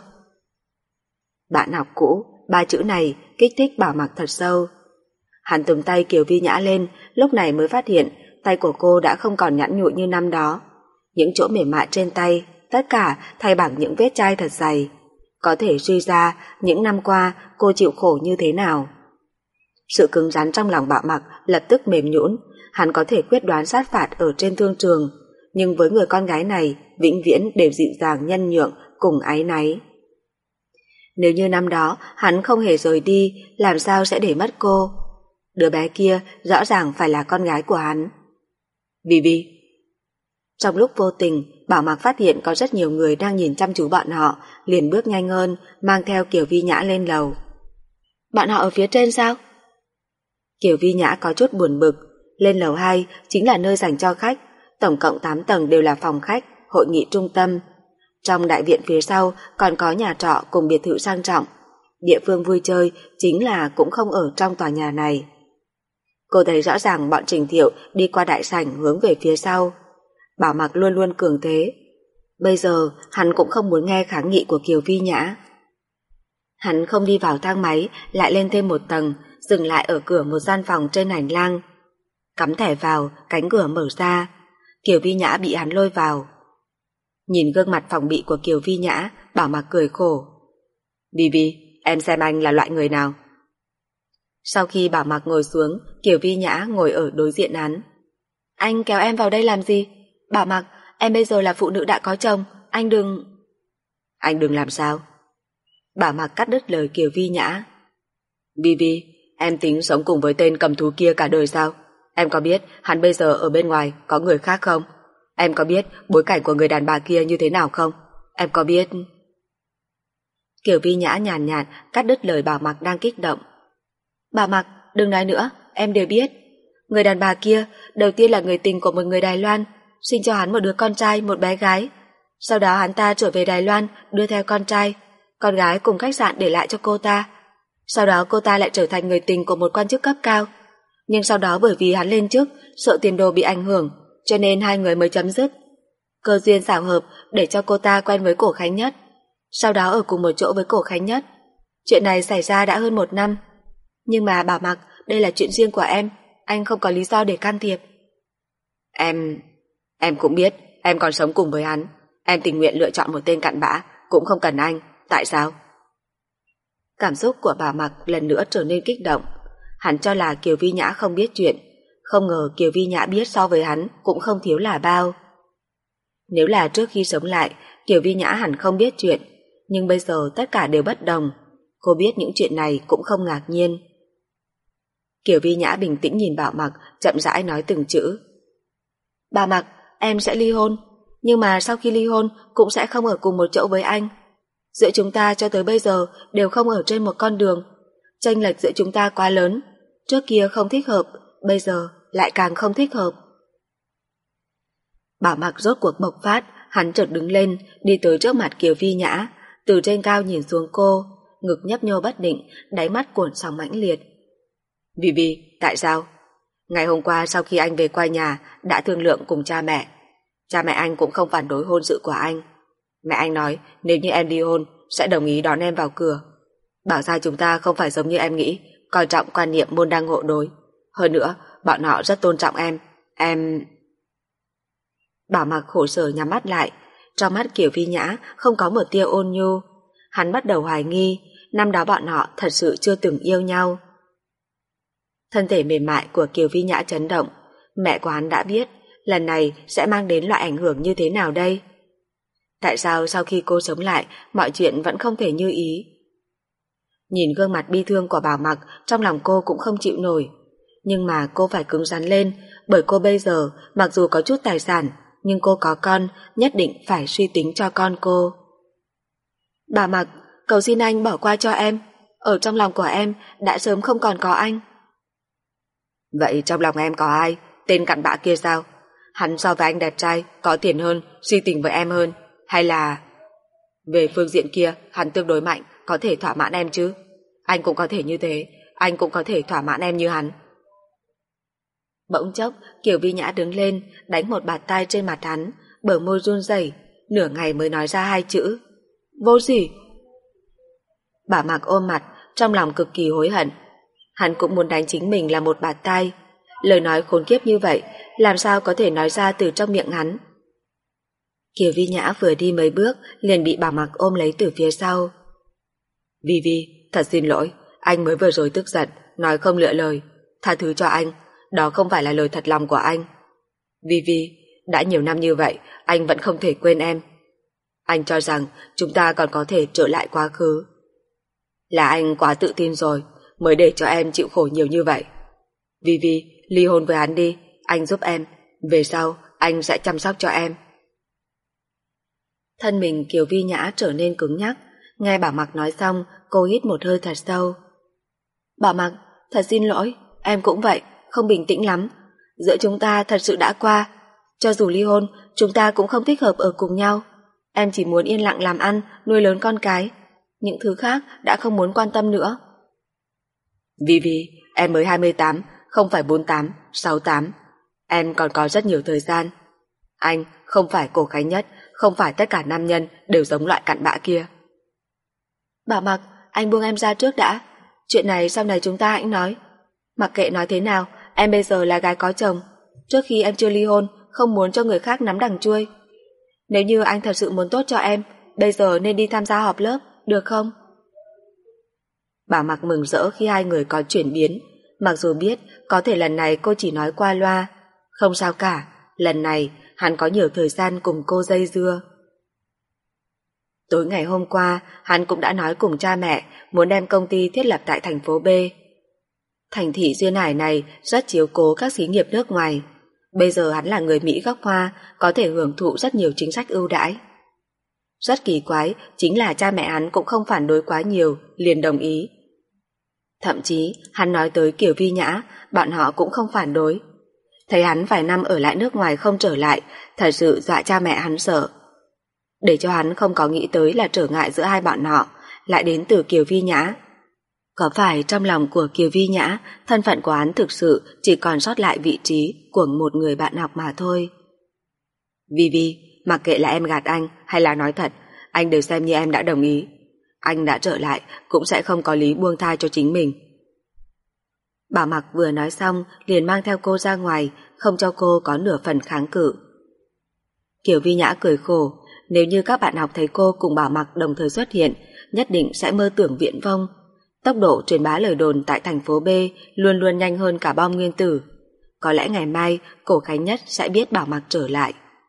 Bạn học cũ, ba chữ này kích thích Bảo Mặc thật sâu. Hắn túm tay Kiều Vi Nhã lên, lúc này mới phát hiện tay của cô đã không còn nhẵn nhụi như năm đó. Những chỗ mềm mại trên tay, tất cả thay bằng những vết chai thật dày. Có thể suy ra những năm qua cô chịu khổ như thế nào. Sự cứng rắn trong lòng Bảo Mặc lập tức mềm nhũn. Hắn có thể quyết đoán sát phạt ở trên thương trường, nhưng với người con gái này vĩnh viễn đều dịu dàng nhân nhượng cùng áy náy. Nếu như năm đó hắn không hề rời đi, làm sao sẽ để mất cô? Đứa bé kia rõ ràng phải là con gái của hắn. Vi Vi. Trong lúc vô tình, Bảo Mặc phát hiện có rất nhiều người đang nhìn chăm chú bọn họ, liền bước nhanh hơn, mang theo Kiều Vi Nhã lên lầu. Bọn họ ở phía trên sao? Kiều Vi Nhã có chút buồn bực. Lên lầu 2 chính là nơi dành cho khách, tổng cộng 8 tầng đều là phòng khách, hội nghị trung tâm. Trong đại viện phía sau còn có nhà trọ cùng biệt thự sang trọng. Địa phương vui chơi chính là cũng không ở trong tòa nhà này. Cô thấy rõ ràng bọn Trình Thiệu đi qua đại sảnh hướng về phía sau. Bảo Mặc luôn luôn cường thế. Bây giờ hắn cũng không muốn nghe kháng nghị của Kiều Vi Nhã. Hắn không đi vào thang máy, lại lên thêm một tầng, dừng lại ở cửa một gian phòng trên hành lang. Cắm thẻ vào, cánh cửa mở ra. Kiều Vi Nhã bị hắn lôi vào. Nhìn gương mặt phòng bị của Kiều Vi Nhã, Bảo Mặc cười khổ. Vi Vi, em xem anh là loại người nào? Sau khi Bảo Mặc ngồi xuống, Kiều Vi Nhã ngồi ở đối diện hắn. Anh kéo em vào đây làm gì? Bảo Mặc, em bây giờ là phụ nữ đã có chồng, anh đừng... Anh đừng làm sao? Bảo Mặc cắt đứt lời Kiều Vi Nhã. Vi Vi, em tính sống cùng với tên cầm thú kia cả đời sao? Em có biết hắn bây giờ ở bên ngoài có người khác không? Em có biết bối cảnh của người đàn bà kia như thế nào không? Em có biết... Kiều Vi Nhã nhàn nhạt cắt đứt lời Bảo Mặc đang kích động. Bảo Mặc, đừng nói nữa, em đều biết. Người đàn bà kia đầu tiên là người tình của một người Đài Loan, sinh cho hắn một đứa con trai, một bé gái. Sau đó hắn ta trở về Đài Loan đưa theo con gái cùng khách sạn để lại cho cô ta. Sau đó cô ta lại trở thành người tình của một quan chức cấp cao. Nhưng sau đó bởi vì hắn lên chức, sợ tiền đồ bị ảnh hưởng, cho nên hai người mới chấm dứt. Cơ duyên xảo hợp để cho cô ta quen với Cổ Khánh Nhất, sau đó ở cùng một chỗ với Cổ Khánh Nhất. Chuyện này xảy ra đã hơn 1 năm. Nhưng mà Bảo Mặc, đây là chuyện riêng của em, anh không có lý do để can thiệp. Em cũng biết em còn sống cùng với hắn. Em tình nguyện lựa chọn một tên cặn bã, cũng không cần anh. Tại sao? Cảm xúc của Bảo Mặc lần nữa trở nên kích động. Hắn cho là Kiều Vi Nhã không biết chuyện, không ngờ Kiều Vi Nhã biết so với hắn cũng không thiếu là bao. Nếu là trước khi sống lại, Kiều Vi Nhã hẳn không biết chuyện, nhưng bây giờ tất cả đều bất đồng. Cô biết những chuyện này cũng không ngạc nhiên. Kiều Vi Nhã bình tĩnh nhìn Bảo Mặc, chậm rãi nói từng chữ. Bảo Mặc, em sẽ ly hôn. Nhưng mà sau khi ly hôn cũng sẽ không ở cùng một chỗ với anh. Giữa chúng ta cho tới bây giờ đều không ở trên một con đường. Chênh lệch giữa chúng ta quá lớn. Trước kia không thích hợp, bây giờ lại càng không thích hợp. Bảo Mặc rốt cuộc bộc phát, hắn chợt đứng lên, đi tới trước mặt Kiều Vi Nhã, từ trên cao nhìn xuống cô, ngực nhấp nhô bất định, đáy mắt cuộn sóng mãnh liệt. Vi Vi, tại sao? Ngày hôm qua sau khi anh về qua nhà, đã thương lượng cùng cha mẹ. Cha mẹ anh cũng không phản đối hôn sự của anh. Mẹ anh nói nếu như em đi hôn, sẽ đồng ý đón em vào cửa. Bảo sao chúng ta không phải giống như em nghĩ, coi trọng quan niệm môn đăng hộ đối. Hơn nữa, bọn họ rất tôn trọng em. Bảo Mặc khổ sở nhắm mắt lại, trong mắt Kiều Vi Nhã không có một tia ôn nhu. Hắn bắt đầu hoài nghi, năm đó bọn họ thật sự chưa từng yêu nhau. Thân thể mềm mại của Kiều Vi Nhã chấn động, mẹ của hắn đã biết, lần này sẽ mang đến loại ảnh hưởng như thế nào đây? Tại sao sau khi cô sống lại, mọi chuyện vẫn không thể như ý? Nhìn gương mặt bi thương của Bảo Mặc, trong lòng cô cũng không chịu nổi. Nhưng mà cô phải cứng rắn lên, bởi cô bây giờ, mặc dù có chút tài sản, nhưng cô có con, nhất định phải suy tính cho con cô. Bảo Mặc, cầu xin anh bỏ qua cho em. Ở trong lòng của em, đã sớm không còn có anh. Vậy trong lòng em có ai? Tên cặn bã kia sao? Hắn so với anh đẹp trai, có tiền hơn, si tình với em hơn. Hay là... Về phương diện kia, hắn tương đối mạnh, có thể thỏa mãn em chứ? Anh cũng có thể như thế, anh cũng có thể thỏa mãn em như hắn. Bỗng chốc, Kiều Vi Nhã đứng lên, đánh một bạt tai trên mặt hắn, bờ môi run rẩy, nửa ngày mới nói ra hai chữ. Vô sỉ. Bảo Mặc ôm mặt, trong lòng cực kỳ hối hận. Hắn cũng muốn đánh chính mình là một bạt tai. Lời nói khốn kiếp như vậy, làm sao có thể nói ra từ trong miệng hắn? Kiều Vi Nhã vừa đi mấy bước, liền bị Bảo Mặc ôm lấy từ phía sau. Vi Vi, thật xin lỗi, anh mới vừa rồi tức giận, nói không lựa lời. Tha thứ cho anh, đó không phải là lời thật lòng của anh. Vi Vi, đã nhiều năm như vậy, anh vẫn không thể quên em. Anh cho rằng chúng ta còn có thể trở lại quá khứ. Là anh quá tự tin rồi, mới để cho em chịu khổ nhiều như vậy. Vi Vi, ly hôn với hắn đi, anh giúp em. Về sau, anh sẽ chăm sóc cho em. Thân mình Kiều Vi Nhã trở nên cứng nhắc. Nghe Bảo Mặc nói xong, cô hít một hơi thật sâu. Bảo Mặc, thật xin lỗi, em cũng vậy, không bình tĩnh lắm. Giữa chúng ta thật sự đã qua. Cho dù ly hôn, chúng ta cũng không thích hợp ở cùng nhau. Em chỉ muốn yên lặng làm ăn, nuôi lớn con cái. Những thứ khác đã không muốn quan tâm nữa. Vi Vi, em mới 28, không phải 48, 68. Em còn có rất nhiều thời gian. Anh không phải Cổ Khánh Nhất, không phải tất cả nam nhân đều giống loại cặn bã kia. Bảo Mặc, anh buông em ra trước đã. Chuyện này sau này chúng ta hãy nói. Mặc kệ nói thế nào, em bây giờ là gái có chồng. Trước khi em chưa ly hôn, không muốn cho người khác nắm đằng chuôi. Nếu như anh thật sự muốn tốt cho em, bây giờ nên đi tham gia họp lớp, được không? Bảo Mặc mừng rỡ khi hai người có chuyển biến. Mặc dù biết có thể lần này cô chỉ nói qua loa. Không sao cả, lần này hắn có nhiều thời gian cùng cô dây dưa. Tối ngày hôm qua, hắn cũng đã nói cùng cha mẹ muốn đem công ty thiết lập tại thành phố B. Thành thị Duyên Hải này rất chiếu cố các xí nghiệp nước ngoài. Bây giờ hắn là người Mỹ gốc Hoa, có thể hưởng thụ rất nhiều chính sách ưu đãi. Rất kỳ quái, chính là cha mẹ hắn cũng không phản đối quá nhiều, liền đồng ý. Thậm chí, hắn nói tới Kiều Vi Nhã, bọn họ cũng không phản đối. Thấy hắn vài năm ở lại nước ngoài không trở lại, thật sự dọa cha mẹ hắn sợ. Để cho hắn không có nghĩ tới là trở ngại giữa hai bọn họ, lại đến từ Kiều Vi Nhã. Có phải trong lòng của Kiều Vi Nhã, thân phận của hắn thực sự chỉ còn sót lại vị trí của một người bạn học mà thôi. Vi Vi, mặc kệ là em gạt anh hay là nói thật, anh đều xem như em đã đồng ý. Anh đã trở lại cũng sẽ không có lý buông tha cho chính mình. Bảo Mặc vừa nói xong liền mang theo cô ra ngoài, không cho cô có nửa phần kháng cự. Kiều Vi Nhã cười khổ, nếu như các bạn học thấy cô cùng Bảo Mặc đồng thời xuất hiện, nhất định sẽ mơ tưởng viễn vông. Tốc độ truyền bá lời đồn tại thành phố B luôn luôn nhanh hơn cả bom nguyên tử. Có lẽ ngày mai Cổ Khánh Nhất sẽ biết Bảo Mặc trở lại.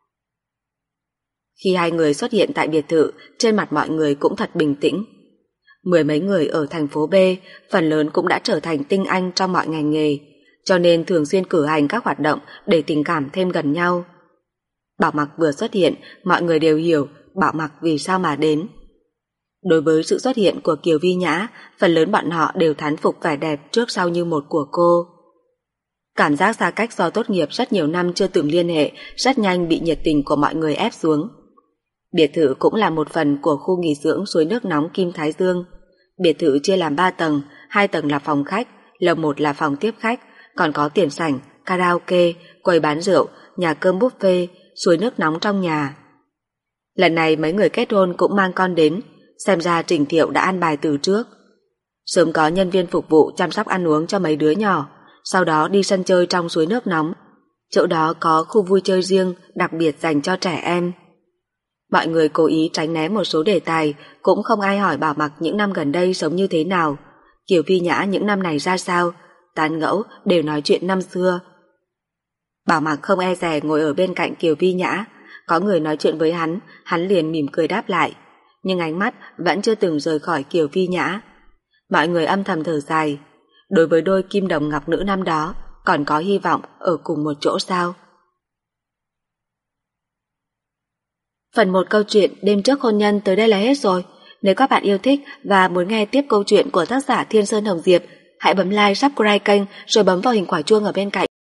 Khi hai người xuất hiện tại biệt thự, trên mặt mọi người cũng thật bình tĩnh. Mười mấy người ở thành phố B, phần lớn cũng đã trở thành tinh anh trong mọi ngành nghề, cho nên thường xuyên cử hành các hoạt động để tình cảm thêm gần nhau. Bảo Mặc vừa xuất hiện, mọi người đều hiểu Bảo Mặc vì sao mà đến. Đối với sự xuất hiện của Kiều Vi Nhã, phần lớn bọn họ đều thán phục vẻ đẹp trước sau như một của cô. Cảm giác xa cách do tốt nghiệp rất nhiều năm chưa từng liên hệ rất nhanh bị nhiệt tình của mọi người ép xuống. Biệt thự cũng là một phần của khu nghỉ dưỡng suối nước nóng Kim Thái Dương. Biệt thự chia làm 3 tầng, 2 tầng là phòng khách, lầu 1 là phòng tiếp khách, còn có tiền sảnh, karaoke, quầy bán rượu, nhà cơm buffet, suối nước nóng trong nhà. Lần này mấy người kết hôn cũng mang con đến, xem ra Trình Thiệu đã an bài từ trước. Sớm có nhân viên phục vụ chăm sóc ăn uống cho mấy đứa nhỏ, sau đó đi sân chơi trong suối nước nóng. Chỗ đó có khu vui chơi riêng đặc biệt dành cho trẻ em. Mọi người cố ý tránh né một số đề tài, cũng không ai hỏi Bảo Mặc những năm gần đây sống như thế nào, Kiều Vi Nhã những năm này ra sao, tán gẫu đều nói chuyện năm xưa. Bảo Mặc không e dè ngồi ở bên cạnh Kiều Vi Nhã, có người nói chuyện với hắn liền mỉm cười đáp lại, nhưng ánh mắt vẫn chưa từng rời khỏi Kiều Vi Nhã. Mọi người âm thầm thở dài, đối với đôi kim đồng ngọc nữ năm đó, còn có hy vọng ở cùng một chỗ sao? Phần 1 câu chuyện Đêm trước hôn nhân tới đây là hết rồi. Nếu các bạn yêu thích và muốn nghe tiếp câu chuyện của tác giả Thiên Sơn Hồng Diệp, hãy bấm like, subscribe kênh rồi bấm vào hình quả chuông ở bên cạnh